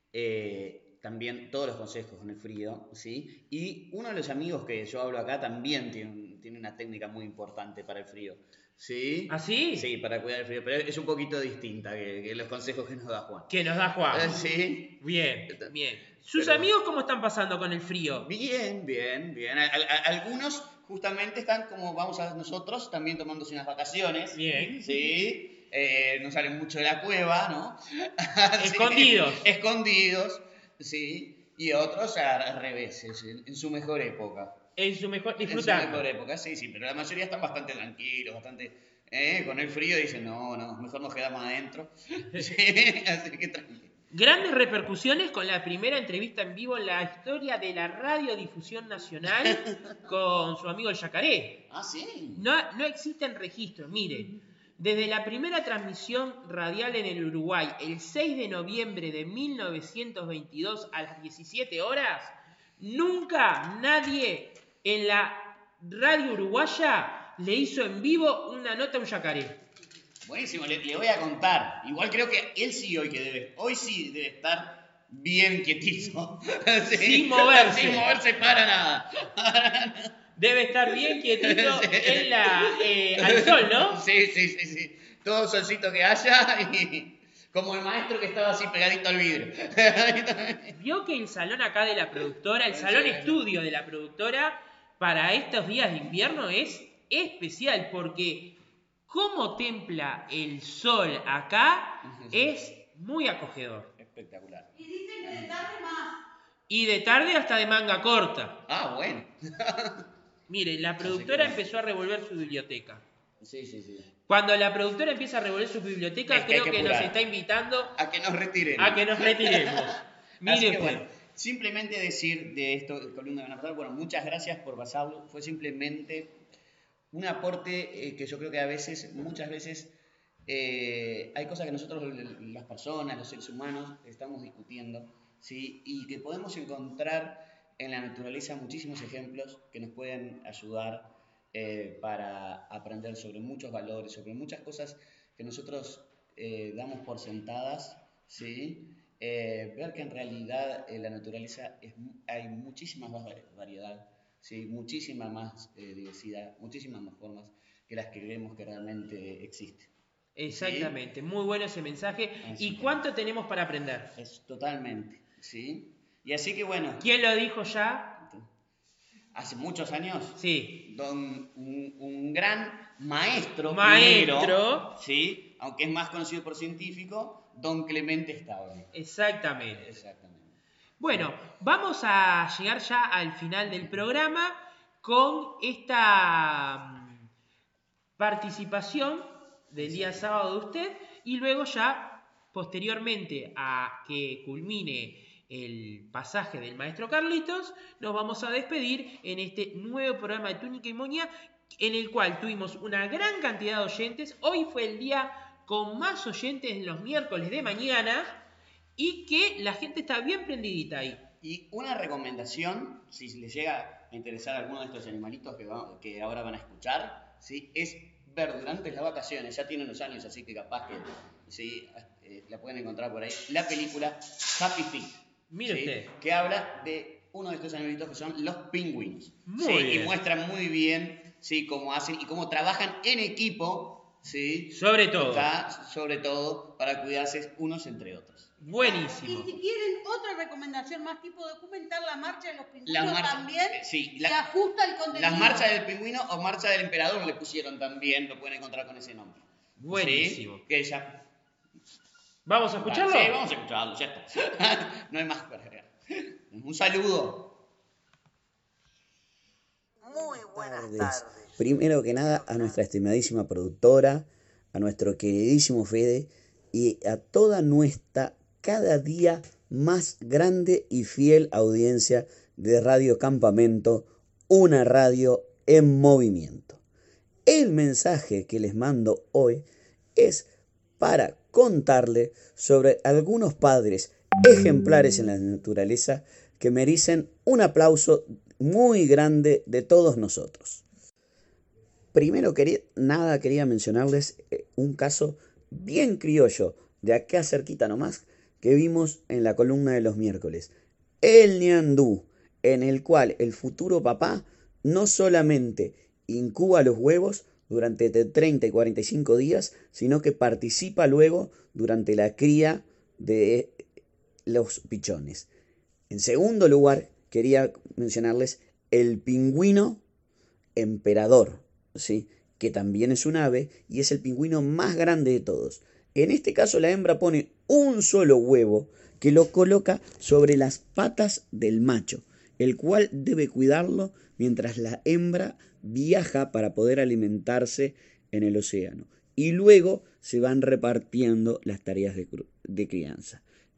Eh, también todos los consejos con el frío, ¿sí? Y uno de los amigos que yo hablo acá también tiene, tiene una técnica muy importante para el frío, ¿sí? ¿Ah, sí? Sí, para cuidar el frío, pero es un poquito distinta que, que los consejos que nos da Juan. Que nos da Juan. Eh, Sí. Bien, bien. ¿Sus Pero- amigos cómo están pasando con el frío? Bien, bien, bien. A- a- algunos justamente están como vamos a nosotros, también tomándose unas vacaciones. Bien. Sí. Eh, no salen mucho de la cueva, ¿no? Sí. Escondidos. Escondidos, sí. Y otros a- al revés, es en, en su mejor época. En su mejor... En su Disfrutando. mejor época, sí, sí. Pero la mayoría están bastante tranquilos, bastante... eh, con el frío dicen, no, no, mejor nos quedamos adentro. Sí, así que tranquilo. Grandes repercusiones con la primera entrevista en vivo en la historia de la radiodifusión nacional con su amigo el Yacaré. Ah, sí. No, no existen registros, miren. Desde la primera transmisión radial en el Uruguay, el seis de noviembre de mil novecientos veintidós a las diecisiete horas, nunca nadie en la radio uruguaya le hizo en vivo una nota a un Yacaré. Buenísimo, le, le voy a contar. Igual creo que él sí hoy que debe, hoy sí debe estar bien quietito. Sí, Sin moverse. Sin moverse para nada. Debe estar bien quietito en la, eh, al sol, ¿no? Sí, sí, sí, sí. Todo solcito que haya y como el maestro que estaba así pegadito al vidrio. Vio que el salón acá de la productora, el salón estudio de la productora, para estos días de invierno es especial porque cómo templa el sol acá es muy acogedor. Espectacular. Y dicen que de tarde más. Y de tarde hasta de manga corta. Ah, bueno. Mire, la productora empezó a revolver su biblioteca. Sí, sí, sí. Cuando la productora empieza a revolver su biblioteca, Es que hay creo que que nos apurar. está invitando A que nos retiremos. a que nos retiremos. Mire Así que usted. bueno, simplemente decir de esto, columna de Buenas bueno, muchas gracias por pasarlo. Fue simplemente un aporte eh, que yo creo que a veces, muchas veces, eh, hay cosas que nosotros, las personas, los seres humanos, estamos discutiendo, ¿sí? Y que podemos encontrar en la naturaleza muchísimos ejemplos que nos pueden ayudar eh, para aprender sobre muchos valores, sobre muchas cosas que nosotros eh, damos por sentadas, ¿sí? Eh, ver que en realidad en la naturaleza es, hay muchísima más variedad, ¿sí? Muchísima más eh, diversidad, muchísimas más formas que las que creemos que realmente existen. Exactamente, ¿sí? Muy bueno ese mensaje. Así ¿Y que, cuánto tenemos para aprender? Es totalmente, ¿sí? Y así que bueno. ¿Quién lo dijo ya? Hace muchos años. Sí. Don, un, un gran maestro. Maestro. Primero, ¿sí? Aunque es más conocido por científico, don Clemente Estable. Exactamente. Exactamente. Bueno, vamos a llegar ya al final del programa con esta participación del día sábado de usted y luego ya posteriormente a que culmine el pasaje del maestro Carlitos, nos vamos a despedir en este nuevo programa de Túnica y Moña en el cual tuvimos una gran cantidad de oyentes. Hoy fue el día con más oyentes en los miércoles de mañana y que la gente está bien prendidita ahí. Y una recomendación, si les llega a interesar alguno de estos animalitos que, va, que ahora van a escuchar, ¿sí? Es ver durante las vacaciones, ya tienen los años, así que capaz que ¿sí? eh, la pueden encontrar por ahí, la película Happy Feet. Mire ¿sí? usted. Que habla de uno de estos animalitos que son los pingüinos. Muy ¿sí? bien. Y muestran muy bien ¿sí? cómo hacen y cómo trabajan en equipo, ¿sí? Sobre todo. Está, sobre todo para cuidarse unos entre otros. Buenísimo. Y si quieren otra recomendación más tipo documental, la marcha de los pingüinos La marcha, también sí, se la, ajusta al contenido. Las marchas del pingüino o marcha del emperador le pusieron también, lo pueden encontrar con ese nombre. Buenísimo. ¿Sí? Que ya... ¿Vamos a escucharlo? Sí, vamos a escucharlo, ya está. No hay más para agregar. Un saludo. Muy buenas tardes. Primero que nada, a nuestra estimadísima productora, a nuestro queridísimo Fede y a toda nuestra cada día más grande y fiel audiencia de Radio Campamento, una radio en movimiento. El mensaje que les mando hoy es para contarle sobre algunos padres ejemplares en la naturaleza que merecen un aplauso muy grande de todos nosotros. Primero quería, nada quería mencionarles un caso bien criollo de acá cerquita nomás que vimos en la columna de los miércoles, el ñandú, en el cual el futuro papá no solamente incuba los huevos durante treinta y cuarenta y cinco días, sino que participa luego durante la cría de los pichones. En segundo lugar, quería mencionarles el pingüino emperador, ¿sí? Que también es un ave y es el pingüino más grande de todos. En este caso la hembra pone un solo huevo que lo coloca sobre las patas del macho, el cual debe cuidarlo mientras la hembra viaja para poder alimentarse en el océano. Y luego se van repartiendo las tareas de, de crianza.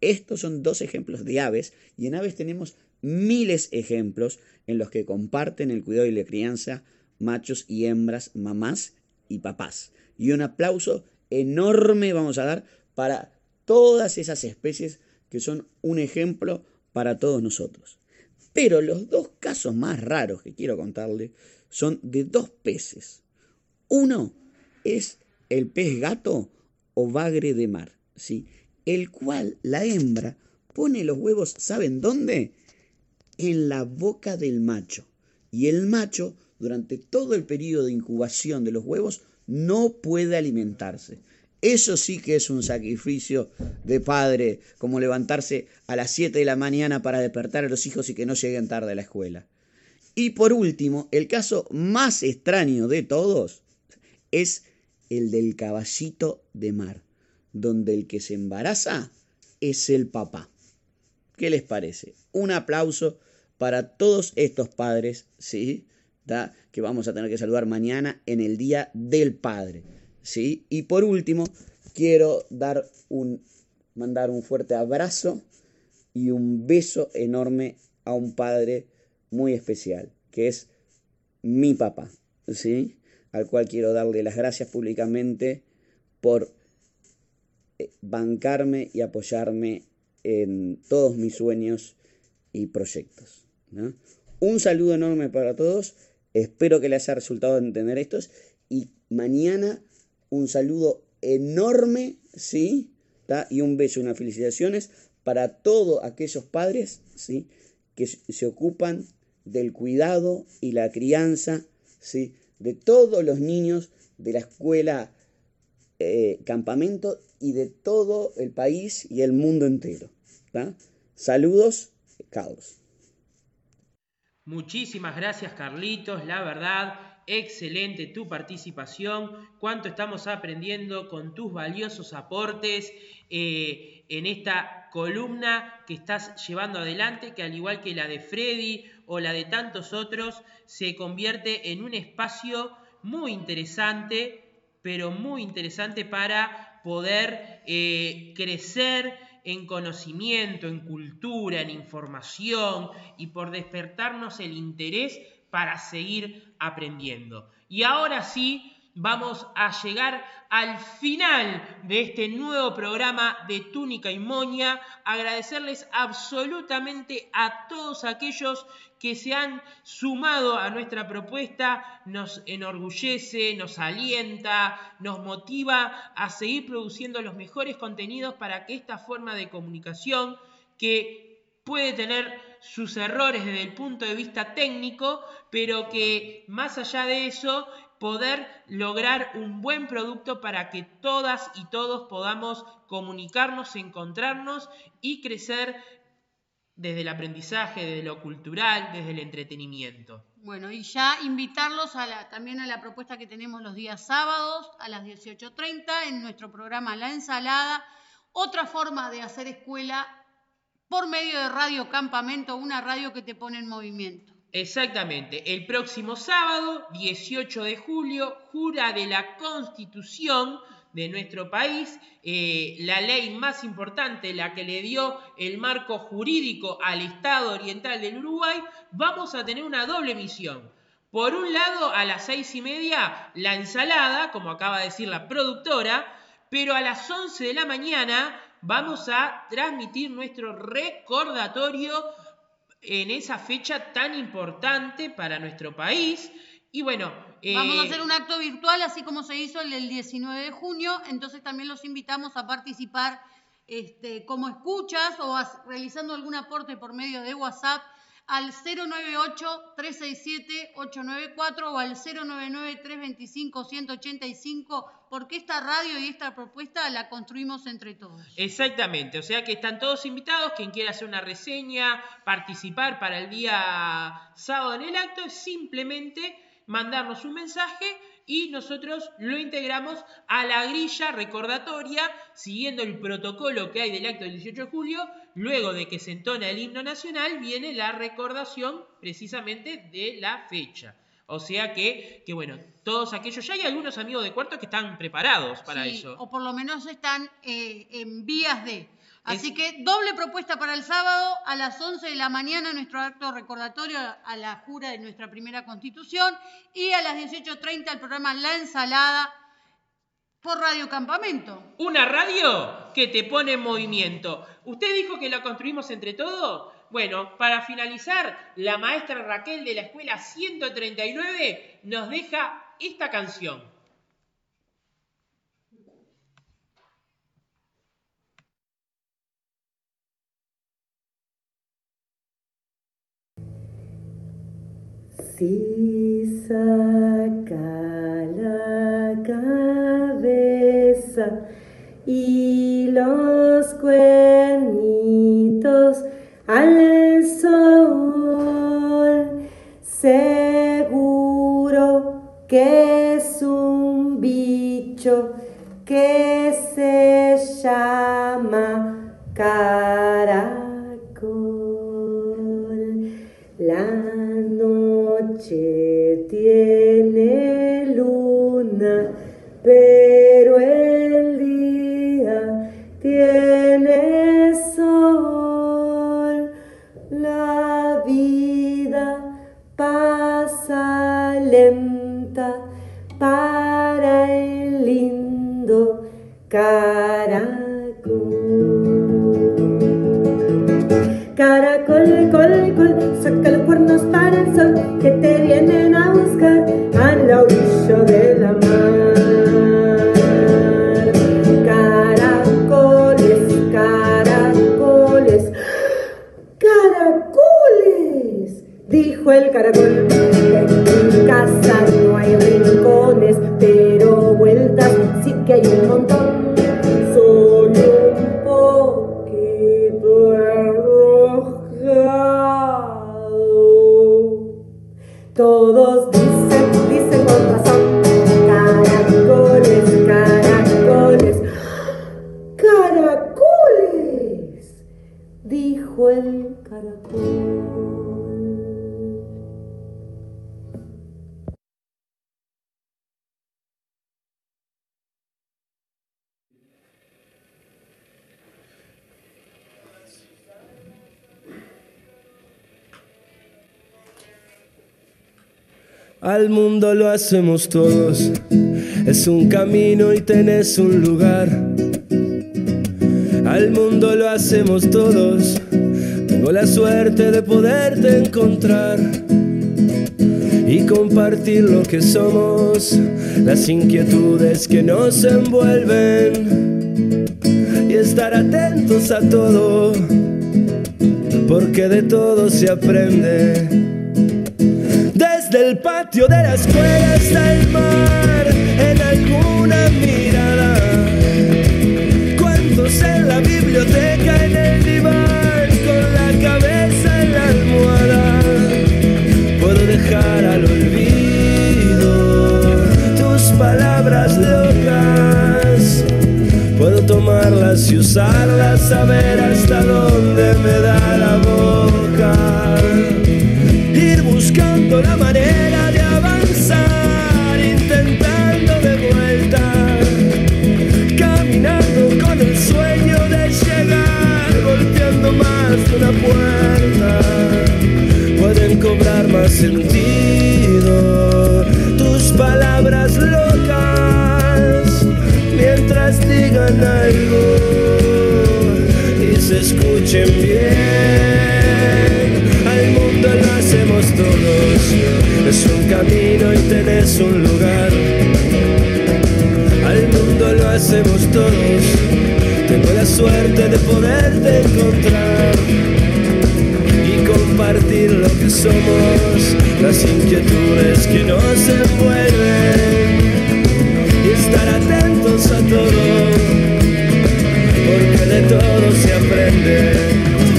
Estos son dos ejemplos de aves, y en aves tenemos miles de ejemplos en los que comparten el cuidado y la crianza machos y hembras, mamás y papás. Y un aplauso enorme vamos a dar para todas esas especies que son un ejemplo para todos nosotros. Pero los dos casos más raros que quiero contarles son de dos peces. Uno es el pez gato o bagre de mar, ¿sí? El cual la hembra pone los huevos, ¿saben dónde? En la boca del macho. Y el macho, durante todo el periodo de incubación de los huevos, no puede alimentarse. Eso sí que es un sacrificio de padre, como levantarse a las siete de la mañana para despertar a los hijos y que no lleguen tarde a la escuela. Y por último, el caso más extraño de todos es el del caballito de mar, donde el que se embaraza es el papá. ¿Qué les parece? Un aplauso para todos estos padres, ¿sí? ¿Da? Que vamos a tener que saludar mañana en el Día del Padre, ¿sí? Y por último, quiero dar un, mandar un fuerte abrazo y un beso enorme a un padre muy especial, que es mi papá, ¿sí? Al cual quiero darle las gracias públicamente por bancarme y apoyarme en todos mis sueños y proyectos, ¿no? Un saludo enorme para todos, espero que les haya resultado entender estos, y mañana un saludo enorme, ¿sí? ¿Tá? Y un beso y unas felicitaciones para todos aquellos padres, ¿sí? Que se ocupan del cuidado y la crianza, ¿sí? De todos los niños de la escuela eh, campamento y de todo el país y el mundo entero, ¿tá? Saludos, Carlos. Muchísimas gracias, Carlitos, la verdad, excelente tu participación, cuánto estamos aprendiendo con tus valiosos aportes eh, en esta columna que estás llevando adelante, que al igual que la de Freddy o la de tantos otros, se convierte en un espacio muy interesante, pero muy interesante para poder eh, crecer en conocimiento, en cultura, en información y por despertarnos el interés para seguir aprendiendo. Y ahora sí, vamos a llegar al final de este nuevo programa de Túnica y Moña. Agradecerles absolutamente a todos aquellos que se han sumado a nuestra propuesta. Nos enorgullece, nos alienta, nos motiva a seguir produciendo los mejores contenidos para que esta forma de comunicación, que puede tener sus errores desde el punto de vista técnico, pero que más allá de eso, poder lograr un buen producto para que todas y todos podamos comunicarnos, encontrarnos y crecer desde el aprendizaje, desde lo cultural, desde el entretenimiento. Bueno, y ya invitarlos a la, también a la propuesta que tenemos los días sábados a las dieciocho treinta en nuestro programa La Ensalada, otra forma de hacer escuela por medio de Radio Campamento, una radio que te pone en movimiento. Exactamente, el próximo sábado, dieciocho de julio, jura de la Constitución de nuestro país, eh, la ley más importante, la que le dio el marco jurídico al Estado Oriental del Uruguay. Vamos a tener una doble misión. Por un lado, a las seis y media, La Ensalada, como acaba de decir la productora, pero a las once de la mañana vamos a transmitir nuestro recordatorio en esa fecha tan importante para nuestro país. Y bueno, eh, vamos a hacer un acto virtual, así como se hizo el del diecinueve de junio, entonces también los invitamos a participar este, como escuchas o a, realizando algún aporte por medio de WhatsApp al cero nueve ocho, tres seis siete, ocho nueve cuatro o al cero nueve nueve, tres dos cinco, uno ocho cinco, porque esta radio y esta propuesta la construimos entre todos. Exactamente, o sea que están todos invitados. Quien quiera hacer una reseña, participar para el día sábado en el acto, es simplemente mandarnos un mensaje y nosotros lo integramos a la grilla recordatoria siguiendo el protocolo que hay del acto del dieciocho de julio. Luego de que se entona el himno nacional, viene la recordación precisamente de la fecha. O sea que, que bueno, todos aquellos, ya hay algunos amigos de cuarto que están preparados para sí, eso. O por lo menos están eh, en vías de... Así que doble propuesta para el sábado a las once de la mañana, nuestro acto recordatorio a la jura de nuestra primera Constitución, y a las dieciocho treinta el programa La Ensalada por Radio Campamento. Una radio que te pone en movimiento. ¿Usted dijo que la construimos entre todos? Bueno, para finalizar, la maestra Raquel de la escuela ciento treinta y nueve nos deja esta canción. Si saca la cabeza y los cuernitos al sol, seguro que es un bicho que se llama caracol. La noche tiene luna, pero el día tiene sol. La vida pasa lenta para el lindo caracol. Caracol, col, col, saca los cuernos para el sol, que te vienen a buscar a la orilla de la mar. Caracoles, caracoles, caracoles, dijo el caracol. En mi casa no hay rincones, pero vueltas sí que hay un montón. Soy un poquito arrojado. Todos dicen, dicen con razón. Caracoles, caracoles, caracoles, dijo el caracol. Al mundo lo hacemos todos, es un camino y tenés un lugar. Al mundo lo hacemos todos, tengo la suerte de poderte encontrar y compartir lo que somos, las inquietudes que nos envuelven y estar atentos a todo, porque de todo se aprende. Desde el patio de la escuela hasta el mar, en alguna mirada, cuentos en la biblioteca, en el diván, con la cabeza en la almohada. Puedo dejar al olvido tus palabras locas, puedo tomarlas y usarlas, saber hasta dónde me da la boca. Ir buscando la manera de avanzar, intentando de vuelta, caminando con el sueño de llegar, golpeando más de una puerta. Pueden cobrar más sentido tus palabras locas, mientras digan algo y se escuchen bien. Al mundo lo hacemos todos, es un camino y tenés un lugar. Al mundo lo hacemos todos, tengo la suerte de poderte encontrar y compartir lo que somos, las inquietudes que nos envuelven y estar atentos a todo, porque de todo se aprende.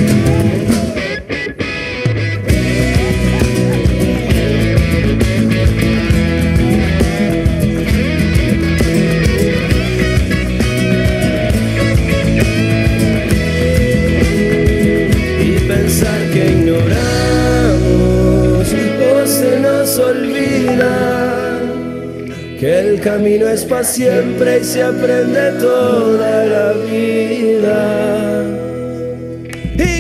Que el camino es para siempre y se aprende toda la vida.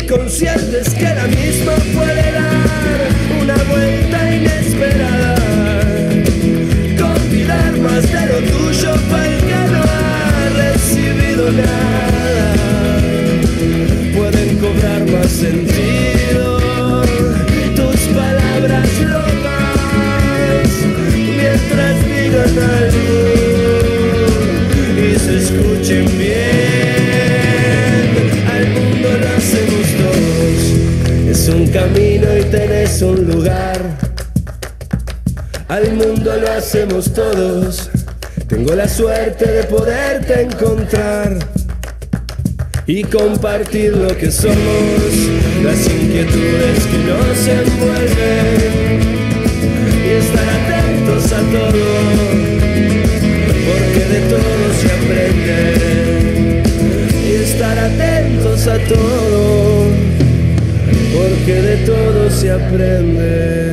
conscientes que la misma puede dar una vuelta inesperada, convidar más de lo tuyo para el que no ha recibido nada. Pueden cobrar más sentido tus palabras locas mientras digan algo y se escuchen bien. Al mundo lo hacemos todos, es un camino y tenés un lugar. Al mundo lo hacemos todos, tengo la suerte de poderte encontrar y compartir lo que somos, las inquietudes que nos envuelven y estar atentos a todo, porque de todo se aprende. Y estar atentos a todo, porque de todo se aprende.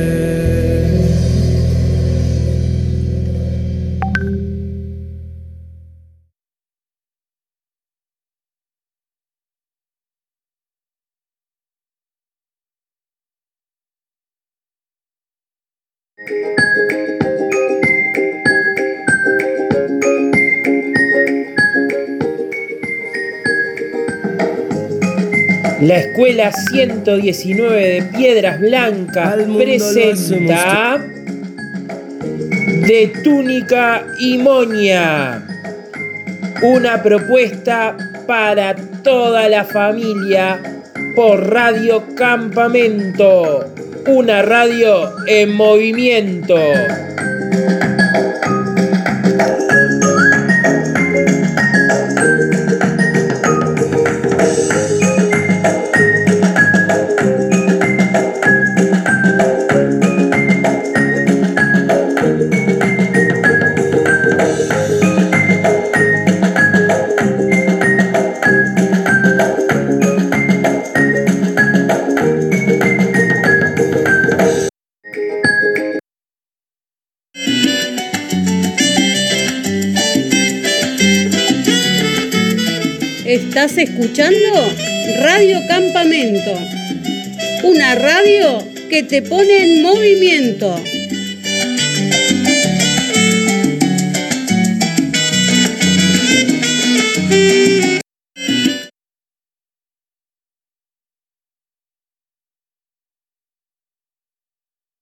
La Escuela ciento diecinueve de Piedras Blancas presenta De Túnica y Moña, una propuesta para toda la familia por Radio Campamento, una radio en movimiento. Estás escuchando Radio Campamento, una radio que te pone en movimiento.